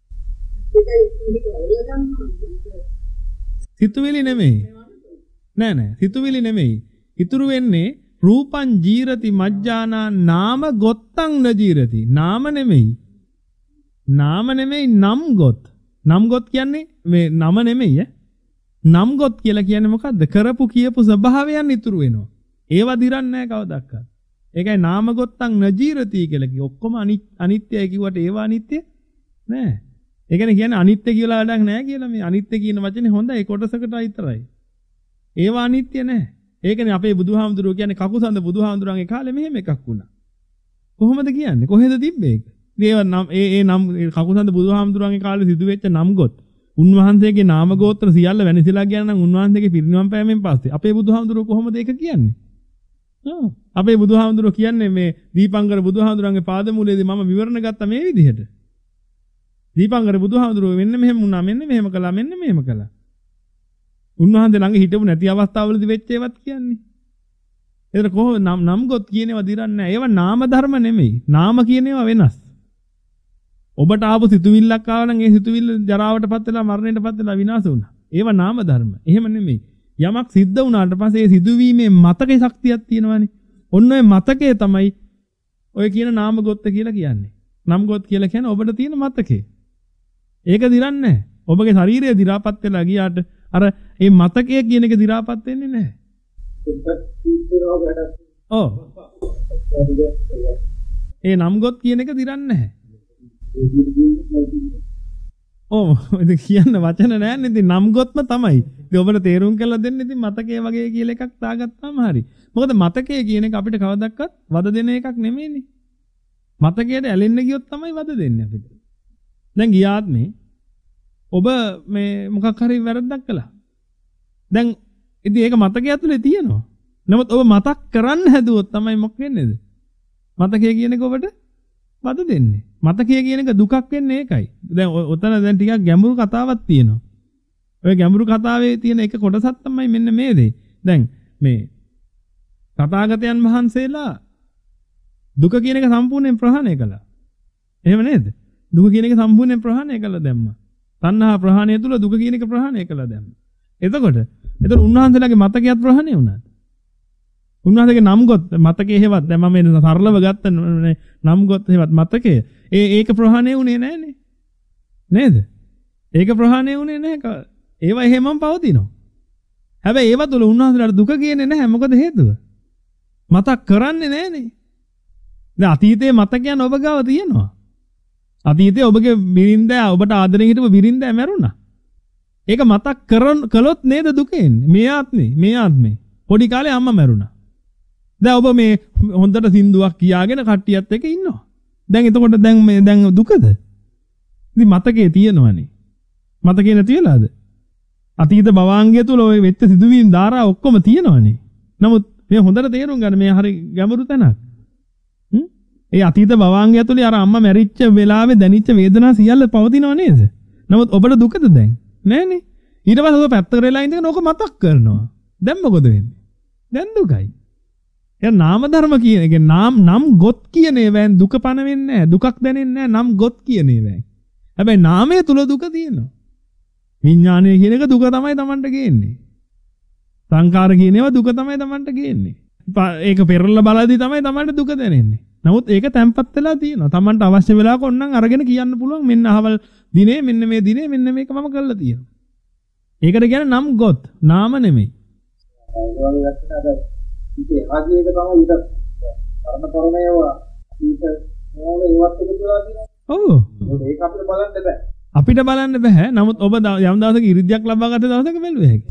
නැහැ. සිතුවිලි නෙමෙයි. නෑ නෑ සිතුවිලි නෙමෙයි. ඉතුරු වෙන්නේ රූපං ජීරති මජ්ජානා නාම ගොත්තං නජීරති. නාම නෙමෙයි. නාම නෙමෙයි නම් ගොත්. නම් ගොත් කියන්නේ මේ නම නෙමෙයි ඈ. නම් ගොත් කියලා කියන්නේ මොකද්ද? කරපු කියපු ස්වභාවයන් ඉතුරු වෙනවා. ඒවා දිරන්නේ නැහැ කවදාවත්. ඒකයි නාම ගොත්තං නජීරති කියලා කිව්ව. ඔක්කොම අනිත්‍යයි කිව්වට ඒවා අනිත්‍ය නෑ. ඒ කියන්නේ කියන්නේ අනිත්‍ය කියලා වැඩක් නෑ කියලා මේ අනිත්‍ය කියන වචනේ හොඳයි කොටසකට විතරයි. ඒවා අනිත්‍ය නෑ. ඒකනේ අපේ බුදුහාමුදුරුවෝ කියන්නේ කකුසඳ බුදුහාමුදුරන්ගේ කාලේ මෙහෙම එකක් වුණා. කොහොමද කියන්නේ? කොහෙද තිබ්බේ ඒක? ඒව නම් ඒ ඒ නම් කකුසඳ බුදුහාමුදුරන්ගේ කාලේ සිදුවෙච්ච නම් ගොත් උන්වහන්සේගේ නාම ගෝත්‍ර සියල්ල වෙනසිලා ගියා නම් උන්වහන්සේගේ පිරිනිවන් පෑමෙන් පස්සේ අපේ බුදුහාමුදුරුවෝ කොහොමද ඒක කියන්නේ? ආ අපේ බුදුහාමුදුරුවෝ කියන්නේ මේ දීපංකර බුදුහාමුදුරන්ගේ පාදමූලයේදී මම විවරණ ගත්තා මේ විදිහට. දීපංකර බුදුහාමුදුරුවෝ මෙන්න මෙහෙම වුණා මෙන්න මෙහෙම කළා මෙන්න මෙහෙම කළා. උන්වහන්සේ ළඟ හිටපු නැති අවස්ථාවලදී වෙච්ච ඒවත් කියන්නේ. ඒතර කොහොමද නම් නම් ගොත් කියන ඒවා දිරන්නේ නැහැ. ඒවා නාම ධර්ම නෙමෙයි. නාම කියන ඒවා වෙනස්. ඔබට ආපු සිතුවිල්ලක් ආව නම් ඒ සිතුවිල්ල ජරාවටපත් වෙලා මරණයටපත් වෙලා විනාශ වුණා. ඒවා නාම ධර්ම. එහෙම නෙමෙයි. යමක් සිද්ධ වුණාට පස්සේ ඒ සිදුවීමේ මතකේ ශක්තියක් තියෙනවානේ. ඔන්න ඔය මතකය තමයි ඔය කියන නාම ගොත්ත කියලා කියන්නේ. නම් ගොත් කියලා කියන්නේ ඔබට තියෙන මතකේ. ඒක දිරන්නේ නැහැ. ඔබගේ ශරීරය දි รา පත් වෙලා ගියාට අර මේ මතකය කියන එක දි รา පත් වෙන්නේ නැහැ. ඔව්. ඒ නම් ගොත් කියන එක දිරන්නේ නැහැ. ඔව් ඒක කියන්න වචන නැහැ නේ. ඉතින් නම් ගොත්ම තමයි. ඉතින් ඔබට තේරුම් කරලා දෙන්න ඉතින් මතකයේ වගේ කියලා එකක් දාගත්තාම හරි. මොකද මතකයේ කියන එක අපිට කවදාවත් වද දෙන එකක් නෙමෙයිනේ. මතකයට ඇලෙන්න ගියොත් තමයි වද දෙන්නේ අපිට. දැන් ගියාත්නේ ඔබ මේ මොකක් හරි වැරද්දක් කළා. දැන් ඉතින් ඒක මතකයේ ඇතුලේ තියෙනවා. නමුත් ඔබ මතක් කරන්න හැදුවොත් තමයි මොකක් වෙන්නේද? මතකයේ කියන එක ඔබට වද දෙන්නේ. මතකයේ කියන එක දුකක් වෙන්නේ ඒකයි. දැන් ඔතන දැන් ටිකක් ගැඹුරු කතාවක් තියෙනවා. ඔය ගැඹුරු කතාවේ තියෙන එක කොටසක් තමයි මෙන්න මේ දේ. දැන් මේ තථාගතයන් වහන්සේලා දුක කියන එක සම්පූර්ණයෙන් ප්‍රහාණය කළා. එහෙම නේද? දුක කියන එක සම්පූර්ණයෙන් ප්‍රහාණය කළා දැම්මා. තණ්හා ප්‍රහාණය තුල දුක කියන එක ප්‍රහාණය කළා දැම්මා. එතකොට එතකොට උන්වහන්සේලාගේ මතකයක් ප්‍රහාණය වුණාද? උන්වහන්සේගේ නම් ගොත් මතකයේ හේවත් දැන් මම මේ සරලව ගත්ත නම් ගොත් හේවත් මතකයේ ඒ ඒක ප්‍රහාණය වුණේ නැහනේ. නේද? ඒක ප්‍රහාණය වුණේ නැහැ. ඒවා එහෙමම පවතිනවා. හැබැයි ඒව තුල උන්වහන්සේලාට දුක කියන්නේ නැහැ. මොකද හේතුව? මතක් කරන්නේ නැහනේ. දැන් අතීතයේ මතකයන් ඔබ ගාව තියෙනවා. අතීතයේ ඔබගේ බිරින්දෑ ඔබට ආදරෙන් හිටපු බිරින්දෑ මැරුණා. ඒක මතක් කරන කළොත් නේද දුක එන්නේ? මේ ආත්මේ මේ ආත්මේ පොඩි කාලේ අම්මා මැරුණා. දැන් ඔබ මේ හොඳට සින්දුවක් කියාගෙන කට්ටියත් එක්ක ඉන්නවා. දැන් එතකොට දැන් මේ දැන් දුකද? ඉතින් මතකේ තියෙනවනේ. මතකේ නැති වෙලාද? අතීත භවාංගය තුල ඔය වෙච්ච සිදුවීම් ධාරා ඔක්කොම තියෙනවනේ. නමුත් මේ හොඳට තේරුම් ගන්න මේ හරි ගැඹුරු තැනක්. හ්ම්? ඒ අතීත භවාංගය තුල අර අම්මා මැරිච්ච වෙලාවේ දැනිච්ච වේදනා සියල්ල පවතිනව නේද? නමුත් ඔබට දුකද දැන්? නෑනේ. ඊට පස්සේ ඔබ පැත්තකට වෙලා ඉඳගෙන ඕක මතක් කරනවා. දැන් මොකද වෙන්නේ? දැන් දුකයි. ඒ නාම ධර්ම කියන එක නාම නම් ගොත් කියන ඒවාෙන් දුක පණ වෙන්නේ නැහැ. දුකක් දැනෙන්නේ නැහැ නම් ගොත් කියන ඒවාෙන්. හැබැයි නාමයේ තුල දුක තියෙනවා. විඥානය කියන එක දුක තමයි Tamanට ගේන්නේ. සංකාර කියන ඒවා දුක තමයි Tamanට ගේන්නේ. ඒක පෙරලා බලද්දී තමයි Tamanට දුක දැනෙන්නේ. නමුත් ඒක තැම්පත් වෙලා තියෙනවා. Tamanට අවශ්‍ය වෙලාවක ඕනනම් අරගෙන කියන්න පුළුවන් මෙන්න අහවල් දිනේ මෙන්න මේ දිනේ මෙන්න මේක මම කරලා තියෙනවා. ඒකට කියන්නේ නම් ගොත් නාම නෙමෙයි. ඉතින් ආදී එක තමයි ඊට පරම පරමේවා ඊට මොන ඒවත් එකතු වෙලා තියෙනවා. ඔව්. ඒක අපිට බලන්න බෑ. අපිට බලන්න බෑ. නමුත් ඔබ යම් දවසක ඉරිදියක් ලබා ගත දවසක බැලුවේ හැකි.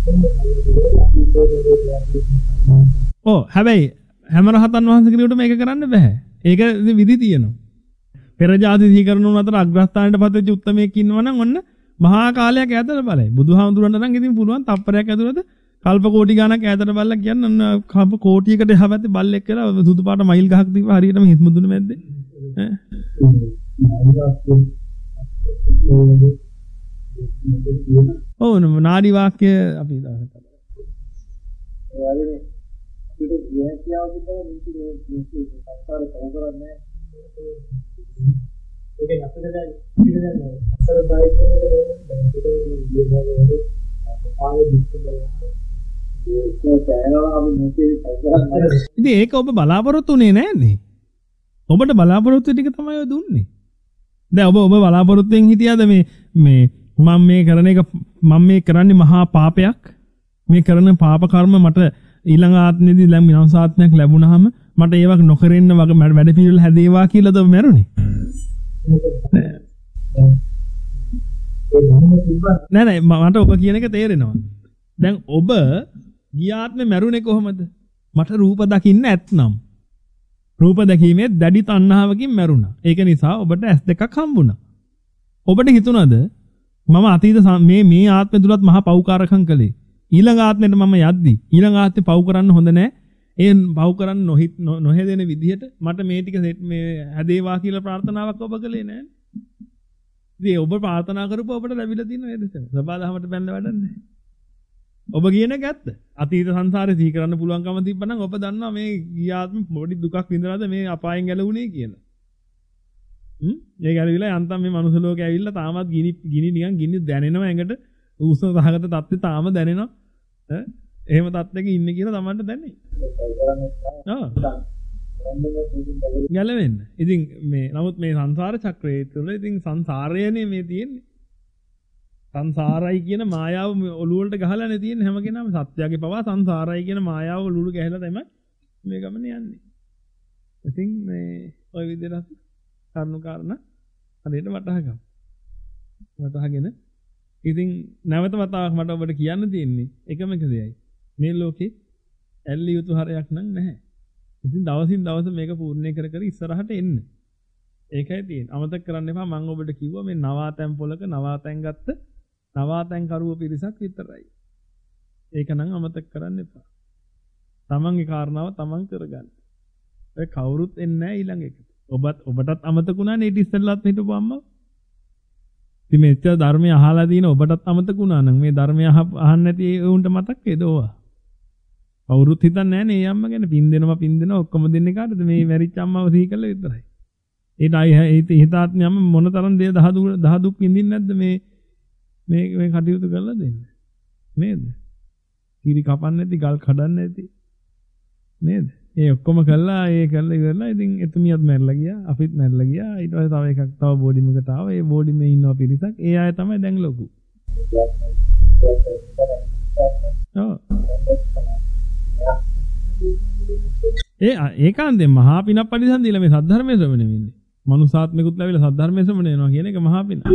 ඔව් හැබැයි හැම රහතන් වහන්සේ කෙනෙකුට මේක කරන්න බෑ. ඒක විදි තියෙනවා. පෙර ජාති සීකරණුන් අතර අග්‍රස්ථානයට පත් වෙච්ච උත්තමයෙක් ඉන්නවා නම් ඔන්න මහා කාලයක් ඈතට බලයි. බුදුහාමුදුරන්ට නම් ඉතින් පුළුවන් තප්පරයක් ඇතුළත කල්ප කෝටි ගණක් ඈතට බලලා කියන්න ඔන්න කල්ප කෝටියකට එහා පැත්තේ බල්ලෙක් කියලා සුදු පාට මයිල් ගහක් තිබ්බා හරියටම හිස් මුදුනේ මැද්දේ. ඈ ඔව් නාඩි වාක්‍ය අපි දවසක් කතා කරමු. ඒ වගේ අපිට ගියකියාව කිව්වොත් මේ මේ සංස්කාර කරන්නේ ඒක අපිට දැන් අපිට දැන් අසල බයික් එකේ දැන් පිටේ ගියනවා පාරේ දිස්ස බලනවා ඉතින් ඒක ඔබ බලාපොරොත්තු වෙන්නේ නැන්නේ. ඔබට බලාපොරොත්තු ටික තමයි ඔය දුන්නේ. දැන් ඔබ ඔබ බලාපොරොත්තුෙන් හිටියාද මේ මේ මම මේ කරන එක මම මේ කරන්නේ මහා පාපයක්. මේ කරන පාප කර්ම මට ඊළඟ ආත්මෙදී දැන් විනාශ ආත්මයක් ලැබුණාම මට ඒවක් නොකරෙන්න වගේ වැඩ පිළිවෙල හැදේවා කියලාද ඔබ මැරුණේ? නෑ නෑ මට ඔබ කියන එක තේරෙනවා. දැන් ඔබ ගිය ආත්මේ මැරුණේ කොහොමද? මට රූප දකින්න ඇත්නම්. රූප දැකීමේ දැඩි තණ්හාවකින් මැරුණා. ඒක නිසා ඔබට ඇස් දෙකක් හම්බුණා. ඔබට හිතුණාද මම අතීත මේ මේ ආත්මේ තුලත් මහා පව්කාරකම් කළේ. ඊළඟ ආත්මෙට මම යද්දි ඊළඟ ආත්මේ පව් කරන්න හොඳ නෑ. ඒ පව් කරන්න නොහිත නොහෙදෙන විදිහට මට මේ ටික මේ හැදේවා කියලා ප්‍රාර්ථනාවක් ඔබ කළේ නෑ. ඉතින් ඔබ ප්‍රාර්ථනා කරපුව ඔබට ලැබිලා තියෙන නේද? සබාදහමට බැලලා වැඩන්නේ. ඔබ කියන එක ඇත්ත. අතීත සංසාරේ සිහි කරන්න පුළුවන්කම තිබ්බනම් ඔබ දන්නවා මේ ගිය ආත්මෙ පොඩි දුකක් විඳලාද මේ අපායෙන් ගැලවුණේ කියලා. හ්ම්? ඒ ගැලවිලා යන්තම් මේ මනුස්ස ලෝකේ ඇවිල්ලා තාමත් ගිනි ගිනි නිකන් ගිනි දැනෙනවා ඇඟට උෂ්ණ සහගත තත්ත්වය තාම දැනෙනවා. ඈ එහෙම තත්ත්වයක ඉන්නේ කියලා තමන්ට දැනේ. ආ. ගැලවෙන්න. ඉතින් මේ නමුත් මේ සංසාර චක්‍රයේ තුල ඉතින් සංසාරයනේ මේ තියෙන්නේ. සංසාරයි කියන මායාව ඔළුව වලට ගහලානේ තියෙන්නේ හැම කෙනාම සත්‍යයේ පවා සංසාරයි කියන මායාව ඔළුවට ගහලා තමයි මේ ගමන යන්නේ. ඉතින් මේ ওই විදිහට කරුණු කාරණා හරියට වටහා ගන්න. වටහාගෙන ඉතින් නැවත වතාවක් මට ඔබට කියන්න තියෙන්නේ එකම එක දෙයයි. මේ ලෝකේ ඇල්ලිය යුතු හරයක් නම් නැහැ. ඉතින් දවසින් දවස මේක පූර්ණේ කර කර ඉස්සරහට එන්න. ඒකයි තියෙන්නේ. අමතක කරන්න එපා මම ඔබට කිව්වා මේ නවාතැන් පොලක නවාතැන් ගත්ත නවාතැන් කරුව පිරිසක් විතරයි. ඒක නම් අමතක කරන්න එපා. තමන්ගේ කාරණාව තමන් කරගන්න. ඒ කවුරුත් එන්නේ නැහැ ඊළඟ එකට. ඔබත් ඔබටත් අමතකුණා නේ ඊට ඉස්සෙල්ලාත් හිටපු අම්මා. ඉතින් මේ ඇත්ත ධර්මය අහලා දින ඔබටත් අමතකුණා නම් මේ ධර්මය අහන්න නැති ඒ උන්ට මතක් වේද ඕවා? කවුරුත් හිතන්නේ නැහැ නේ මේ අම්මා ගැන පින් දෙනවා පින් දෙනවා ඔක්කොම දෙන්නේ කාටද මේ මැරිච්ච අම්මව සිහි කරලා විතරයි. ඒත් අය හිතාත්මියම මොනතරම් දේ දහ දහ දුක් විඳින්නේ නැද්ද මේ මේ මේ කටයුතු කරලා දෙන්නේ. නේද? කිරි කපන්නේ නැති ගල් කඩන්නේ නැති. නේද? ඒ ඔක්කොම කළා ඒ කළා ඉවරලා ඉතින් එතුමියත් මැරලා ගියා අපිත් මැරලා ගියා ඊට පස්සේ තව එකක් තව බෝඩිමකට ආවා ඒ බෝඩිමේ ඉන්නවා පිරිසක් ඒ අය තමයි දැන් ලොකු. ඔව්. ඒ ඒකාන්තයෙන් මහා පිනක් පරිසම් දීලා මේ සද්ධර්මයේ ශ්‍රවණය වෙන්නේ. මනුසාත්මිකුත් ලැබිලා සද්ධර්මයේ ශ්‍රවණය වෙනවා කියන එක මහා පින.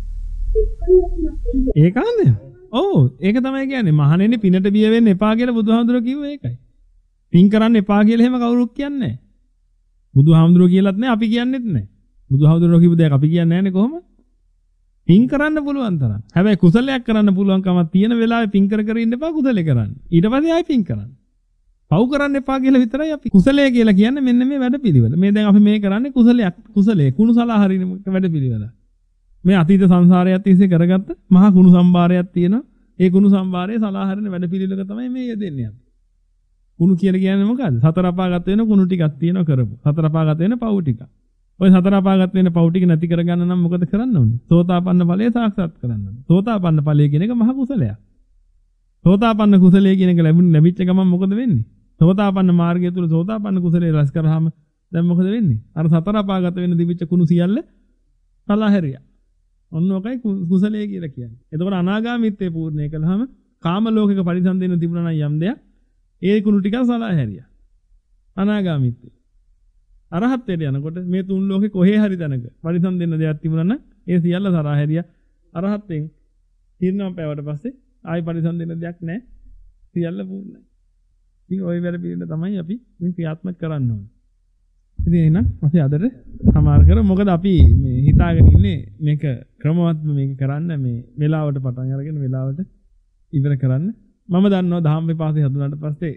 ඒකාන්තයෙන්. ඔව් ඒක තමයි කියන්නේ මහණෙනි පිනට බිය වෙන්න එපා කියලා බුදුහාමුදුරුවෝ කිව්වේ ඒකයි. පින් කරන්න එපා කියලා එහෙම කවුරුත් කියන්නේ නැහැ. බුදුහාමුදුරුවෝ කියලාත් නැහැ අපි කියන්නෙත් නැහැ. බුදුහාමුදුරුවෝ කිව්ව දෙයක් අපි කියන්නේ නැහැනේ කොහොමද? පින් කරන්න පුළුවන් තරම්. හැබැයි කුසලයක් කරන්න පුළුවන් කමක් තියෙන වෙලාවේ පින් කර කර ඉන්න එපා කුසලේ කරන්න. ඊට පස්සේ ආයි පින් කරන්න. පව් කරන්න එපා කියලා විතරයි අපි කුසලය කියලා කියන්නේ මෙන්න මේ වැඩපිළිවෙල. මේ දැන් අපි මේ කරන්නේ කුසලයක් කුසලයේ කුණු සලා හරින වැඩපිළිවෙල. මේ අතීත සංසාරයත් තිස්සේ කරගත්ත මහා කුණු සම්භාරයක් තියෙනවා. ඒ කුණු සම්භාරයේ සලා හරින වැඩපිළිවෙලක තමයි මේ යෙදෙන්නේ අපි. කුණු කියලා කියන්නේ මොකද්ද? සතර අපාගත වෙන කුණු ටිකක් තියෙනවා කරපු. සතර අපාගත වෙන පව් ටික. ඔය සතර අපාගත වෙන පව් ටික නැති කරගන්න නම් මොකද කරන්න ඕනේ? සෝතාපන්න ඵලය සාක්ෂාත් කරන්න ඕනේ. සෝතාපන්න ඵලය කියන එක මහා කුසලයක්. සෝතාපන්න කුසලයේ කියන එක ලැබුණ ලැබිච්ච ගමන් මොකද වෙන්නේ? සෝතාපන්න මාර්ගය තුල සෝතාපන්න කුසලයේ රැස් කරාම දැන් මොකද වෙන්නේ? අර සතර අපාගත වෙන දිවිච්ච කුණු සියල්ල සලා හැරියා. ඔන්න ඔකයි කුසලයේ කියලා කියන්නේ. එතකොට අනාගාමීත්වයේ පූර්ණේ කළාම කාම ලෝකයක පරිසම් දෙන්න තිබුණා නම් යම් දෙයක් ඒ කුණු ටික සලා හැරියා. අනාගාමීත්වය. අරහත්ත්වයට යනකොට මේ තුන් ලෝකේ කොහේ හරි තැනක පරිසම් දෙන්න දෙයක් තිබුණා නම් ඒ සියල්ල සලා හැරියා. අරහත්යෙන් හිරණම් පැවට පස්සේ ආයි පරිසම් දෙන්න දෙයක් නැහැ. සියල්ල පූර්ණයි. ඉතින් ওই වැඩ පිළිවෙල තමයි අපි මේ ක්‍රියාත්මක කරන්න ඕනේ. ඉතින් එහෙනම් අපි අදට සමාර කරමු. මොකද අපි මේ හිතාගෙන ඉන්නේ මේක ක්‍රමවත්ව මේක කරන්න මේ වෙලාවට පටන් අරගෙන වෙලාවට ඉවර කරන්න. මම දන්නවා දහම් විපාසය හදුනාට පස්සේ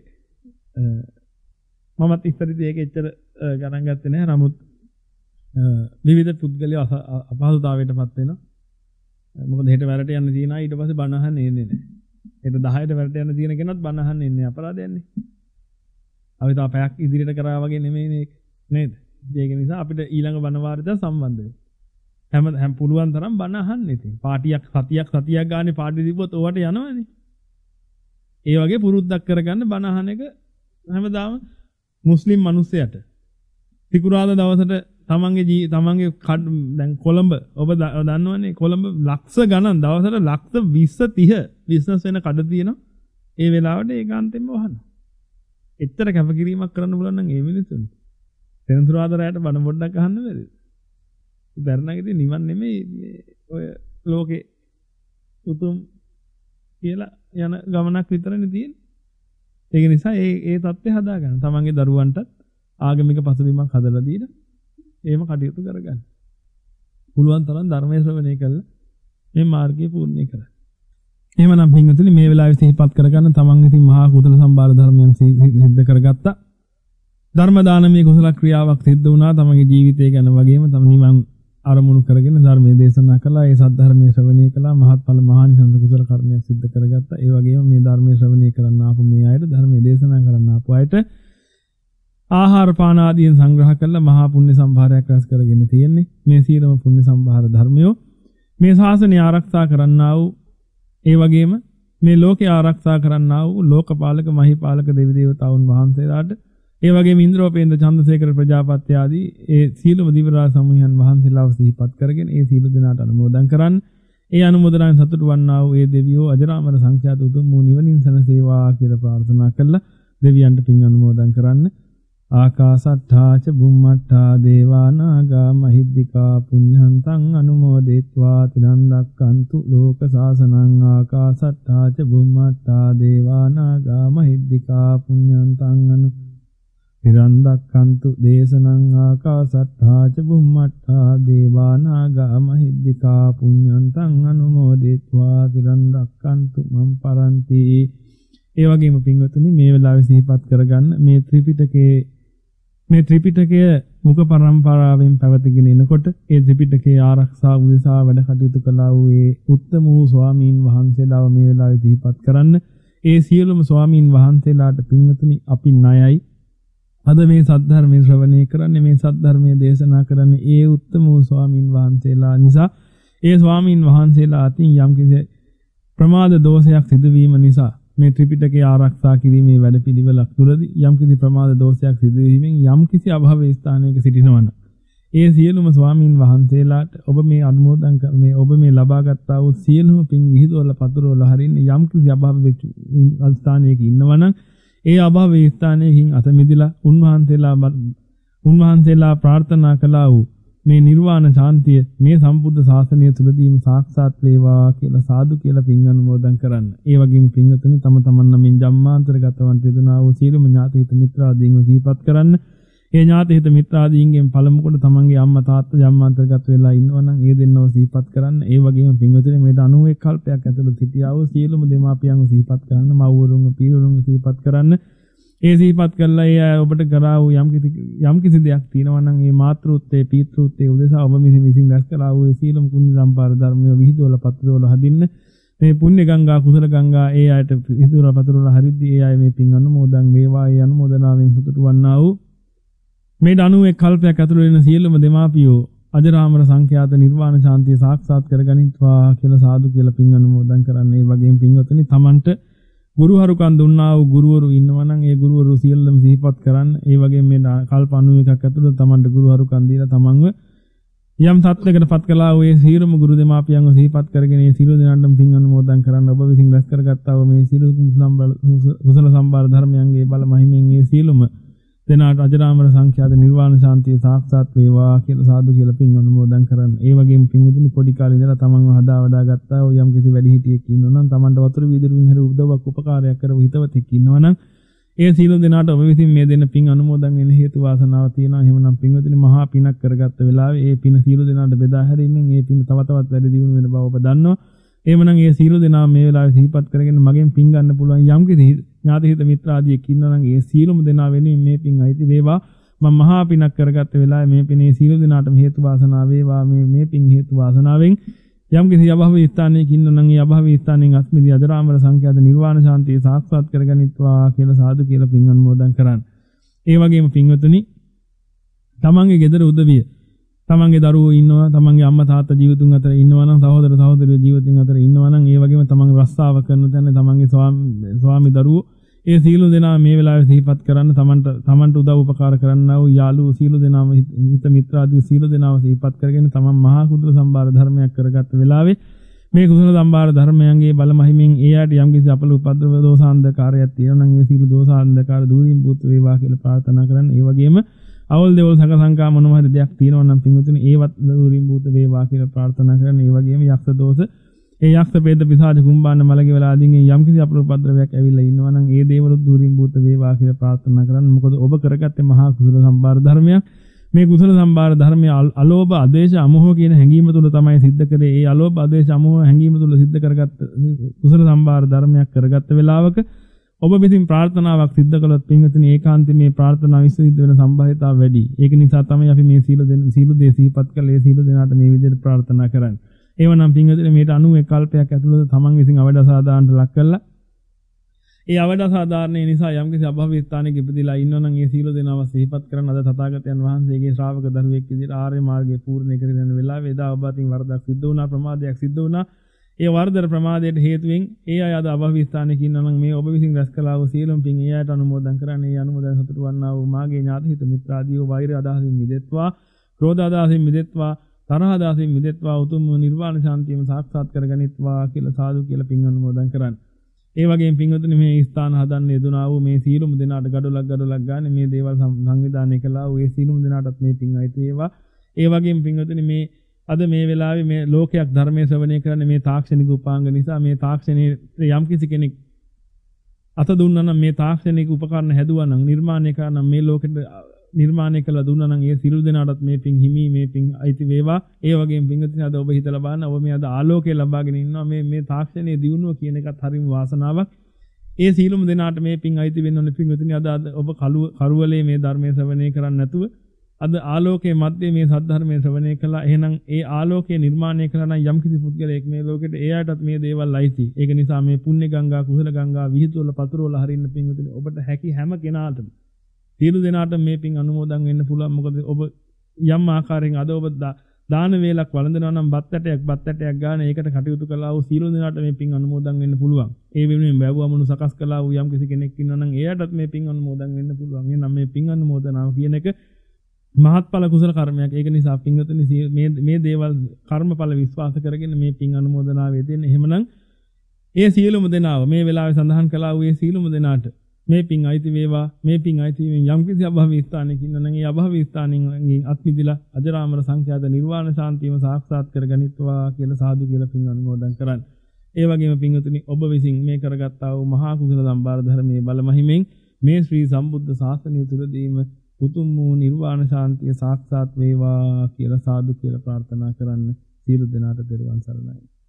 මමත් ඉස්සරිදී ඒක එච්චර ගණන් ගත්තේ නැහැ. නමුත් විවිධ පුද්ගලයෝ අපහසුතාවයටපත් වෙනවා. මොකද හෙට වැඩට යන්න තියෙනවා ඊට පස්සේ බණ අහන්න එන්නේ නැහැ. හෙට දහයට වැඩට යන්න තියෙන කෙනත් බණ අහන්න එන්නේ අපරාධයන්නේ. අපි තා පැයක් ඉදිරියට කරා වගේ නෙමෙයි මේක. නේද? ඒක නිසා අපිට ඊළඟ බණ වාරයට සම්බන්ධ වෙන්න. හැම හැම පුළුවන් තරම් බණ අහන්න ඉතින්. පාටියක් සතියක් සතියක් ගානේ පාටි දීපුවොත් ඕවට යනවනේ. ඒ වගේ පුරුද්දක් කරගන්න බණ අහන එක හැමදාම මුස්ලිම් මිනිස්සයාට. සිකුරාදා දවසට තමන්ගේ ජී තමන්ගේ දැන් කොළඹ ඔබ දන්නවනේ කොළඹ ලක්ෂ ගණන් දවසට ලක්ෂ විස්ස තිහ බිස්නස් වෙන කඩ තියෙනවා. ඒ වෙලාවට ඒකාන්තයෙන්ම වහනවා. එච්චර කැපකිරීමක් කරන්න බුලන් නම් ඒ මිනිස්සුන්. සෙනසුරාදා රැයට බණ පොඩ්ඩක් අහන්න බැරිද? බැරණගෙදී නිවන් නෙමෙයි ඔය ලෝකේ උතුම් කියලා යන ගමනක් විතරනේ තියෙන්නේ. ඒක නිසා ඒ ඒ தත්ත්වය හදාගන්න. තමන්ගේ දරුවන්ටත් ආගමික පසුබිමක් හදලා දීලා එහෙම කටයුතු කරගන්න. පුළුවන් තරම් ධර්මයේ ශ්‍රවණය කළා මේ මාර්ගය පූර්ණේ කරන්න. එහෙමනම් පින්වතුනි මේ වෙලාවේ සිහිපත් කරගන්න තමන් ඉතින් මහා කුසල සම්භාර ධර්මයන් සිද්ධ කරගත්තා. ධර්ම දානමය කුසල ක්‍රියාවක් සිද්ධ වුණා තමන්ගේ ජීවිතය ගැන වගේම තම නිවන් අරමුණු කරගෙන ධර්මයේ දේශනා කළා. ඒ සත්‍ය ධර්මයේ ශ්‍රවණය කළා. මහත්ඵල මහානිසංස කුසල කර්මයක් සිද්ධ කරගත්තා. ඒ වගේම මේ ධර්මයේ ශ්‍රවණය කරන්න ආපු මේ අයට ධර්මයේ දේශනා කරන්න ආපු අයට ආහාර පාන ආදීන් සංග්‍රහ කළා මහා පුණ්‍ය සම්භාරයක් රැස් කරගෙන තියෙන්නේ. මේ සීලම පුණ්‍ය සම්භාර ධර්මයෝ මේ ශාසනය ආරක්ෂා කරන්නා වූ ඒ වගේම මේ ලෝකේ ආරක්ෂා කරන්නා වූ ලෝකපාලක මහීපාලක දෙවි දේවතාවුන් වහන්සේලාට ඒ වගේම ඉන්ද්‍රෝපේන්ද්‍ර චන්ද්‍රසේකර ප්‍රජාපති ආදී ඒ සීලම දිවරාජ සමූහයන් වහන්සේලාව සිහිපත් කරගෙන ඒ සීල දෙනාට අනුමෝදන් කරන්න. ඒ අනුමෝදනාවෙන් සතුටු වන්නා වූ ඒ දෙවියෝ අජරාමර සංඛ්‍යාත උතුම් වූ නිවනින් සැනසේවා කියලා ප්‍රාර්ථනා කළා. දෙවියන්ට පින් අනුමෝදන් කරන්න. ආකාසට්ඨා ච බුම්මට්ඨා දේවා නාග මහිද්దికා පුඤ්ඤන්තං අනුමෝදිත्वा තිරන් රක්칸තු ලෝක සාසනං. ආකාසට්ඨා ච බුම්මට්ඨා දේවා නාග මහිද්దికා පුඤ්ඤන්තං අනු තිරන් රක්칸තු දේශනං. ආකාසට්ඨා ච බුම්මට්ඨා දේවා නාග මහිද්దికා පුඤ්ඤන්තං අනුමෝදිත्वा තිරන් රක්칸තු මම් පරන්ති. ඒ වගේම පින්වතුනි මේ වෙලාවේ සිහිපත් කරගන්න මේ ත්‍රිපිටකයේ මේ ත්‍රිපිටකය මුඛ පරම්පරාවෙන් පැවතගෙන එනකොට ඒ ත්‍රිපිටකයේ ආරක්ෂා උදෙසා වැඩ කටයුතු කළා වූ ඒ උත්තම වූ ස්වාමීන් වහන්සේලාව මේ වෙලාවේ සිහිපත් කරන්න. ඒ සියලුම ස්වාමීන් වහන්සේලාට පින්වතුනි අපි ණයයි. අද මේ සද්ධර්මයේ ශ්‍රවණය කරන්නේ මේ සද්ධර්මයේ දේශනා කරන්නේ ඒ උත්තම වූ ස්වාමීන් වහන්සේලා නිසා. ඒ ස්වාමීන් වහන්සේලා අතින් යම්කිසි ප්‍රමාද දෝෂයක් සිදුවීම නිසා මේ ත්‍රිපිටකයේ ආරක්ෂා කිරීමේ වැඩපිළිවෙලක් තුළදී යම්කිසි ප්‍රමාද දෝෂයක් සිදු වීමෙන් යම්කිසි අභාවයේ ස්ථානයක සිටිනවනම් ඒ සියලුම ස්වාමීන් වහන්සේලාට ඔබ මේ අනුමෝදන් කර මේ ඔබ මේ ලබාගත්තා වූ සියලුම පින් විහිදුවල පතුරවල හරින්න යම්කිසි අභාවයේ ස්ථානයක ඉන්නවනම් ඒ අභාවයේ ස්ථානයකින් අත මිදලා උන්වහන්සේලා උන්වහන්සේලා ප්‍රාර්ථනා කළා වූ මේ නිර්වාණ ශාන්තිය මේ සම්බුද්ධ ශාසනය තුළදීම සාක්ෂාත් වේවා කියලා සාදු කියලා පින් අනුමෝදන් කරන්න. ඒ වගේම පින්වතුනි තම තමන් නමින් ජම්මාන්තරගතවන් ත්‍රිදුනා වූ සීලම ඥාතිහිත මිත්‍රාදීන්ව සිහිපත් කරන්න. ඒ ඥාතිහිත මිත්‍රාදීන්ගෙන් පළමු කොට තමන්ගේ අම්මා තාත්තා ජම්මාන්තරගත වෙලා ඉන්නවනම් ඒ දෙන්නව සිහිපත් කරන්න. ඒ වගේම පින්වතුනි මේට අනූ එක් කල්පයක් ඇතුළත සිටියා වූ සීලම දෙමාපියන්ව සිහිපත් කරන්න. මව්වරුන්ව පීවරුන්ව සිහිපත් කරන්න. ඒ සිහිපත් කළා ඒ ඔබට කරා වූ යම් කිසි යම් කිසි දෙයක් තියෙනවා නම් ඒ මාතෘත්වයේ පීතෘත්වයේ උදෙසා ඔබ විසින් විසින් රැස් කළා වූ සීලම් කුණ්‍ය සම්පාර ධර්මයේ විහිදුවල පතරවල හදින්න මේ පුණ්‍ය ගංගා කුසල ගංගා ඒ අයට විහිදුවල පතරවල හරිද්දී ඒ අය මේ පින් අනුමෝදන් වේවා. ඒ අනුමෝදනාවෙන් සතුටු වන්නා වූ මේ අනූ එක් කල්පයක් ඇතුළත වෙන සියලුම දෙමාපියෝ අජරාමර සංඛ්‍යාත නිර්වාණ ශාන්තිය සාක්ෂාත් කරගනිත්වා කියලා සාදු කියලා පින් අනුමෝදන් කරන්න. ඒ වගේම පින්වතුනි තමන්ට ගුරු හරුකන් දුන්නා වූ ගුරුවරු ඉන්නවනම් ඒ ගුරුවරු සියල්ලම සිහිපත් කරන්න. ඒ වගේම මේ කල්ප අනූ එකක් ඇතුළත තමන්ට ගුරු හරුකන් දීලා තමන්ව යම් තත්ත්වයකට පත් කළා වූ ඒ සියලුම ගුරු දෙමාපියන්ව සිහිපත් කරගෙන ඒ සියලු දෙනාටම පින් අනුමෝදන් කරන්න. ඔබ විසින් රැස් කරගත්තා වූ මේ සියලු කුසල සම්භාර ධර්මයන්ගේ බල මහිමෙන් ඒ සියලුම දෙනාට අජරාමර සංඛ්‍යාත නිර්වාණ ශාන්තිය සාක්ෂාත් වේවා කියලා සාදු කියලා පින් අනුමෝදන් කරන්න. ඒ වගේම පින්වතුනි පොඩි කාලේ ඉඳලා තමන්ව හදා වඩා ගත්තා වූ යම් කිසි වැඩිහිටියෙක් ඉන්නවනම් තමන්ට වතුර වීදුරුවෙන් හැර උදව්වක් උපකාරයක් කරව හිතවතෙක් ඉන්නවනම් ඒ සීල දෙනාට ඔබ විසින් මේ දෙන්න පින් අනුමෝදන් වෙන හේතු වාසනාව තියෙනවා. එහෙමනම් පින්වතුනි මහා පිනක් කරගත්ත වෙලාවේ ඒ පින සීල දෙනාට බෙදා හැරීමෙන් ඒ පින තව තවත් වැඩි දියුණු වෙන බව ඔබ දන්නවා. එහෙමනම් ඒ සීල දෙනා මේ වෙලාවේ සිහිපත් කරගෙන මගෙන් පින් ගන්න පුළුවන් යම් කිසි ඥාතිහිත මිත්‍රාදියෙක් ඉන්නවනම් ඒ සීලම දෙනා වෙනුවෙන් මේ පින් අයිති වේවා. මම මහා පිනක් කරගත්ත වෙලාවේ මේ පිනේ සීල දෙනාටම හේතු වාසනාව වේවා. මේ මේ පින් හේතු වාසනාවෙන් යම් කිසි අභාවී ස්ථානයක ඉන්නවනම් ඒ අභාවී ස්ථානයෙන් අස්මිදි අජරාමර සංඛ්‍යාත නිර්වාණ ශාන්තිය සාක්ෂාත් කරගනිත්වා කියලා සාදු කියලා පින් අනුමෝදන් කරන්න. ඒ වගේම පින්වතුනි තමන්ගේ ගෙදර උදවිය තමන්ගේ දරුවෝ ඉන්නවා, තමන්ගේ අම්මා තාත්තා ජීවිතුන් අතර ඉන්නවා නම්, සහෝදර සහෝදරියෝ ජීවිතුන් අතර ඉන්නවා නම්, ඒ වගේම තමන් රස්සාව කරන තැන තමන්ගේ ස්වාමි ස්වාමි දරුවෝ ඒ සීල දෙනා මේ වෙලාවේ සිහිපත් කරන්න, තමන්ට තමන්ට උදව් උපකාර කරන්නා වූ යාළුවෝ සීල දෙනාම හිත මිත්‍රාදී සීල දෙනාව සිහිපත් කරගෙන තමන් මහා කුසල සම්භාර ධර්මයක් කරගත්ත වෙලාවේ මේ කුසල සම්භාර ධර්මයන්ගේ බල මහිමින් ඒ ආට යම්කිසි අපල උපද්‍රව දෝසාන්ධකාරයක් තියෙනවා නම් ඒ සීල දෝසාන්ධකාර දූරින් පුත් වේවා කියලා ප්‍රාර්ථනා කරන්න. ඒ වගේම අවල් දෙවල් සක සංකා මොනවා හරි දෙයක් තියෙනවා නම් පින්වතුනි ඒවත් දූරින් පුත් වේවා කියලා ප්‍රාර්ථනා කරන්න. ඒ වගේම යක්ෂ දෝෂ ඒ යක්ෂ වේද පිසාච කුම්බාන මලගේ වල ආදීන් යම්කිසි අපල උපද්‍රවයක් ඇවිල්ලා ඉන්නවා නම් ඒ දේවල් දූරින් පුත් වේවා කියලා ප්‍රාර්ථනා කරන්න. මොකද ඔබ කරගත්තේ මහා කුසල සම්භාර ධර්මයක්. මේ කුසල සම්භාර ධර්මය අලෝභ ආදේශ අමෝහ කියන හැඟීම තුල තමයි සිද්ධ කරේ. ඒ අලෝභ ආදේශ අමෝහ හැඟීම තුල සිද්ධ කරගත්ත කුසල සම්භාර ධර්මයක් කරගත්ත වෙලාවක ඔබ විසින් ප්‍රාර්ථනාවක් සිද්ධ කළොත් පින්වතුනි ඒකාන්තයෙන් මේ ප්‍රාර්ථනාව විශ්ව වෙන සම්භාවිතාව වැඩි. ඒක නිසා තමයි අපි මේ සීල දෙන සීල දේ සිහිපත් කළේ සීල දෙනාට මේ විදිහට ප්‍රාර්ථනා කරන්නේ. ඒවනම් පින්වතුනි මේට අනූ කල්පයක් ඇතුළත තමන් විසින් අවඩසාදානට ලක් කළා. ඒ අවඩසාදාරණය නිසා යම්කිසි අභව්‍ය ස්ථානයක ඉපදිලා ඉන්නවා නම් ඒ සීල දෙනාව සිහිපත් කරන අද තථාගතයන් වහන්සේගේ ශ්‍රාවක දරුවෙක් විදිහට ආර්ය මාර්ගයේ පූර්ණ කරගෙන වෙලාවේ එදා ඔබ අතින් වරදක් සිද්ධ වුණා, ප්‍රමාදයක් සිද්ධ වුණා. ඒ වරදර ප්‍රමාදයට හේතුවෙන් ඒ අය අද අභව්‍ය ස්ථානයක ඉන්නවා නම් මේ ඔබ විසින් රැස් කළා වූ සීලම් පින් ඒ අයට අනුමෝදන් කරන්න. ඒ අනුමෝදන් සතුටු වන්නා වූ මාගේ ඥාති හිත මිත්‍රාදීව වෛර අදහසින් මිදෙත්වා, ක්‍රෝධ අදහසින් මිදෙත්වා, තරහ අදහසින් මිදෙත්වා, උතුම් නිර්වාණ ශාන්තියම සාක්ෂාත් කරගනිත්වා කියලා සාදු කියලා පින් අනුමෝදන් කරන්න. ඒ වගේම පින්වතුනි මේ ස්ථාන හදන්න යෙදුනා වූ මේ සීලුම දෙනාට ගඩොලක් ගඩොලක් ගන්න මේ දේවල් සංවිධානය කළා වූ ඒ සීලුම දෙනාටත් මේ පින් අයිති වේවා. ඒ වගේම පින්වතුනි මේ අද මේ වෙලාවේ මේ ලෝකයක් ධර්මයේ ශ්‍රවණය කරන මේ තාක්ෂණික උපාංග නිසා මේ තාක්ෂණයේ යම් කිසි කෙනෙක් අත දුන්නා නම් මේ තාක්ෂණික උපකරණ හැදුවා නම් නිර්මාණය කරා නම් මේ ලෝකෙට නිර්මාණය කළා දුන්නා නම් ඒ සිළු දෙනාටත් මේ පින් හිමි මේ පින් අයිති වේවා. ඒ වගේම පින්වතුනි අද ඔබ හිතලා බලන්න ඔබ මේ අද ආලෝකය ලබාගෙන ඉන්නවා මේ මේ තාක්ෂණයේ දියුණුව කියන එකත් හරිම වාසනාවක්. ඒ සීලුම දෙනාට මේ පින් අයිති වෙන්න ඕනේ පින්වතුනි. අද අද ඔබ කරුවලේ මේ ධර්මයේ ශ්‍රවණය කරන්නේ නැතුව අද ආලෝකයේ මැද්දේ මේ සද්ධර්මයේ ශ්‍රවණය කළා. එහෙනම් ඒ ආලෝකය නිර්මාණය කළා නම් යම්කිසි පුද්ගලයෙක් මේ ලෝකෙට එයාටත් මේ දේවල් අයිති. ඒක නිසා මේ පුණ්‍ය ගංගා කුසල ගංගා විහිදුවල පතුරවල හරින්න පින්වතුනි ඔබට හැකි හැම කෙනාටම සියලු දෙනාට මේ පින් අනුමෝදන් වෙන්න පුළුවන්. මොකද ඔබ යම් ආකාරයෙන් අද ඔබ දාන වේලක් වළඳනවා නම් බත් ඇටයක් බත් ඇටයක් ගන්න ඒකට කටයුතු කළා වූ සියලු දෙනාට මේ පින් අනුමෝදන් වෙන්න පුළුවන්. ඒ වෙනුවෙන් බැවුවමනු සකස් කළා වූ යම් කිසි කෙනෙක් ඉන්නවා නම් එයාටත් මේ පින් අනුමෝදන් වෙන්න පුළුවන්. එහෙනම් මේ පින් අනුමෝදනාව කියන එක මහත්ඵල කුසල කර්මයක්. ඒක නිසා පින්වතුනි මේ මේ දේවල් කර්මඵල විශ්වාස කරගෙන මේ පින් අනුමෝදනාවේ දෙන්න. එහෙමනම් ඒ සියලුම දෙනාව මේ වෙලාවේ සඳහන් කළා වූ ඒ සියලුම දෙනාට මේ පින් අයිති වේවා. මේ පින් අයිති වීමෙන් යම් කිසි අභව්‍ය ස්ථානයක ඉන්නා නම් ඒ අභව්‍ය ස්ථානෙන් අත්මිදිලා අජරාමර සංඛ්‍යාත නිර්වාණ ශාන්තියම සාක්ෂාත් කරගනිත්වා කියලා සාදු කියලා පින් අනුමෝදන් කරන්න. ඒ වගේම පින්වතුනි ඔබ විසින් මේ කරගත්තා වූ මහා කුසල සම්භාර ධර්මයේ බල මහිමෙන් මේ ශ්‍රී සම්බුද්ධ ශාසනය තුලදීම උතුම් වූ නිර්වාණ ශාන්තිය සාක්ෂාත් වේවා කියලා සාදු කියලා ප්‍රාර්ථනා කරන්න. සියලු දෙනාට දරුවන් සරණයි.